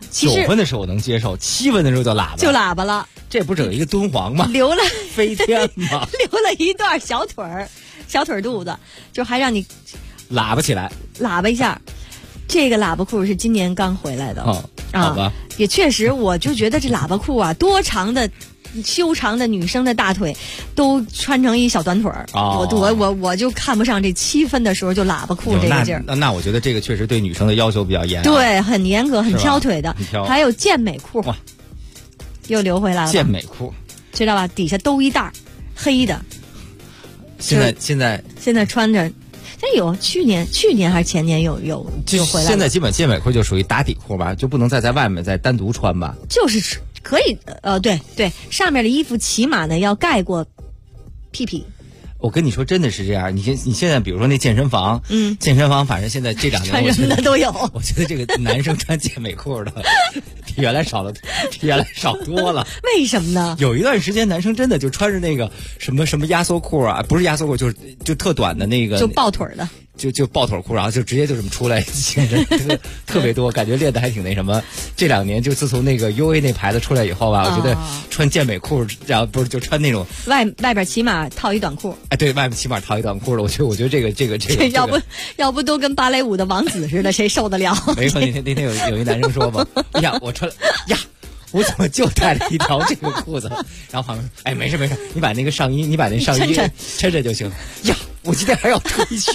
F: 9分的时候我能接受，7分的时候就喇叭
D: 了。
F: 这不整一个敦煌吗？
D: 留了
F: 飞天吗？
D: 留了一段小腿肚子，就还让你
F: 喇叭起来，
D: 喇叭一下。这个喇叭裤是今年刚回来的
F: 好吧？
D: 也确实，我就觉得这喇叭裤啊，修长的女生的大腿都穿成一小短腿儿，我就看不上这7分的时候就喇叭裤这个劲儿。
F: 那我觉得这个确实对女生的要求比较严，
D: 对，很严格，很挑腿的。还有健美裤，又留回来了。
F: 健美裤
D: 知道吧？底下兜一袋儿，黑的。
F: 现在
D: 穿着，但有去年还是前年有回来了。
F: 现在基本健美裤就属于打底裤吧，就不能在外面再单独穿吧？
D: 就是可以，对，上面的衣服起码呢要盖过屁屁。
F: 我跟你说，真的是这样。你现在比如说那健身房，健身房反正现在这2年
D: 穿什么的都有。
F: 我觉得这个男生穿健美裤的比原来少多了。
D: 为什么呢？
F: 有一段时间男生真的就穿着那个什么压缩裤啊，不是压缩裤，就特短的那个，
D: 就抱腿的。
F: 就抱腿裤，然后就直接就这么出来健身，特别多，感觉练的还挺那什么。这2年就自从那个 UA 那牌子出来以后吧，我觉得穿健美裤，然后不是就穿那种
D: 外边起码套一短裤。
F: 哎，对外面起码套一短裤了。我觉得这个
D: 要不都跟芭蕾舞的王子似的，谁受得了？
F: 没说那天有一男生说嘛，呀，我穿了呀。我怎么就带了一条这个裤子？然后旁边说：“哎，没事，你把那上衣抻着就行。”呀，我今天还要推胸。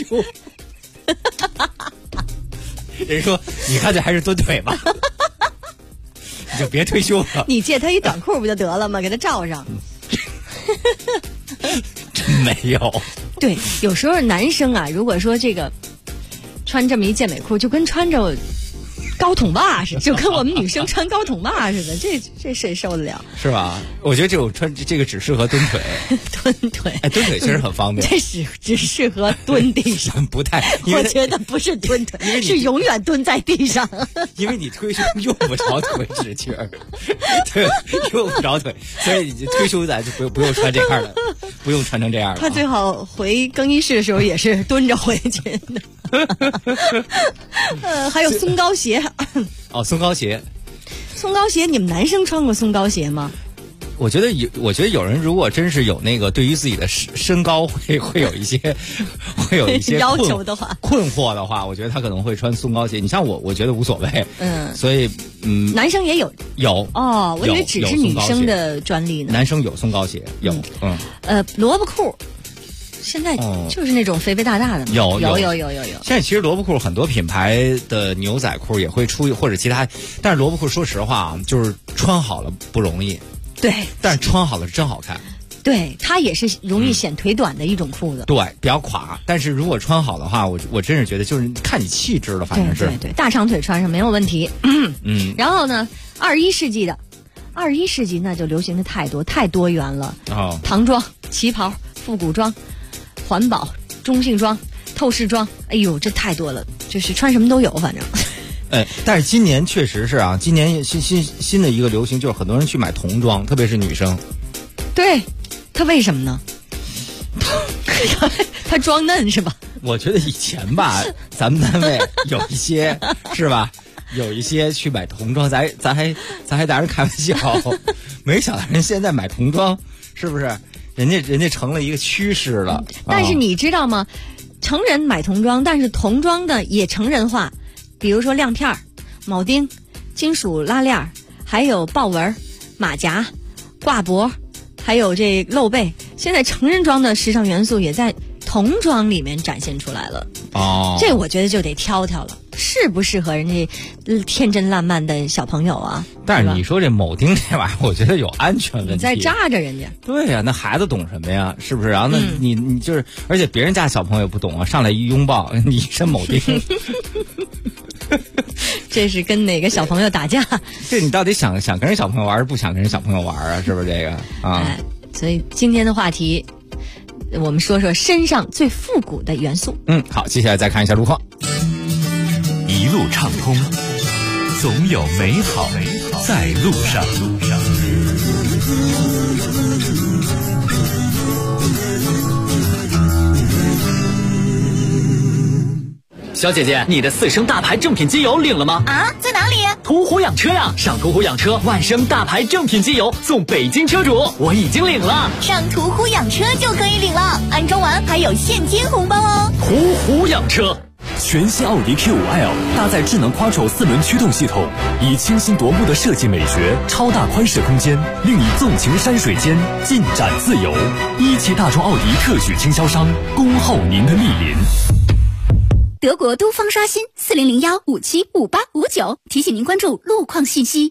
F: 人说：“你看这还是蹲腿吧，你就别推胸了。”
D: 你借他一短裤不就得了吗？给他罩上。
F: 真没有。
D: 对，有时候男生啊，如果说这个穿这么一健美裤，就跟穿着高筒袜似的，就跟我们女生穿高筒袜似的，这谁受得了？
F: 是吧？我觉得这种穿这个只适合蹲腿，
D: 蹲腿。
F: 哎，蹲腿其实很方便。
D: 这只适合蹲地上，
F: 不太。
D: 我觉得不是蹲腿，是永远蹲在地上。
F: 因为你推胸用不着腿直劲儿，对，用不着腿，所以你推胸咱就不用穿这样的，不用穿成这样的。
D: 他最好回更衣室的时候也是蹲着回去的。还有松糕鞋。
F: 哦，松糕鞋，
D: 你们男生穿过松糕鞋吗？
F: 我觉得有人如果真是有那个对于自己的身高会有一些
D: 要求的话，
F: 困惑的话，我觉得他可能会穿松糕鞋。你像我觉得无所谓。所以
D: 男生也有哦，我以为只是女生的专利呢。
F: 男生有松糕鞋，有
D: 萝卜裤。现在就是那种肥肥大大的，
F: 有。
D: 现
F: 在其实萝卜裤很多品牌的牛仔裤也会出，或者其他，但是萝卜裤说实话啊，就是穿好了不容易。
D: 对，
F: 但是穿好了是真好看。
D: 对，它也是容易显腿短的一种裤子。
F: 对，比较垮，但是如果穿好的话，我真是觉得就是看你气质了，反正是。
D: 对，大长腿穿上没有问题。然后呢，21世纪那就流行的太多元了。唐装、旗袍、复古装、环保、中性装、透视装，哎呦，这太多了，就是穿什么都有，反正。
F: 但是今年确实是啊，今年新的一个流行就是很多人去买童装，特别是女生。
D: 对，他为什么呢？他装嫩是吧？
F: 我觉得以前吧，咱们单位有一些是吧，有一些去买童装，咱还当人开玩笑，没想到人现在买童装是不是？人家成了一个趋势了。
D: 但是你知道吗？成人买童装，但是童装的也成人化。比如说亮片、铆钉、金属拉链，还有豹纹、马甲、挂脖，还有这露背。现在成人装的时尚元素也在童装里面展现出来了。这我觉得就得挑挑了，适不适合人家天真烂漫的小朋友啊？
F: 但是你说这铆钉这玩意儿，我觉得有安全问题。
D: 你在扎着人家。
F: 对呀，那孩子懂什么呀？是不是？然后那你就是，而且别人家小朋友不懂啊，上来一拥抱，你一身铆钉。
D: 这是跟哪个小朋友打架？
F: 这你到底想跟人小朋友玩，不想跟人小朋友玩啊？是不是这个啊？
D: 所以今天的话题，我们说说身上最复古的元素。
F: 好，接下来再看一下路况。
V: 一路畅通，总有美好在路上。
B: 小姐姐，你的4升大牌正品机油领了吗？
M: 啊，在哪里？
B: 途虎养车呀！上途虎养车，万升大牌正品机油送北京车主，我已经领了。
M: 上途虎养车就可以领了，安装完还有现金红包哦。
B: 途虎养车。
V: 全新奥迪 Q5L 搭载智能 Quattro 4轮驱动系统，以清新夺目的设计美学、超大宽敞空间，令你纵情山水间，尽展自由。一汽大众奥迪特许经销商，恭候您的莅临。
M: 德国都方刷新4001575859，提醒您关注路况信息。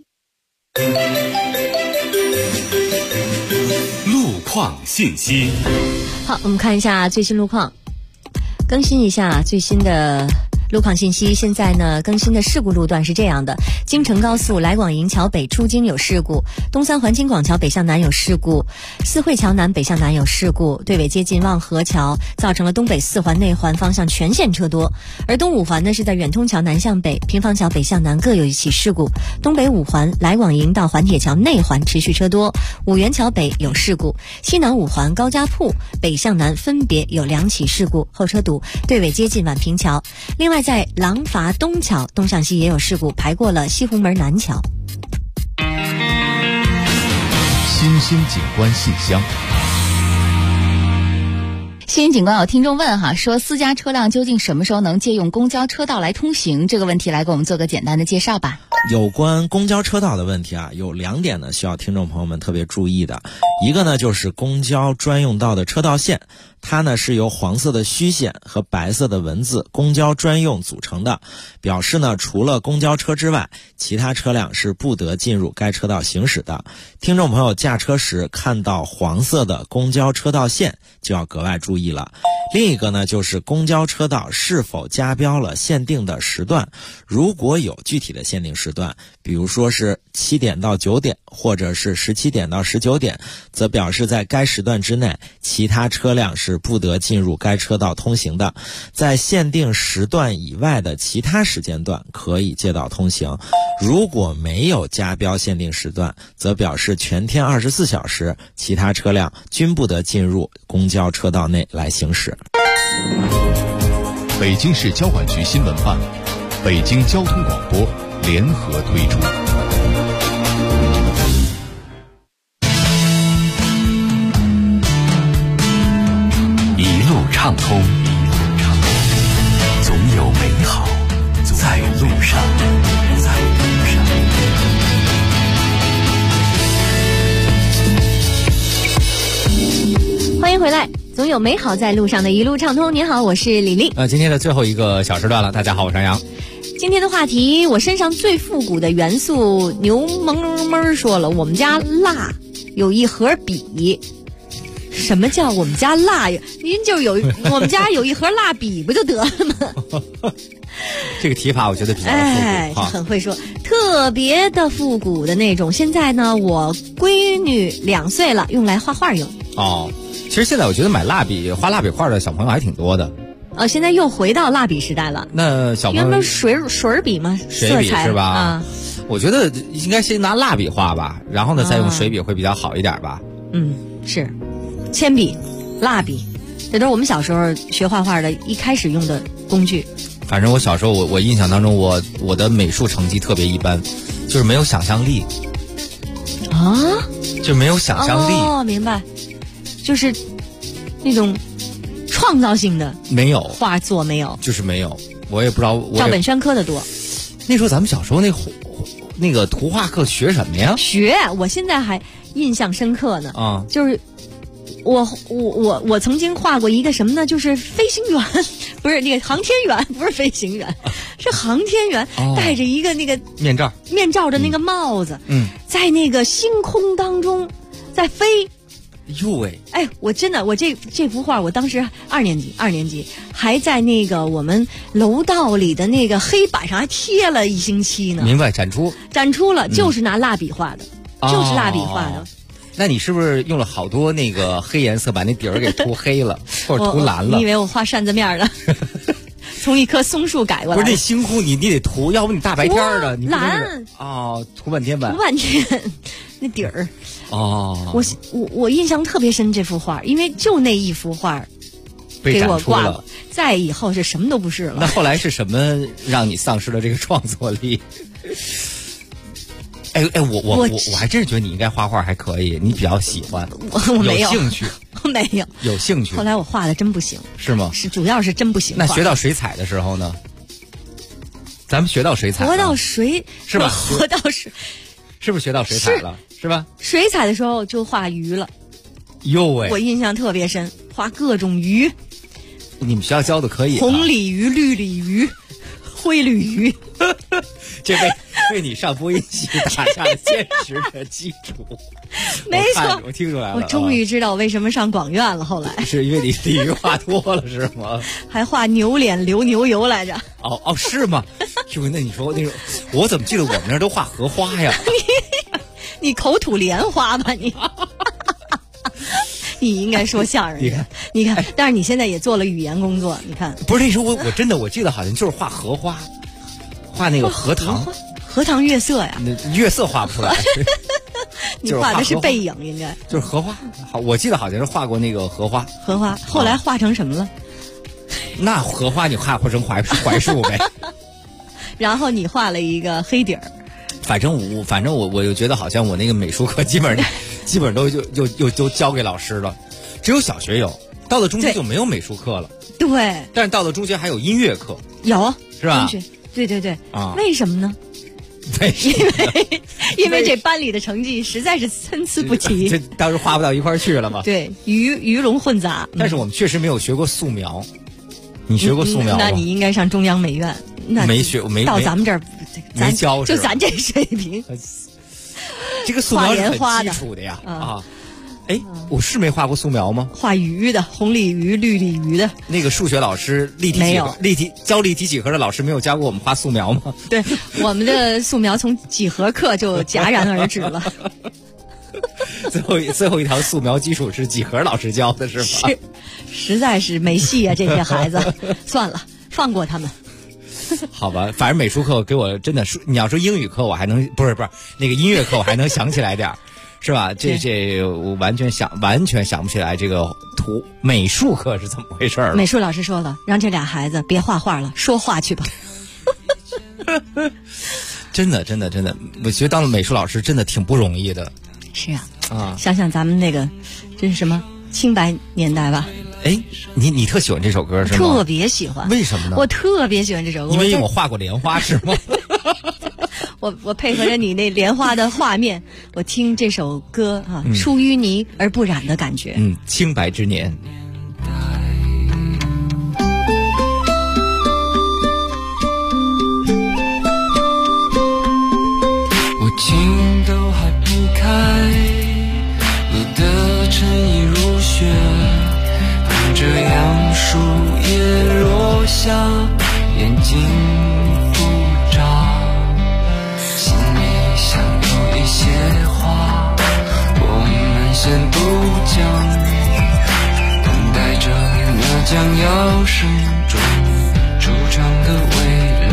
V: 路况信息。
D: 好，我们看一下最新路况，更新一下最新的路况信息。现在呢，更新的事故路段是这样的：京承高速来广营桥北出京有事故，东三环京广桥北向南有事故，四惠桥南北向南有事故，对尾接近望河桥，造成了东北4环内环方向全线车多。而东5环呢，是在远通桥南向北、平房桥北向南各有一起事故，东北5环来广营到环铁桥内环持续车多，五原桥北有事故，西南5环高家铺北向南分别有2起事故，后车堵，对尾接近宛平桥。另外在廊坊东桥东向西也有事故，排过了西红门南桥。
V: 新兴景观信箱。
G: 新景观有听众问说私家车辆究竟什么时候能借用公交车道来通行？这个问题来给我们做个简单的介绍吧。
J: 有关公交车道的问题啊，有2点呢需要听众朋友们特别注意的。一个呢就是公交专用道的车道线，它呢是由黄色的虚线和白色的文字公交专用组成的，表示呢除了公交车之外，其他车辆是不得进入该车道行驶的。听众朋友驾车时看到黄色的公交车道线就要格外注意了。另一个呢就是公交车道是否加标了限定的时段，如果有具体的限定时段，比如说是7点到9点或者是17点到19点，则表示在该时段之内其他车辆是不得进入该车道通行的，在限定时段以外的其他时间段可以借道通行。如果没有加标限定时段，则表示全天24小时其他车辆均不得进入公交车道内来行驶。
A: 北京市交管局新闻办、北京交通广播联合推出。
V: 一路畅通，总有美好在路上。
D: 欢迎回来，总有美好在路上的一路畅通。您好，我是李丽。
F: 今天的最后一个小时段了，大家好，我是张扬。
D: 今天的话题，我身上最复古的元素，牛萌萌说了，我们家蜡有一盒笔。什么叫我们家蜡？您就有我们家有一盒蜡笔不就得了吗？
F: 这个提法我觉得比较复古，
D: 很会说，特别的复古的那种。现在呢，我闺女2岁了，用来画画用。
F: 哦，其实现在我觉得买蜡笔、画蜡笔画的小朋友还挺多的。
D: 现在又回到蜡笔时代了。
F: 那小朋友
D: 原本水笔嘛，
F: 水笔是吧？
D: 啊，
F: 我觉得应该先拿蜡笔画吧，然后呢再用水笔会比较好一点吧。
D: 是，铅笔、蜡笔，这都是我们小时候学画画的一开始用的工具。
F: 反正我小时候，我印象当中，我的美术成绩特别一般，就是没有想象力。
D: 啊？
F: 就没有想象力。
D: 哦，明白，就是那种创造性的
F: 没有
D: 画作没有，
F: 就是没有，我也不知道。
D: 照本宣科的多。
F: 那时候咱们小时候那个图画课学什么呀？
D: 我现在还印象深刻呢。
F: 啊，
D: 就是我曾经画过一个什么呢？就是飞行员，不是那个航天员，不是飞行员，是航天员，戴着一个那个面罩的那个帽子，在那个星空当中在飞。
F: 哟喂！
D: 哎，我真的，我这幅画，我当时二年级还在那个我们楼道里的那个黑板上还贴了1星期呢。
F: 明白，展出
D: 了，就是拿蜡笔画的，就是蜡笔画的。
F: 那你是不是用了好多那个黑颜色把那底儿给涂黑了，或者涂蓝了？
D: 你以为我画扇子面的？从一棵松树改过来。
F: 不是那星空你得涂，要不你大白天的你
D: 蓝
F: 涂半天吧。
D: 那底儿。我印象特别深这幅画，因为就那一幅画给我挂了，再以后是什么都不是了。
F: 那后来是什么让你丧失了这个创作力？我还真是觉得你应该画画还可以，你比较喜欢，
D: 我没有
F: 兴趣，
D: 我没有
F: 有兴趣。
D: 后来我画的真不行，
F: 是吗？
D: 主要是真不行。
F: 那学到水彩的时候呢？咱们学到水彩了，
D: 活到水
F: 是吧？
D: 活到水，
F: 是不是学到水彩了？是吧？
D: 水彩的时候就画鱼了。
F: 哟喂！
D: 我印象特别深，画各种鱼。
F: 你们学校教的可以。
D: 红鲤鱼、绿鲤鱼、灰鲤鱼。
F: 这为你上播音系打下了坚实的基础。
D: 没错，
F: 我听出来了。
D: 我终于知道为什么上广院了。后来
F: 是因为你鲤鱼画多了是吗？
D: 还画牛脸流牛油来着。
F: 是吗？就那你说那种，我怎么记得我们那儿都画荷花呀？
D: 你口吐莲花吧你？你应该说相声。你看，但是你现在也做了语言工作，你看。
F: 不是那时候我真的我记得好像就是画荷花，画那个荷
D: 塘月色呀。
F: 那月色画不出来。
D: 你画的是背影，应该
F: 就是荷花。好，我记得好像是画过那个荷花。
D: 后来画成什么了？
F: 那荷花你画成槐树呗。
D: 然后你画了一个黑底儿。
F: 反正我就觉得好像我那个美术课基本都就交给老师了，只有小学有，到了中学就没有美术课了。
D: 对。
F: 但是到了中学还有音乐课。
D: 有。
F: 是吧？
D: 对。为什么呢？ 因为这班里的成绩实在是参差不齐，
F: 这当时画不到一块儿去了嘛。
D: 对，鱼龙混杂。
F: 但是我们确实没有学过素描，你学过素描吗？
D: 那你应该上中央美院。那
F: 没学，没
D: 到咱们这儿，
F: 没教，
D: 就咱这水平。
F: 这个素描是很基础的呀啊！哎，我是没画过素描吗？
D: 画鱼的，红鲤鱼、绿鲤鱼的。
F: 那个数学老师教立体几何的老师没有教过我们画素描吗？
D: 对，我们的素描从几何课就戛然而止了。
F: 最后一堂素描基础是几何老师教的是吗？
D: 是，实在是没戏啊！这些孩子，算了，放过他们。
F: 好吧，反正美术课给我真的你要说英语课我还能不是那个音乐课我还能想起来点儿，是吧？这我完全想不起来这个美术课是怎么回事了。
D: 美术老师说了，让这俩孩子别画画了，说话去吧。
F: 真的，我觉得当了美术老师真的挺不容易的。
D: 是啊，想想咱们那个，这是什么清白年代吧？
F: 哎，你特喜欢这首歌是吗？
D: 特别喜欢。
F: 为什么呢？
D: 我特别喜欢这首歌，
F: 因为我画过莲花是吗？
D: 我配合着你那莲花的画面，我听这首歌啊，出淤泥而不染的感觉。
F: 清白之年。
N: 我情窦还不开，你的诚意如雪。这样树叶落下，眼睛不眨，心里想有一些话，我们先不讲，等待着那将要生中惆怅的未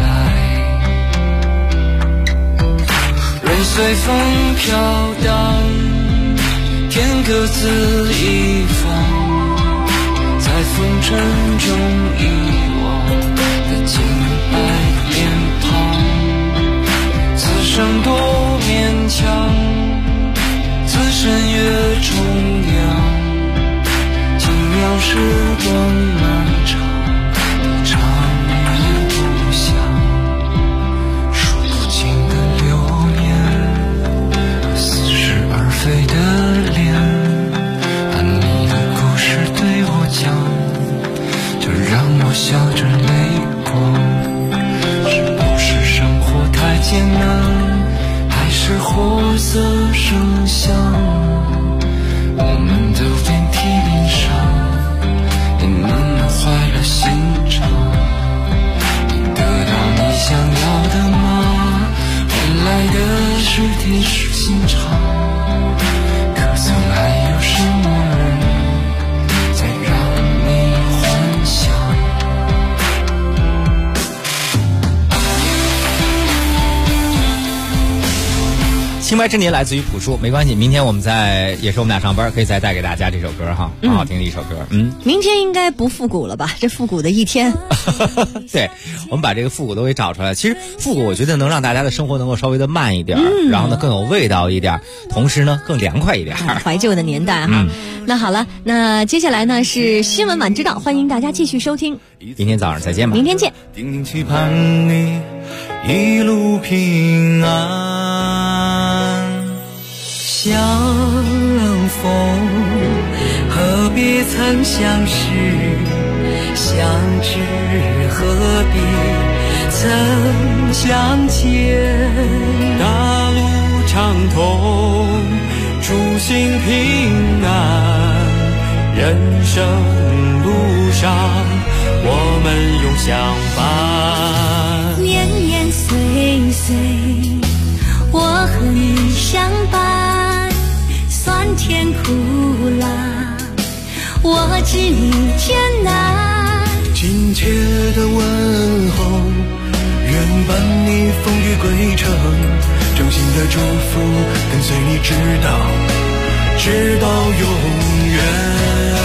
N: 来。任随风飘荡，天各自一方，在风尘中遗忘的清白脸庞，此生多勉强，此生越重阳，轻描时光漫长的长夜不响，数不清的流年，似是而非的脸，把你的故事对我讲，就让我笑着泪光。是不是生活太艰难，还是活色生香？我们都遍体鳞伤，也慢慢坏了心肠。你得到你想要的吗？换来的是铁石心肠。可曾还有什么人在让你幻想？
F: 清白之年来自于朴树，没关系，明天我们也是我们俩上班，可以再带给大家这首歌哈，很好听的一首歌。
D: 明天应该不复古了吧？这复古的一天。
F: 对，我们把这个复古都给找出来。其实复古我觉得能让大家的生活能够稍微的慢一点，然后呢更有味道一点，同时呢更凉快一点。
D: 怀旧的年代哈。那好了，那接下来呢是新闻晚知道，欢迎大家继续收听。
F: 明天早上再见吧。
D: 明天见。
N: 定定期盼你一路平安。相逢何必曾相识，相知何必曾相见。大路畅通，诸行平安，人生路上我们永相伴。
H: 年年岁岁我和你相伴，酸甜苦辣我知你艰难。
N: 亲切的问候，愿伴你风雨归程，衷心的祝福跟随你直到永远。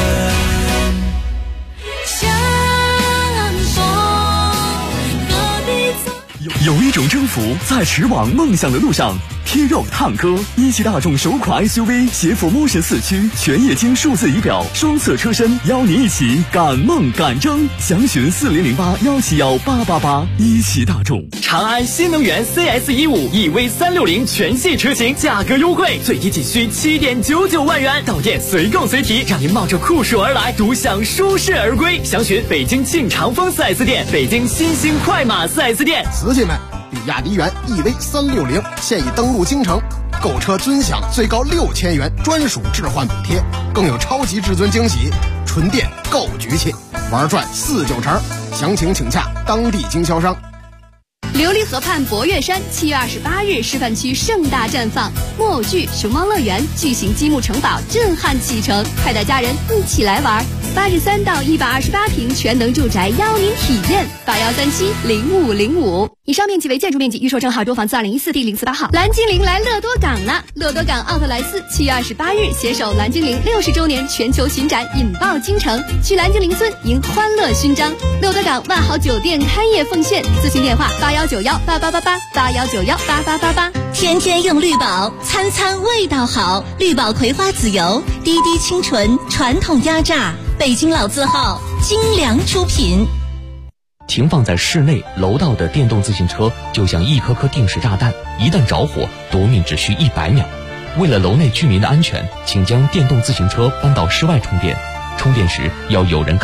B: 有一种征服在驰往梦想的路上。T Roc 探歌，一汽大众首款 SUV， 携辅 Motion 4驱，全液晶数字仪表，双侧车身，邀你一起赶梦赶征。详询4008-171-888。一汽大众。
O: 长安新能源 CS15 EV360全系车型价格优惠，最低仅需7.99万元，到店随购随提，让您冒着酷暑而来，独享舒适而归。详询北京庆长丰 4S 店、北京新兴快马 4S 店。
T: 瓷器们，比亚迪元 EV360现已登陆京城，购车尊享最高6000元专属置换补贴，更有超级至尊惊喜，纯电够局气，玩转4-9成。详情请洽当地经销商。
U: 琉璃河畔博岳山7月28日示范区盛大绽放，木偶剧、熊猫乐园、巨型积木城堡震撼启程，快带家人一起来玩。83到128平全能住宅邀您体验，81370505。以上面积为建筑面积，预售证号中房子2014第048号。蓝精灵来乐多港了！乐多港奥特莱斯7月28日携手蓝精灵60周年全球巡展，引爆京城，去蓝精灵村迎欢乐勋章。乐多港万豪酒店开业奉献，咨询电话81918888，81918888。
M: 天天用绿宝，餐餐味道好。绿宝葵花籽油，滴滴清纯，传统压榨，北京老字号，精良出品。
X: 停放在室内楼道的电动自行车就像一颗颗定时炸弹，一旦着火，夺命只需100秒。为了楼内居民的安全，请将电动自行车搬到室外充电，充电时要有人